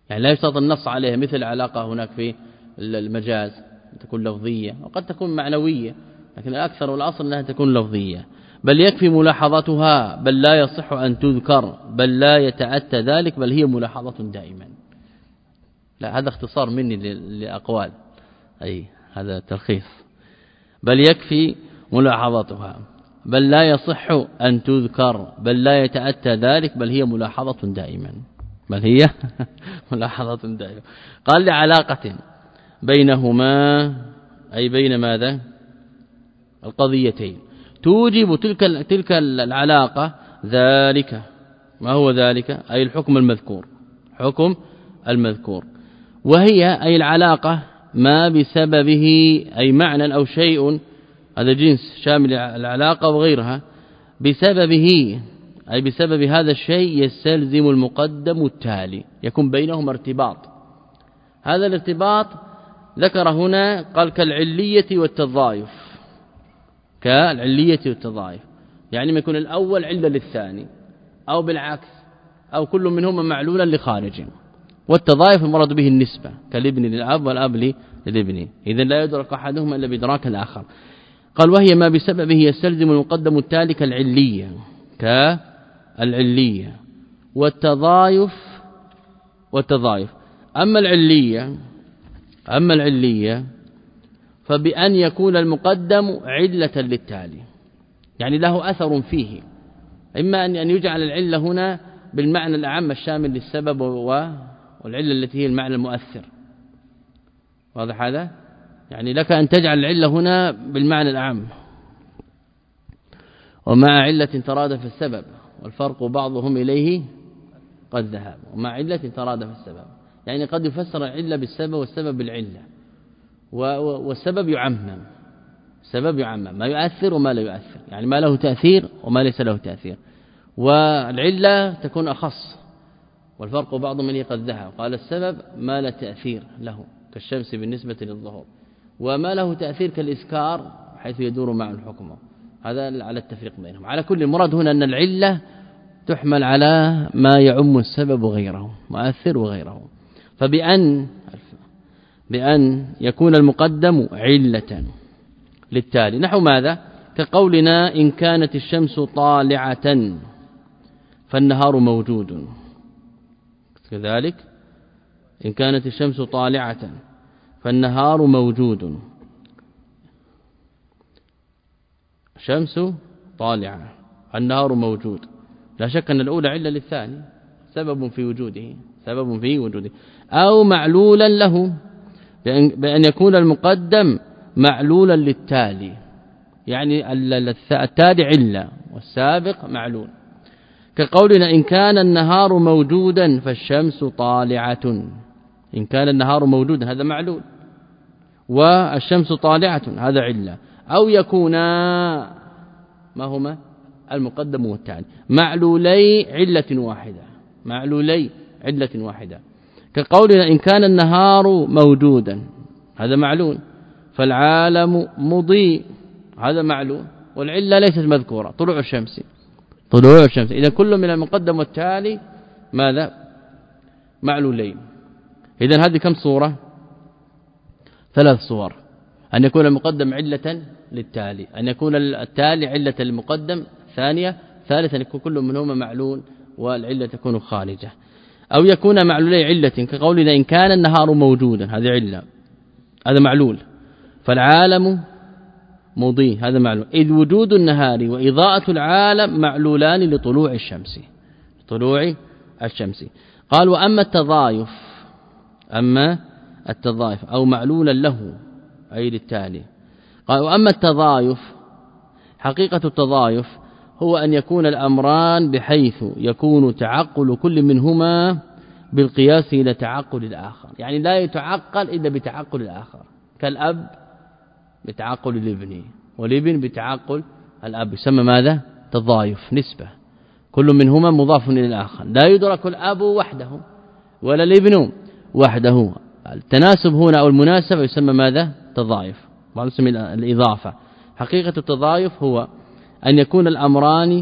يعني لا يشترط النص عليها، مثل العلاقة هناك في المجاز تكون لفظية وقد تكون معنوية، لكن الأكثر والأصل أنها تكون لفظية. بل يكفي ملاحظتها، بل لا يصح أن تذكر، بل لا يتأتى ذلك، بل هي ملاحظة دائما. لا، هذا اختصار مني لأقوال، أي هذا تلخيص. بل يكفي ملاحظتها، بل لا يصح أن تذكر، بل لا يتأتى ذلك، بل هي ملاحظة دائما، بل هي ملاحظة دائما. قال لعلاقة بينهما، أي بين ماذا؟ القضيتين، توجب تلك تلك العلاقة ذلك. ما هو ذلك؟ أي الحكم المذكور، حكم المذكور. وهي أي العلاقة ما بسببه، أي معنى أو شيء، هذا جنس شامل العلاقة وغيرها، بسببه أي بسبب هذا الشيء يستلزم المقدم التالي، يكون بينهما ارتباط. هذا الارتباط ذكر هنا قال كالعلية والتضايف، كالعلية والتضايف، يعني ما يكون الأول علة للثاني أو بالعكس، أو كل منهما معلولا لخارج. والتضايف المراد به النسبة، كالابن للأب والأب للابن، إذن لا يدرك أحدهما إلا بإدراك الآخر. قال وهي ما بسببه يستلزم المقدم التالي كالعلية، كالعلية والتضايف والتضايف. أما العلية أما العلية فبأن يكون المقدم علة للتالي، يعني له أثر فيه، إما أن يجعل العلة هنا بالمعنى الأعم الشامل للسبب والعلة التي هي المعنى المؤثر. واضح هذا؟ يعني لك أن تجعل العلة هنا بالمعنى الأعم، ومع علة ترادف السبب، والفرق بعضهم إليه قد ذهب، ومع علة ترادف السبب، يعني قد يفسر العلة بالسبب والسبب بالعلة، والسبب يعمم، السبب يعمم ما يؤثر وما لا يؤثر، يعني ما له تأثير وما ليس له تأثير، والعلة تكون أخص، والفرق بعضهم إليه قد ذهب. قال السبب ما لا تأثير له كالشمس بالنسبة للظهور، وما له تأثير كالإسكار حيث يدور مع الحكم. هذا على التفريق بينهم. على كل مراد هنا أن العلة تحمل على ما يعم السبب وغيره، مؤثر وغيره. فبأن بأن يكون المقدم علة للتالي، نحو ماذا؟ كقولنا إن كانت الشمس طالعة فالنهار موجود، كذلك إن كانت الشمس طالعة فالنهار موجود. الشمس طالعة، النهار موجود، لا شك أن الأولى علة للثاني، سبب في وجوده، سبب في وجوده. أو معلولا له، بأن يكون المقدم معلولا للتالي، يعني التالي علة والسابق معلول. كقولنا إن كان النهار موجودا فالشمس طالعة، إن كان النهار موجودا هذا معلول، والشمس طالعة هذا علة. أو يكونا ما هما؟ المقدم والتالي معلولي علة واحدة، معلولي علة واحدة. كقولنا إن كان النهار موجودا هذا معلول، فالعالم مضيء هذا معلول، والعلة ليست مذكورة، طلوع الشمس، طلوع الشمس. إذا كل من المقدم والتالي ماذا؟ معلولين. إذن هذه كم صورة؟ ثلاث صور: أن يكون المقدم علة للتالي، أن يكون التالي علة للمقدم، ثانية ثالثا أن يكون كل منهما معلول والعلة تكون خارجة. أو يكون معلولي علة، كقولنا إن كان النهار موجودا هذا علة، هذا معلول، فالعالم مضيء هذا معلول، إذ وجود النهار وإضاءة العالم معلولان لطلوع الشمس، طلوع الشمس. قال وأما التضايف، أما التضايف أو معلولا له أي للتالي. قال وأما التضايف، حقيقة التضايف هو أن يكون الأمران بحيث يكون تعقل كل منهما بالقياس إلى تعقل الآخر، يعني لا يتعقل إلا بتعقل الآخر، كالأب بتعقل الابن والابن بتعقل الأب، يسمى ماذا؟ تضايف نسبة، كل منهما مضاف إلى الآخر، لا يدرك الأب وحده ولا الابن وحده. التناسب هنا أو المناسبة يسمى ماذا؟ تضايف، بعض يسمى الإضافة. حقيقة التضايف هو أن يكون الأمران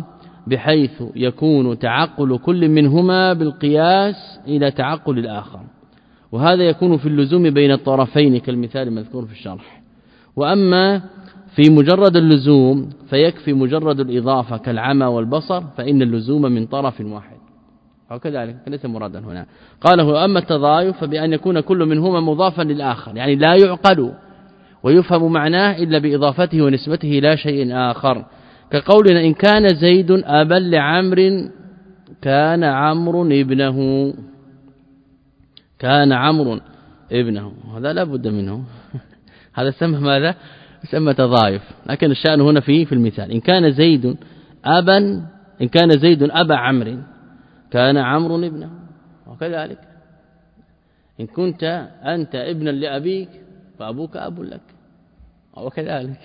بحيث يكون تعقل كل منهما بالقياس إلى تعقل الآخر، وهذا يكون في اللزوم بين الطرفين كالمثال المذكور في الشرح. وأما في مجرد اللزوم فيكفي مجرد الإضافة كالعمى والبصر، فإن اللزوم من طرف واحد أو كذلك ليس مرادا هنا. قال هو أما التضايف فبأن يكون كل منهما مضافا للآخر، يعني لا يعقل ويفهم معناه إلا بإضافته ونسبته لا شيء آخر، كقولنا إن كان زيد أبا لعمر كان عمرو ابنه، كان عمرو ابنه، هذا لا بد منه هذا سمى ماذا؟ سمى تضايف، لكن الشأن هنا فيه في المثال إن كان زيد أبا، إن كان زيد أبا عمرو كان عمرو ابنه، وكذلك إن كنت أنت ابنا لأبيك فأبوك أب لك، وكذلك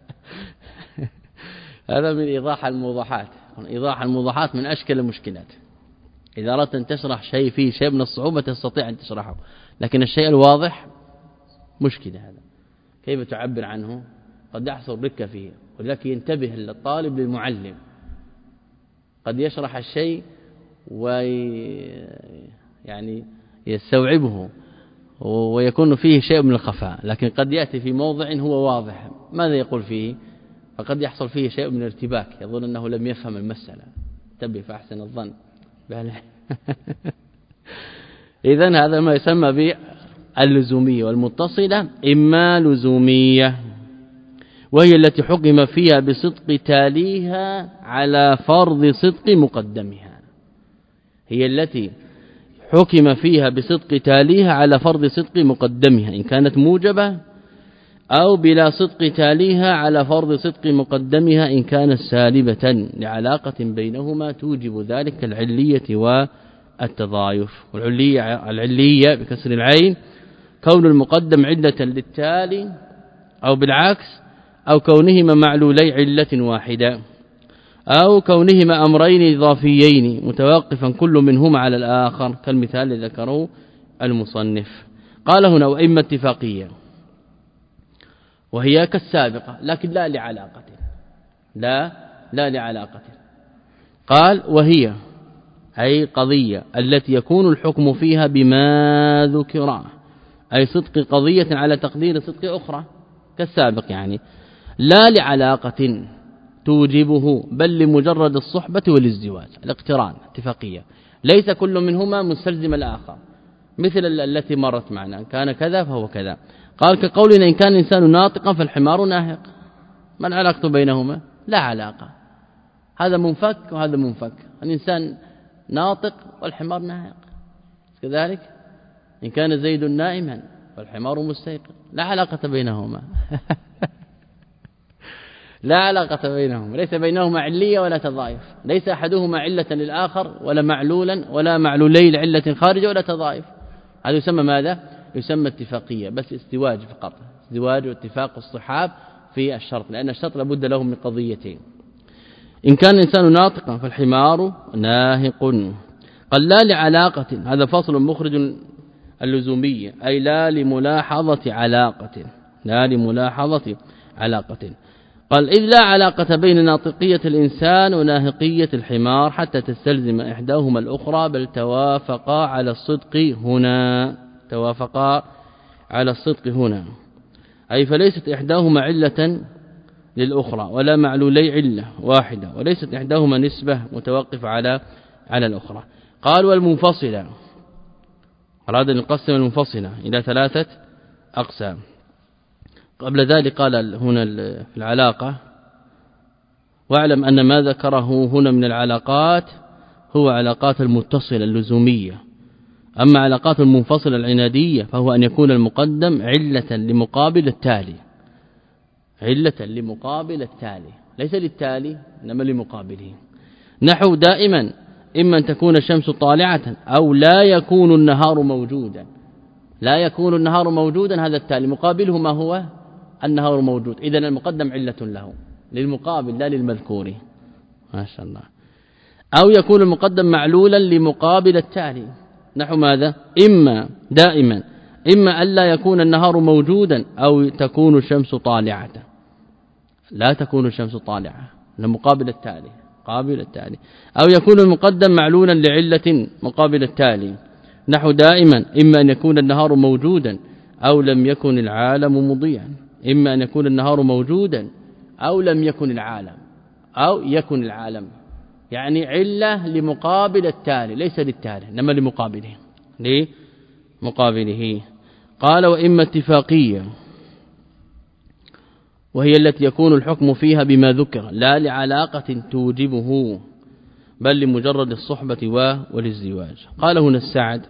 هذا من إيضاح الموضحات. إيضاح الموضحات من أشكل المشكلات. إذا أردت أن تشرح شيء فيه شيء من الصعوبة تستطيع أن تشرحه، لكن الشيء الواضح مشكلة. هذا كيف تعبر عنه قد يحصل ركة فيه، ولذلك ينتبه الطالب للمعلم، قد يشرح الشيء ويعني يستوعبه ويكون فيه شيء من الخفاء، لكن قد يأتي في موضع هو واضح ماذا يقول فيه، فقد يحصل فيه شيء من الارتباك يظن أنه لم يفهم المسألة. انتبه فأحسن الظن إذن هذا ما يسمى باللزومية والمتصلة. إما لزومية وهي التي حكم فيها بصدق تاليها على فرض صدق مقدمها، هي التي حكم فيها بصدق تاليها على فرض صدق مقدمها إن كانت موجبة، أو بلا صدق تاليها على فرض صدق مقدمها إن كانت سالبة لعلاقة بينهما توجب ذلك العلية والتضايف. والعلية العلية بكسر العين كون المقدم علة للتالي، أو بالعكس، أو كونهما معلولي علة واحدة، أو كونهما أمرين إضافيين متوقفا كل منهما على الآخر كالمثال الذي ذكره المصنف. قال هنا وإما اتفاقية وهي كالسابقة لكن لا لعلاقة، لا لا لعلاقة. قال وهي أي قضية التي يكون الحكم فيها بما ذكر، أي صدق قضية على تقدير صدق أخرى كالسابق، يعني لا لعلاقة توجبه بل لمجرد الصحبة والازدواج الاقتران اتفاقية، ليس كل منهما مستلزم الآخر، مثل التي مرت معنا كان كذا فهو كذا. قال كقولنا إن كان الإنسان ناطقا فالحمار ناهق، ما العلاقة بينهما؟ لا علاقة، هذا منفك وهذا منفك، الإنسان ناطق والحمار ناهق، كذلك إن كان زيد نائما والحمار مستيقظ، لا علاقة بينهما لا علاقة بينهما، ليس بينهما علية ولا تضايف، ليس أحدهما علة للآخر ولا معلولا ولا معلولي لعلة خارجة ولا تضايف. هذا يسمى ماذا؟ يسمى اتفاقية، بس ازدواج فقط، ازدواج واتفاق الصحاب في الشرط، لأن الشرط لابد له من قضيتين. إن كان الإنسان ناطقا فالحمار ناهق. قال لا لعلاقة، هذا فصل مخرج اللزومية، أي لا لملاحظة علاقة، لا لملاحظة علاقة. قال إذ لا علاقة بين ناطقية الإنسان وناهقية الحمار حتى تستلزم إحداهما الأخرى، بل توافقا على الصدق هنا، توافقا على الصدق هنا، أي فليست إحداهما علة للأخرى ولا معلولي علة واحدة، وليست إحداهما نسبة متوقفة على على الأخرى. قال والمنفصلة، أراد أن يقسم المنفصلة إلى ثلاثة أقسام. قبل ذلك قال هنا في العلاقة واعلم أن ما ذكره هنا من العلاقات هو علاقات المتصلة اللزومية، أما علاقات المنفصلة العنادية فهو أن يكون المقدم علة لمقابل التالي، علة لمقابل التالي، ليس للتالي إنما لمقابله. نحو دائما إما أن تكون الشمس طالعة أو لا يكون النهار موجودا، لا يكون النهار موجودا هذا التالي، مقابله ما هو النهار موجود، إذن المقدم علة له للمقابل لا للمذكور، ما شاء الله. أو يكون المقدم معلولا لمقابل التالي، نحو ماذا؟ إما دائما إما ألا يكون النهار موجودا أو تكون الشمس طالعة، لا تكون الشمس طالعة لمقابل التالي، مقابل التالي، أو يكون المقدم معلولا لعلة مقابل التالي، نحو دائما إما أن يكون النهار موجودا أو لم يكن العالم مضيئا، إما أن يكون النهار موجودا أو لم يكن العالم أو يكن العالم، يعني علة لمقابل التالي ليس للتالي إنما لمقابله لمقابله. قال وإما اتفاقية وهي التي يكون الحكم فيها بما ذكر لا لعلاقة توجبه بل لمجرد الصحبة والازدواج. قال هنا السعد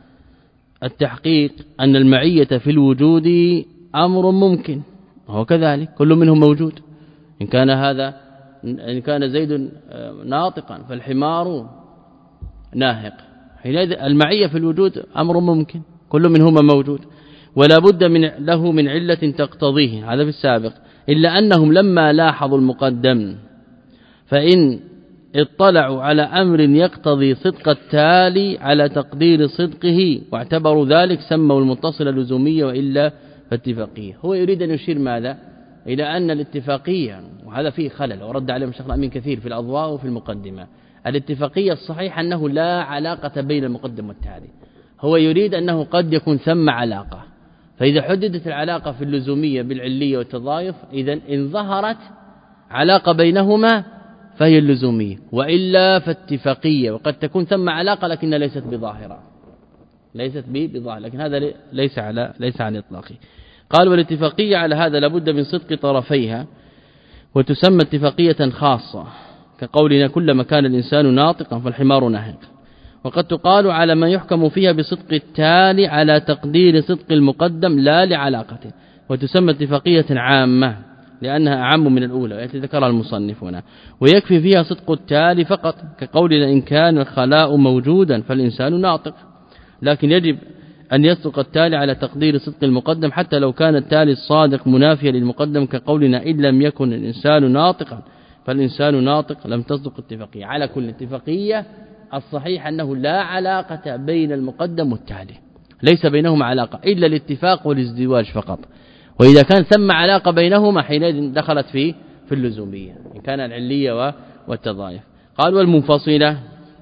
التحقيق أن المعية في الوجود أمر ممكن، وهو كذلك كل منهم موجود، إن كان هذا إن كان زيد ناطقا فالحمار ناهق، حينئذ المعية في الوجود أمر ممكن كل منهما موجود ولا بد من له من علة تقتضيه، هذا في السابق، إلا أنهم لما لاحظوا المقدم فإن اطلعوا على أمر يقتضي صدق التالي على تقدير صدقه واعتبروا ذلك سموا المتصل لزومية وإلا فاتفاقية. هو يريد أن يشير ماذا إلى أن الاتفاقية، وهذا فيه خلل ورد عليه الشيخ الأمين كثير في الأضواء وفي المقدمة، الاتفاقية الصحيح أنه لا علاقة بين المقدم والتالي، هو يريد أنه قد يكون ثم علاقة، فإذا حددت العلاقة في اللزومية بالعلية والتضايف إذن إن ظهرت علاقة بينهما فهي اللزومية، وإلا فاتفاقية، وقد تكون ثم علاقة لكن ليست بظاهرة ليست بظاهرة لكن هذا ليس على ليس على إطلاقه. قال والاتفاقية على هذا لابد من صدق طرفيها وتسمى اتفاقية خاصة كقولنا كلما كان الإنسان ناطقا فالحمار ناهق، وقد تقال على ما يحكم فيها بصدق التالي على تقدير صدق المقدم لا لعلاقته، وتسمى اتفاقية عامة لأنها أعم من الأولى التي ذكرها المصنف هنا، ويكفي فيها صدق التالي فقط كقولنا إن كان الخلاء موجودا فالإنسان ناطق، لكن يجب أن يصدق التالي على تقدير صدق المقدم حتى لو كان التالي الصادق منافيا للمقدم كقولنا إن لم يكن الإنسان ناطقا فالإنسان ناطق لم تصدق اتفاقية. على كل اتفاقية الصحيح أنه لا علاقة بين المقدم والتالي، ليس بينهما علاقة إلا الاتفاق والازدواج فقط، وإذا كان ثم علاقة بينهما حينئذ دخلت في في اللزومية إن كان العلية والتضايف. قال والمنفصلة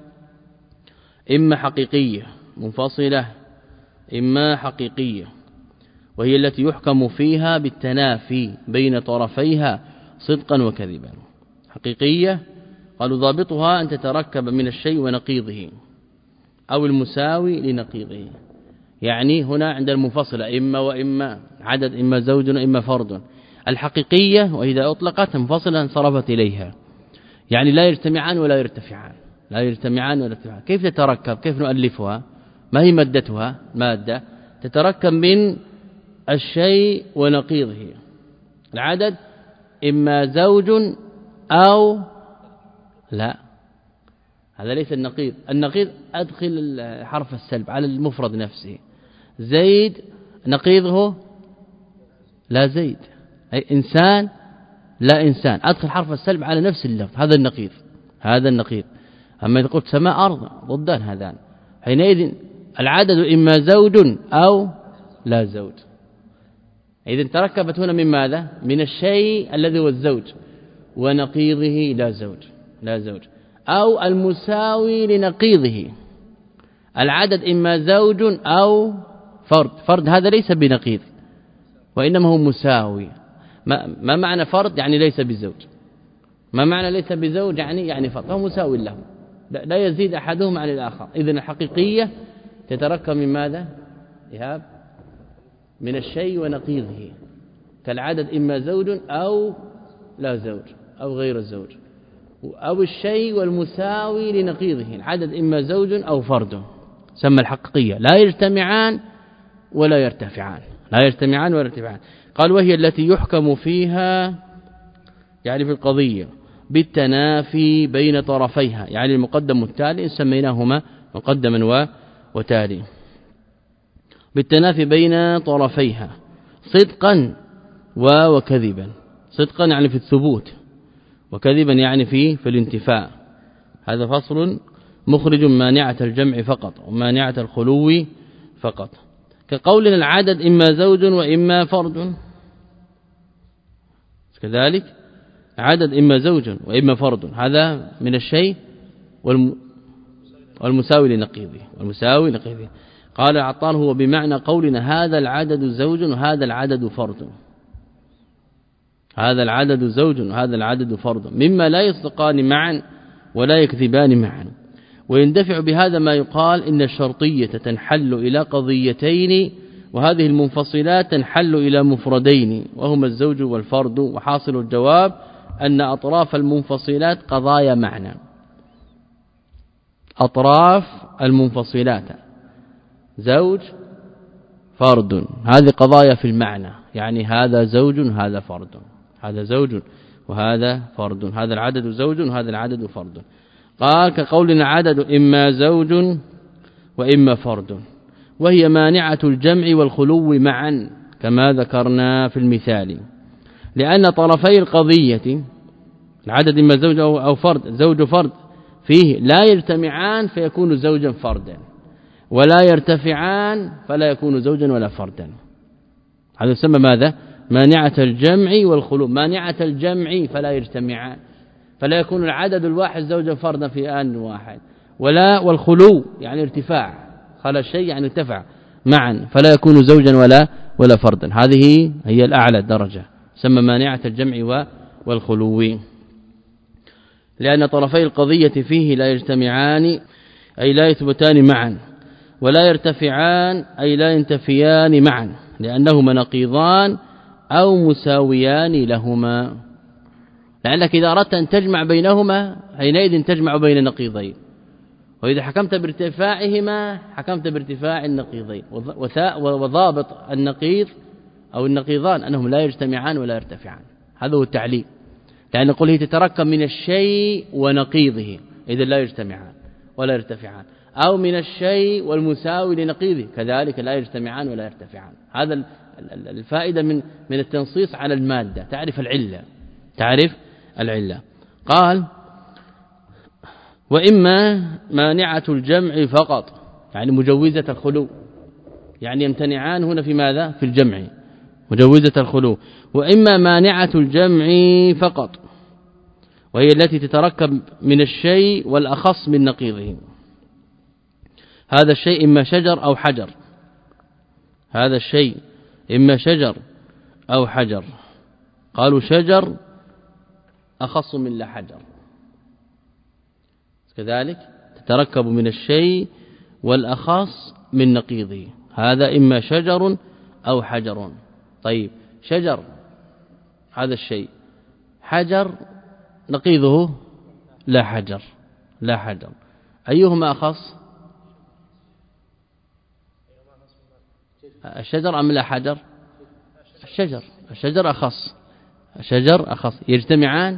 إما حقيقية منفصلة إما حقيقية وهي التي يحكم فيها بالتنافي بين طرفيها صدقا وكذبا. حقيقية قالوا ضابطها أن تتركب من الشيء ونقيضه أو المساوي لنقيضه، يعني هنا عند المنفصلة إما وإما عدد إما زوج وإما فرد. الحقيقية وإذا أطلقت منفصلة انصرفت إليها، يعني لا يجتمعان ولا يرتفعان لا يجتمعان ولا يرتفعان. كيف تتركب؟ كيف نؤلفها؟ ما هي مادتها؟ مادة تتركب من الشيء ونقيضه. العدد إما زوج أو لا، هذا ليس النقيض. النقيض أدخل حرف السلب على المفرد نفسه، زيد نقيضه لا زيد، أي إنسان لا إنسان، أدخل حرف السلب على نفس اللفظ، هذا النقيض هذا النقيض. أما إذا قلت سماء أرض ضدان هذان، حينئذ العدد إما زوج أو لا زوج. إذن تركبت هنا من ماذا؟ من الشيء الذي هو الزوج ونقيضه لا زوج لا زوج أو المساوي لنقيضه. العدد إما زوج أو فرد، فرد هذا ليس بنقيض وإنما هو مساوي. ما, ما معنى فرد؟ يعني ليس بزوج. ما معنى ليس بزوج؟ يعني يعني فرد، هو مساوي له، لا يزيد أحدهم عن الآخر. إذن الحقيقية تتركب من ماذا؟ إيهاب من الشيء ونقيضه، كالعدد إما زوج أو لا زوج أو غير الزوج، أو الشيء والمساوي لنقيضه، العدد إما زوج أو فرد، سمى الحقيقية لا يجتمعان ولا يرتفعان لا يجتمعان ولا يرتفعان. قال وهي التي يحكم فيها يعني في القضية بالتنافي بين طرفيها، يعني المقدم والتالي سميناهما مقدما وتالي، بالتنافي بين طرفيها صدقا وكذبا. صدقا يعني في الثبوت، وكذبا يعني في في الانتفاء. هذا فصل مخرج مانعة الجمع فقط ومانعة الخلو فقط، كقولنا العدد إما زوج وإما فرد، كذلك عدد إما زوج وإما فرد، هذا من الشيء والم والمساوي لنقيضه والمساوي لنقيضه. قال العطار هو بمعنى قولنا هذا العدد زوج وهذا العدد فرد، هذا العدد زوج وهذا العدد فرد، مما لا يصدقان معا ولا يكذبان معا. ويندفع بهذا ما يقال إن الشرطية تنحل إلى قضيتين وهذه المنفصلات تنحل إلى مفردين وهما الزوج والفرد. وحاصل الجواب أن أطراف المنفصلات قضايا معنى، أطراف المنفصلات زوج فرد هذه قضايا في المعنى، يعني هذا زوج هذا فرد، هذا زوج وهذا فرد، هذا العدد زوج وهذا العدد فرد. قال كقولنا عدد إما زوج وإما فرد، وهي مانعة الجمع والخلو معا كما ذكرنا في المثال، لأن طرفي القضية العدد إما زوج أو فرد زوج فرد فيه لا يجتمعان فيكون زوجا فردا، ولا يرتفعان فلا يكون زوجا ولا فردا. هذا يسمى ماذا؟ مانعة الجمع والخلو. مانعة الجمع فلا يجتمعان، فلا يكون العدد الواحد زوجا فردا في آن واحد، ولا والخلو يعني ارتفاع، خلا الشيء يعني ارتفع معا فلا يكون زوجا ولا ولا فردا. هذه هي الأعلى درجة، سمى مانعة الجمع والخلو، لأن طرفي القضية فيه لا يجتمعان أي لا يثبتان معا، ولا يرتفعان أي لا ينتفيان معا، لأنهما نقيضان أو مساويان لهما. لأنك إذا أردت أن تجمع بينهما حينئذ تجمع بين نقيضين، وإذا حكمت بارتفاعهما حكمت بارتفاع النقيضين. وضابط النقيض أو النقيضان أنهم لا يجتمعان ولا يرتفعان، هذا هو التعليل. لأن نقول هي تتركب من الشيء ونقيضه إذا لا يجتمعان ولا يرتفعان، أو من الشيء والمساوي لنقيضه كذلك لا يجتمعان ولا يرتفعان. هذا الفائدة من من التنصيص على المادة، تعرف العلة، تعرف العلة. قال وإما مانعة الجمع فقط يعني مجوزة الخلو، يعني يمتنعان هنا في ماذا؟ في الجمع، مجوزة الخلو. وإما مانعة الجمع فقط وهي التي تتركب من الشيء والأخص من نقيضه. هذا الشيء إما شجر أو حجر، هذا الشيء إما شجر أو حجر. قالوا شجر أخص من لا حجر، كذلك تتركب من الشيء والأخص من نقيضه. هذا إما شجر أو حجر. طيب شجر هذا الشيء، حجر نقيضه لا حجر، لا حجر، أيهما أخص؟ الشجر أم لا حجر؟ الشجر، الشجر أخص، الشجر أخص. يجتمعان؟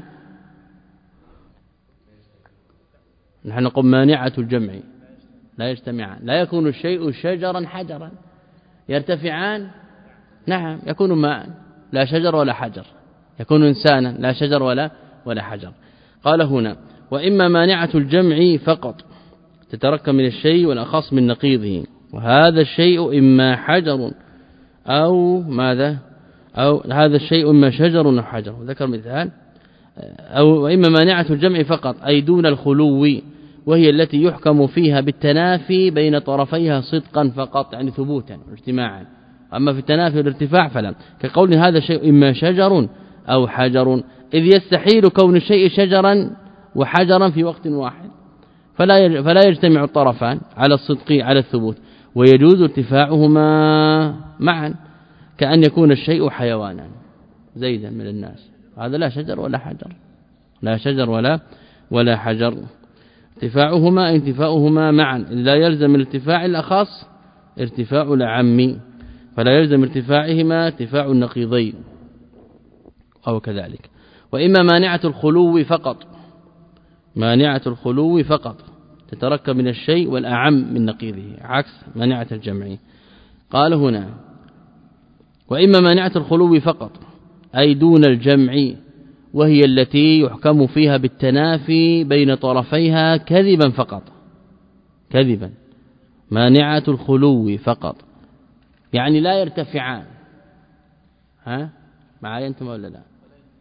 نحن نقول مانعة الجمع لا يجتمعان، لا يكون الشيء شجرا حجرا. يرتفعان؟ نعم يكون ماء لا شجر ولا حجر، يكون إنسانا لا شجر ولا ولا حجر. قال هنا وإما مانعة الجمع فقط تتركب من الشيء والأخص من نقيضه، وهذا الشيء إما حجر أو ماذا؟ أو هذا الشيء إما شجر أو حجر. ذكر مثال. أو وإما مانعة الجمع فقط أي دون الخلو، وهي التي يحكم فيها بالتنافي بين طرفيها صدقا فقط يعني ثبوتا اجتماعا، أما في التنافي والارتفاع فلا. كقول هذا الشيء إما شجر أو حجر، إذ يستحيل كون الشيء شجرا وحجرا في وقت واحد، فلا فلا يجتمع الطرفان على الصدق على الثبوت، ويجوز ارتفاعهما معا، كأن يكون الشيء حيوانا زيدا من الناس، هذا لا شجر ولا حجر، لا شجر ولا ولا حجر. ارتفاعهما انتفاؤهما معا، لا يلزم الارتفاع الأخص ارتفاع العام، فلا يلزم ارتفاعهما ارتفاع النقيضين أو كذلك. وإما مانعة الخلو فقط، مانعة الخلو فقط تتركب من الشيء والأعم من نقيضه عكس مانعة الجمع. قال هنا وإما مانعة الخلو فقط أي دون الجمع، وهي التي يحكم فيها بالتنافي بين طرفيها كذبا فقط، كذبا. مانعة الخلو فقط يعني لا يرتفعان، ها معايا انتم ولا لا؟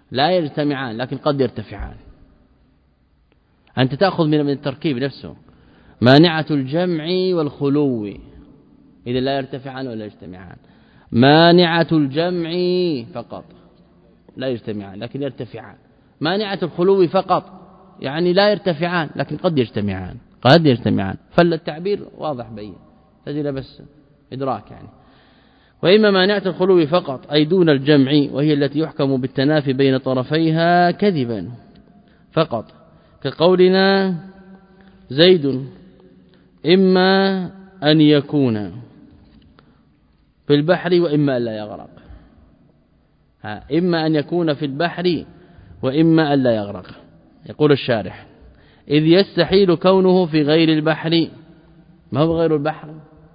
لا يجتمعان لكن قد يرتفعان. أنت تأخذ من التركيب نفسه مانعة الجمع والخلو، إذا لا يرتفعان ولا يجتمعان. مانعة الجمع فقط لا يجتمعان لكن يرتفعان. مانعة الخلو فقط يعني لا يرتفعان لكن قد يجتمعان قد يجتمعان. فالتعبير واضح بين تجد بس إدراك يعني. وإما مانعة الخلو فقط أي دون الجمع، وهي التي يحكم بالتنافي بين طرفيها كذبا فقط، كقولنا زيد إما أن يكون في البحر وإما أن لا يغرق. ها إما أن يكون في البحر وإما أن لا يغرق. يقول الشارح إذ يستحيل كونه في غير البحر. ما هو غير البحر؟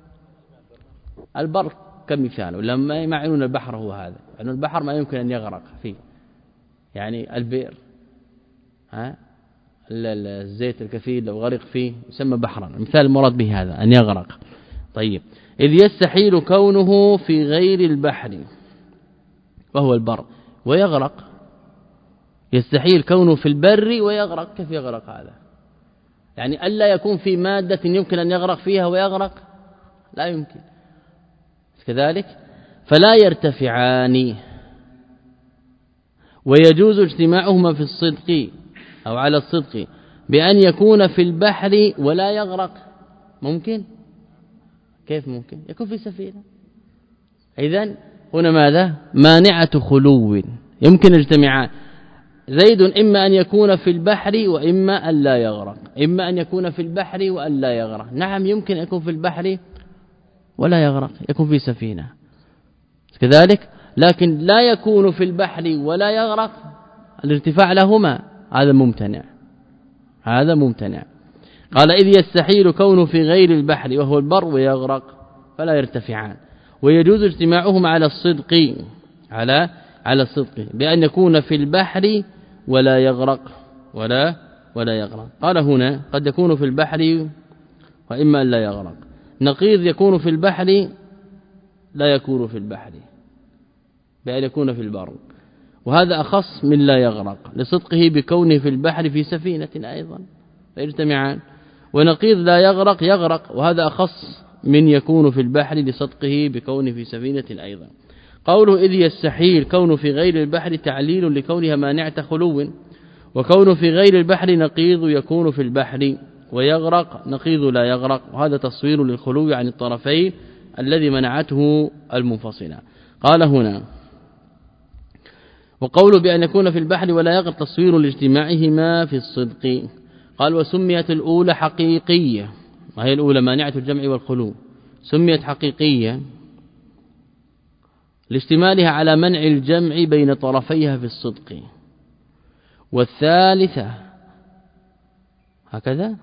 البر كمثال، لما يمعنون البحر هو هذا، يعني البحر ما يمكن أن يغرق فيه، يعني البئر ها الزيت الكثير لو غرق فيه يسمى بحرا، المثال المراد به هذا أن يغرق. طيب إذ يستحيل كونه في غير البحر وهو البر ويغرق. يستحيل كونه في البر ويغرق. كيف يغرق هذا؟ يعني ألا يكون في مادة يمكن أن يغرق فيها ويغرق، لا يمكن كذلك. فلا يرتفعان، ويجوز اجتماعهما في الصدق أو على الصدق بأن يكون في البحر ولا يغرق. ممكن؟ كيف ممكن؟ يكون في سفينة. إذن هنا ماذا؟ مانعة خلو يمكن اجتماعان. زيد إما أن يكون في البحر وإما أن لا يغرق. إما أن يكون في البحر وأن لا يغرق. نعم يمكن أن يكون في البحر ولا يغرق، يكون في سفينة كذلك. لكن لا يكون في البحر ولا يغرق، الارتفاع لهما هذا ممتنع، هذا ممتنع. قال إذ يستحيل كونه في غير البحر وهو البر ويغرق فلا يرتفعان، ويجوز اجتماعهما على الصدق على على الصدق بأن يكون في البحر ولا يغرق ولا ولا يغرق. قال هنا قد يكون في البحر وإما أن لا يغرق. نقيض يكون في البحر لا يكون في البحر بأن يكون في البر، وهذا أخص من لا يغرق لصدقه بكونه في البحر في سفينة أيضا فيجتمعان. ونقيض لا يغرق يغرق، وهذا أخص من يكون في البحر لصدقه بكونه في سفينة أيضا. قوله إذ يستحيل كونه في غير البحر تعليل لكونها مانعة خلو، وكونه في غير البحر نقيض يكون في البحر ويغرق نقيض لا يغرق، وهذا تصوير للخلو عن الطرفين الذي منعته المنفصلة. قال هنا وقوله بأن يكون في البحر ولا يغرق تصوير لاجتماعهما في الصدق. قال وسميت الأولى حقيقية، وهي الأولى مانعة الجمع والخلو، سميت حقيقية لاشتمالها على منع الجمع بين طرفيها في الصدق. والثالثة هكذا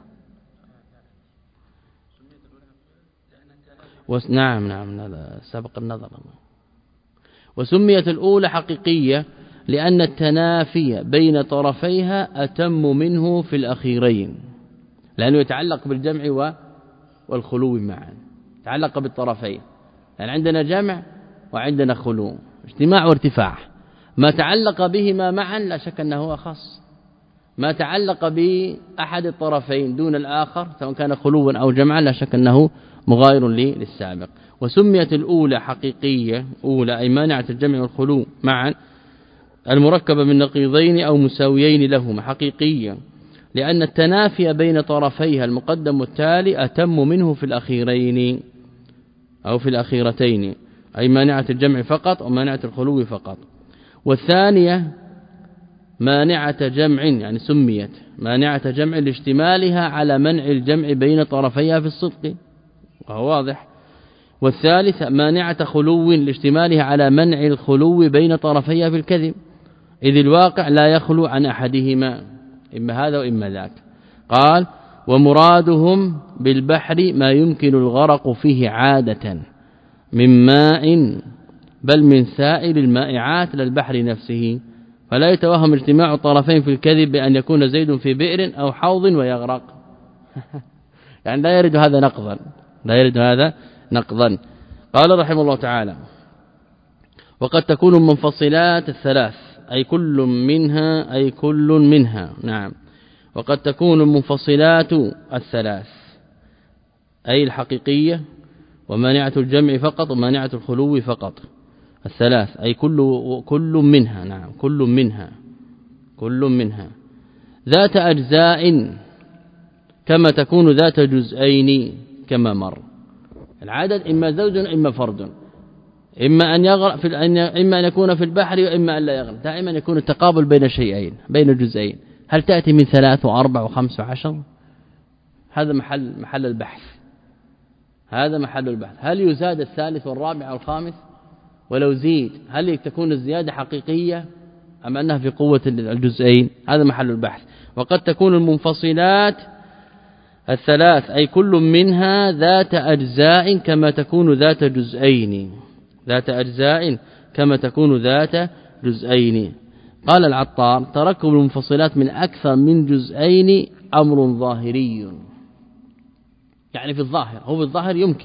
نعم نعم هذا سبق النظر. وسميت الأولى حقيقية لأن التنافي بين طرفيها أتم منه في الأخيرين، لأنه يتعلق بالجمع والخلو معا، يتعلق بالطرفين. يعني عندنا جمع وعندنا خلو، اجتماع وارتفاع. ما تعلق بهما معا لا شك أنه أخص، ما تعلق بأحد الطرفين دون الآخر سواء كان خلوا أو جمعا لا شك أنه مغاير للسابق. وسميت الأولى حقيقية، أولى أي مانعة الجمع والخلو معا المركبة من نقيضين أو مساويين لهما حقيقية لأن التنافي بين طرفيها المقدم والتالي أتم منه في الأخيرين أو في الأخيرتين، أي مانعة الجمع فقط ومانعة الخلو فقط. والثانية مانعة جمع، يعني سميت مانعة جمع لاشتمالها على منع الجمع بين طرفيها في الصدق وهو واضح. والثالث مانعة خلو لاشتمالها على منع الخلو بين طرفيها في الكذب، إذ الواقع لا يخلو عن أحدهما إما هذا وإما ذاك. قال ومرادهم بالبحر ما يمكن الغرق فيه عادة من ماء بل من سائر المائعات للبحر نفسه، فلا يتوهم اجتماع الطرفين في الكذب بأن يكون زيد في بئر أو حوض ويغرق. يعني لا يرد هذا نقضا، لا يرد هذا نقضا. قال رحمه الله تعالى وقد تكون المنفصلات الثلاث أي كل منها أي كل منها نعم. وقد تكون المنفصلات الثلاث أي الحقيقية ومانعة الجمع فقط ومانعة الخلو فقط الثلاث أي كل كل منها نعم كل منها كل منها ذات أجزاء كما تكون ذات جزئين كما مر. العدد إما زوج إما فرد، إما أن يغرق في إما أن يكون في البحر وإما أن لا يغرق، دائما يكون التقابل بين شيئين بين الجزئين. هل تأتي من ثلاث وأربع وخمس وعشر؟ هذا محل محل البحث هذا محل البحث. هل يزاد الثالث والرابع والخامس؟ ولو زيد هل تكون الزيادة حقيقية أم أنها في قوة الجزئين؟ هذا محل البحث. وقد تكون المنفصلات الثلاث أي كل منها ذات أجزاء كما تكون ذات جزئين ذات أجزاء كما تكون ذات جزئين. قال العطار تركب المنفصلات من أكثر من جزئين أمر ظاهري، يعني في الظاهر هو في الظاهر يمكن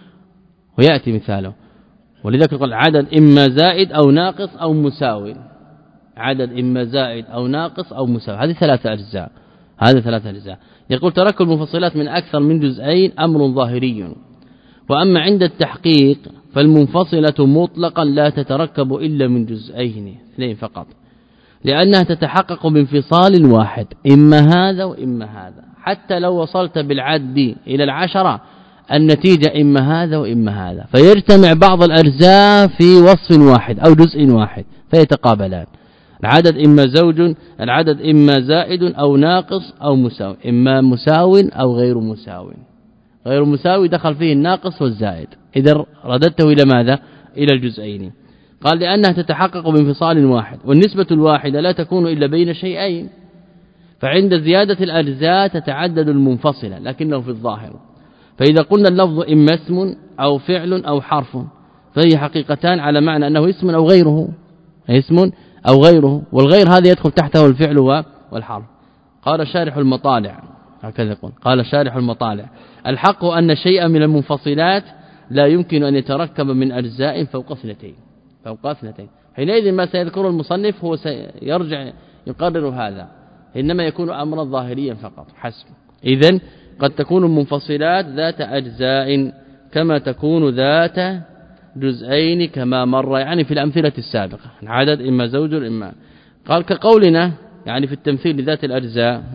ويأتي مثاله. ولذلك قال عدد إما زائد أو ناقص أو مساوي، عدد إما زائد أو ناقص أو مساوي، هذه ثلاثة أجزاء هذه ثلاثة أجزاء. يقول تركب المنفصلات من أكثر من جزئين أمر ظاهري. وأما عند التحقيق فالمنفصلة مطلقا لا تتركب إلا من جزئين اثنين فقط، لأنها تتحقق بانفصال واحد إما هذا وإما هذا. حتى لو وصلت بالعد إلى العشرة النتيجة إما هذا وإما هذا، فيجتمع بعض الأجزاء في وصف واحد أو جزء واحد فيتقابلان. العدد إما زوج، العدد إما زائد أو ناقص أو مساو، إما مساو أو غير مساو. غير مساوي دخل فيه الناقص والزائد، إذا رددته إلى ماذا؟ إلى الجزئين. قال لأنها تتحقق بانفصال واحد، والنسبة الواحدة لا تكون إلا بين شيئين، فعند زيادة الأجزاء تتعدد المنفصلة لكنه في الظاهر. فإذا قلنا اللفظ إما اسم أو فعل أو حرف فهي حقيقتان على معنى أنه اسم أو غيره، اسم أو غيره، والغير هذا يدخل تحته الفعل والحرف. قال شارح المطالع هكذا يقول قال شارح المطالع الحق أن شيئا من المنفصلات لا يمكن أن يتركب من أجزاء فوق اثنتين فوق اثنتين حينئذ ما سيذكره المصنف هو سيرجع يقرر هذا، إنما يكون أمرا ظاهريا فقط حسب. إذن قد تكون المنفصلات ذات أجزاء كما تكون ذات جزئين كما مر، يعني في الأمثلة السابقة العدد إما زوج إما. قال كقولنا يعني في التمثيل لذات الأجزاء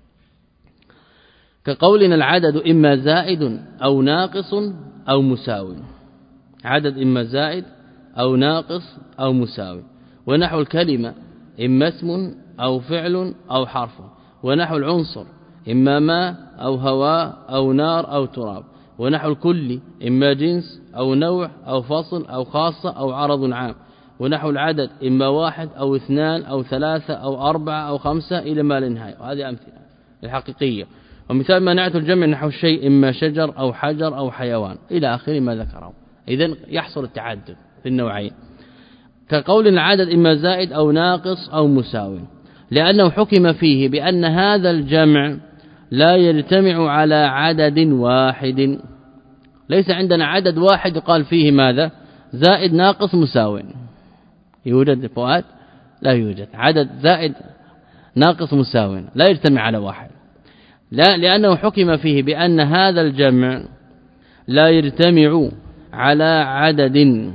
كقولنا العدد إما زائد أو ناقص أو مساوي، عدد إما زائد أو ناقص أو مساوي. ونحو الكلمة إما اسم أو فعل أو حرف. ونحو العنصر إما ماء أو هواء أو نار أو تراب. ونحو الكل إما جنس أو نوع أو فصل أو خاصة أو عرض عام. ونحو العدد إما واحد أو اثنان أو ثلاثة أو أربعة أو خمسة إلى ما لا نهاية. وهذه أمثلة الحقيقية. ومثال مناعة الجمع نحو الشيء إما شجر أو حجر أو حيوان إلى آخر ما ذكره. إذن يحصل التعدد في النوعين. كقول العدد إما زائد أو ناقص أو مساوي، لأنه حكم فيه بأن هذا الجمع لا يجتمع على عدد واحد. ليس عندنا عدد واحد يقال فيه ماذا؟ زائد ناقص مساوي. يوجد فؤاد؟ لا يوجد. عدد زائد ناقص مساوي لا يجتمع على واحد، لا، لأنه حكم فيه بأن هذا الجمع لا يجتمع على عدد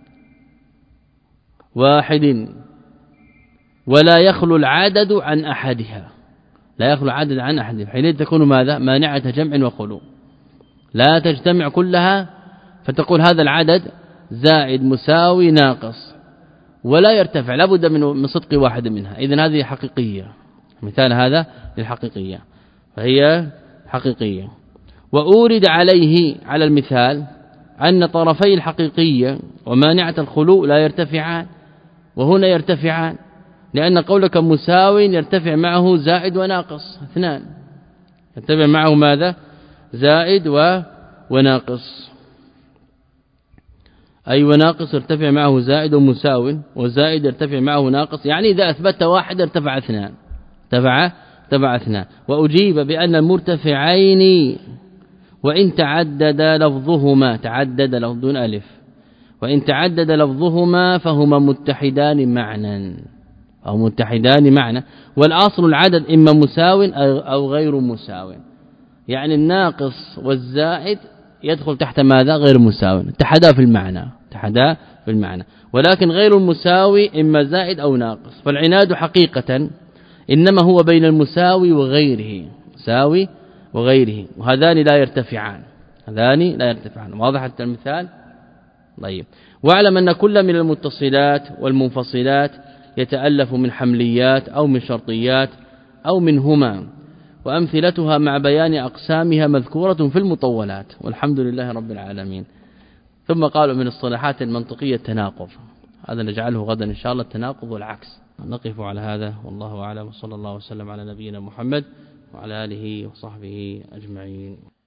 واحد ولا يخلو العدد عن أحدها، لا يخلو عدد عن أحدها، حينئذ تكون ماذا؟ مانعة جمع وخلو، لا تجتمع كلها فتقول هذا العدد زائد مساوي ناقص ولا يرتفع، لابد من صدق واحد منها. إذن هذه حقيقية، مثال هذا للحقيقية فهي حقيقية. وأورد عليه على المثال أن طرفي الحقيقية ومانعة الخلو لا يرتفعان، وهنا يرتفعان، لأن قولك مساو يرتفع معه زائد وناقص اثنان، يرتفع معه ماذا؟ زائد و... وناقص، أي وناقص يرتفع معه زائد ومساو، وزائد يرتفع معه ناقص، يعني إذا أثبت واحد ارتفع اثنان، ارتفع ارتفع اثنان. وأجيب بأن المرتفعين وإن تعدد لفظهما، تعدد لفظ ألف، وإن تعدد لفظهما فهما متحدان معنى، أو متحدان معنى. والأصل العدد إما مساو أو غير مساو، يعني الناقص والزائد يدخل تحت ماذا؟ غير مساو، اتحدا في المعنى اتحدا في المعنى. ولكن غير المساوي إما زائد أو ناقص. فالعناد حقيقة إنما هو بين المساوي وغيره، مساوي وغيره، وهذان لا يرتفعان، هذان لا يرتفعان. واضح المثال؟ طيب. واعلم أن كل من المتصلات والمنفصلات يتألف من حمليات أو من شرطيات أو منهما، وأمثلتها مع بيان أقسامها مذكورة في المطولات، والحمد لله رب العالمين. ثم قالوا من الصلاحات المنطقية التناقض، هذا نجعله غدا إن شاء الله، التناقض والعكس. نقف على هذا والله أعلم، وصلى الله وسلم على نبينا محمد وعلى آله وصحبه أجمعين.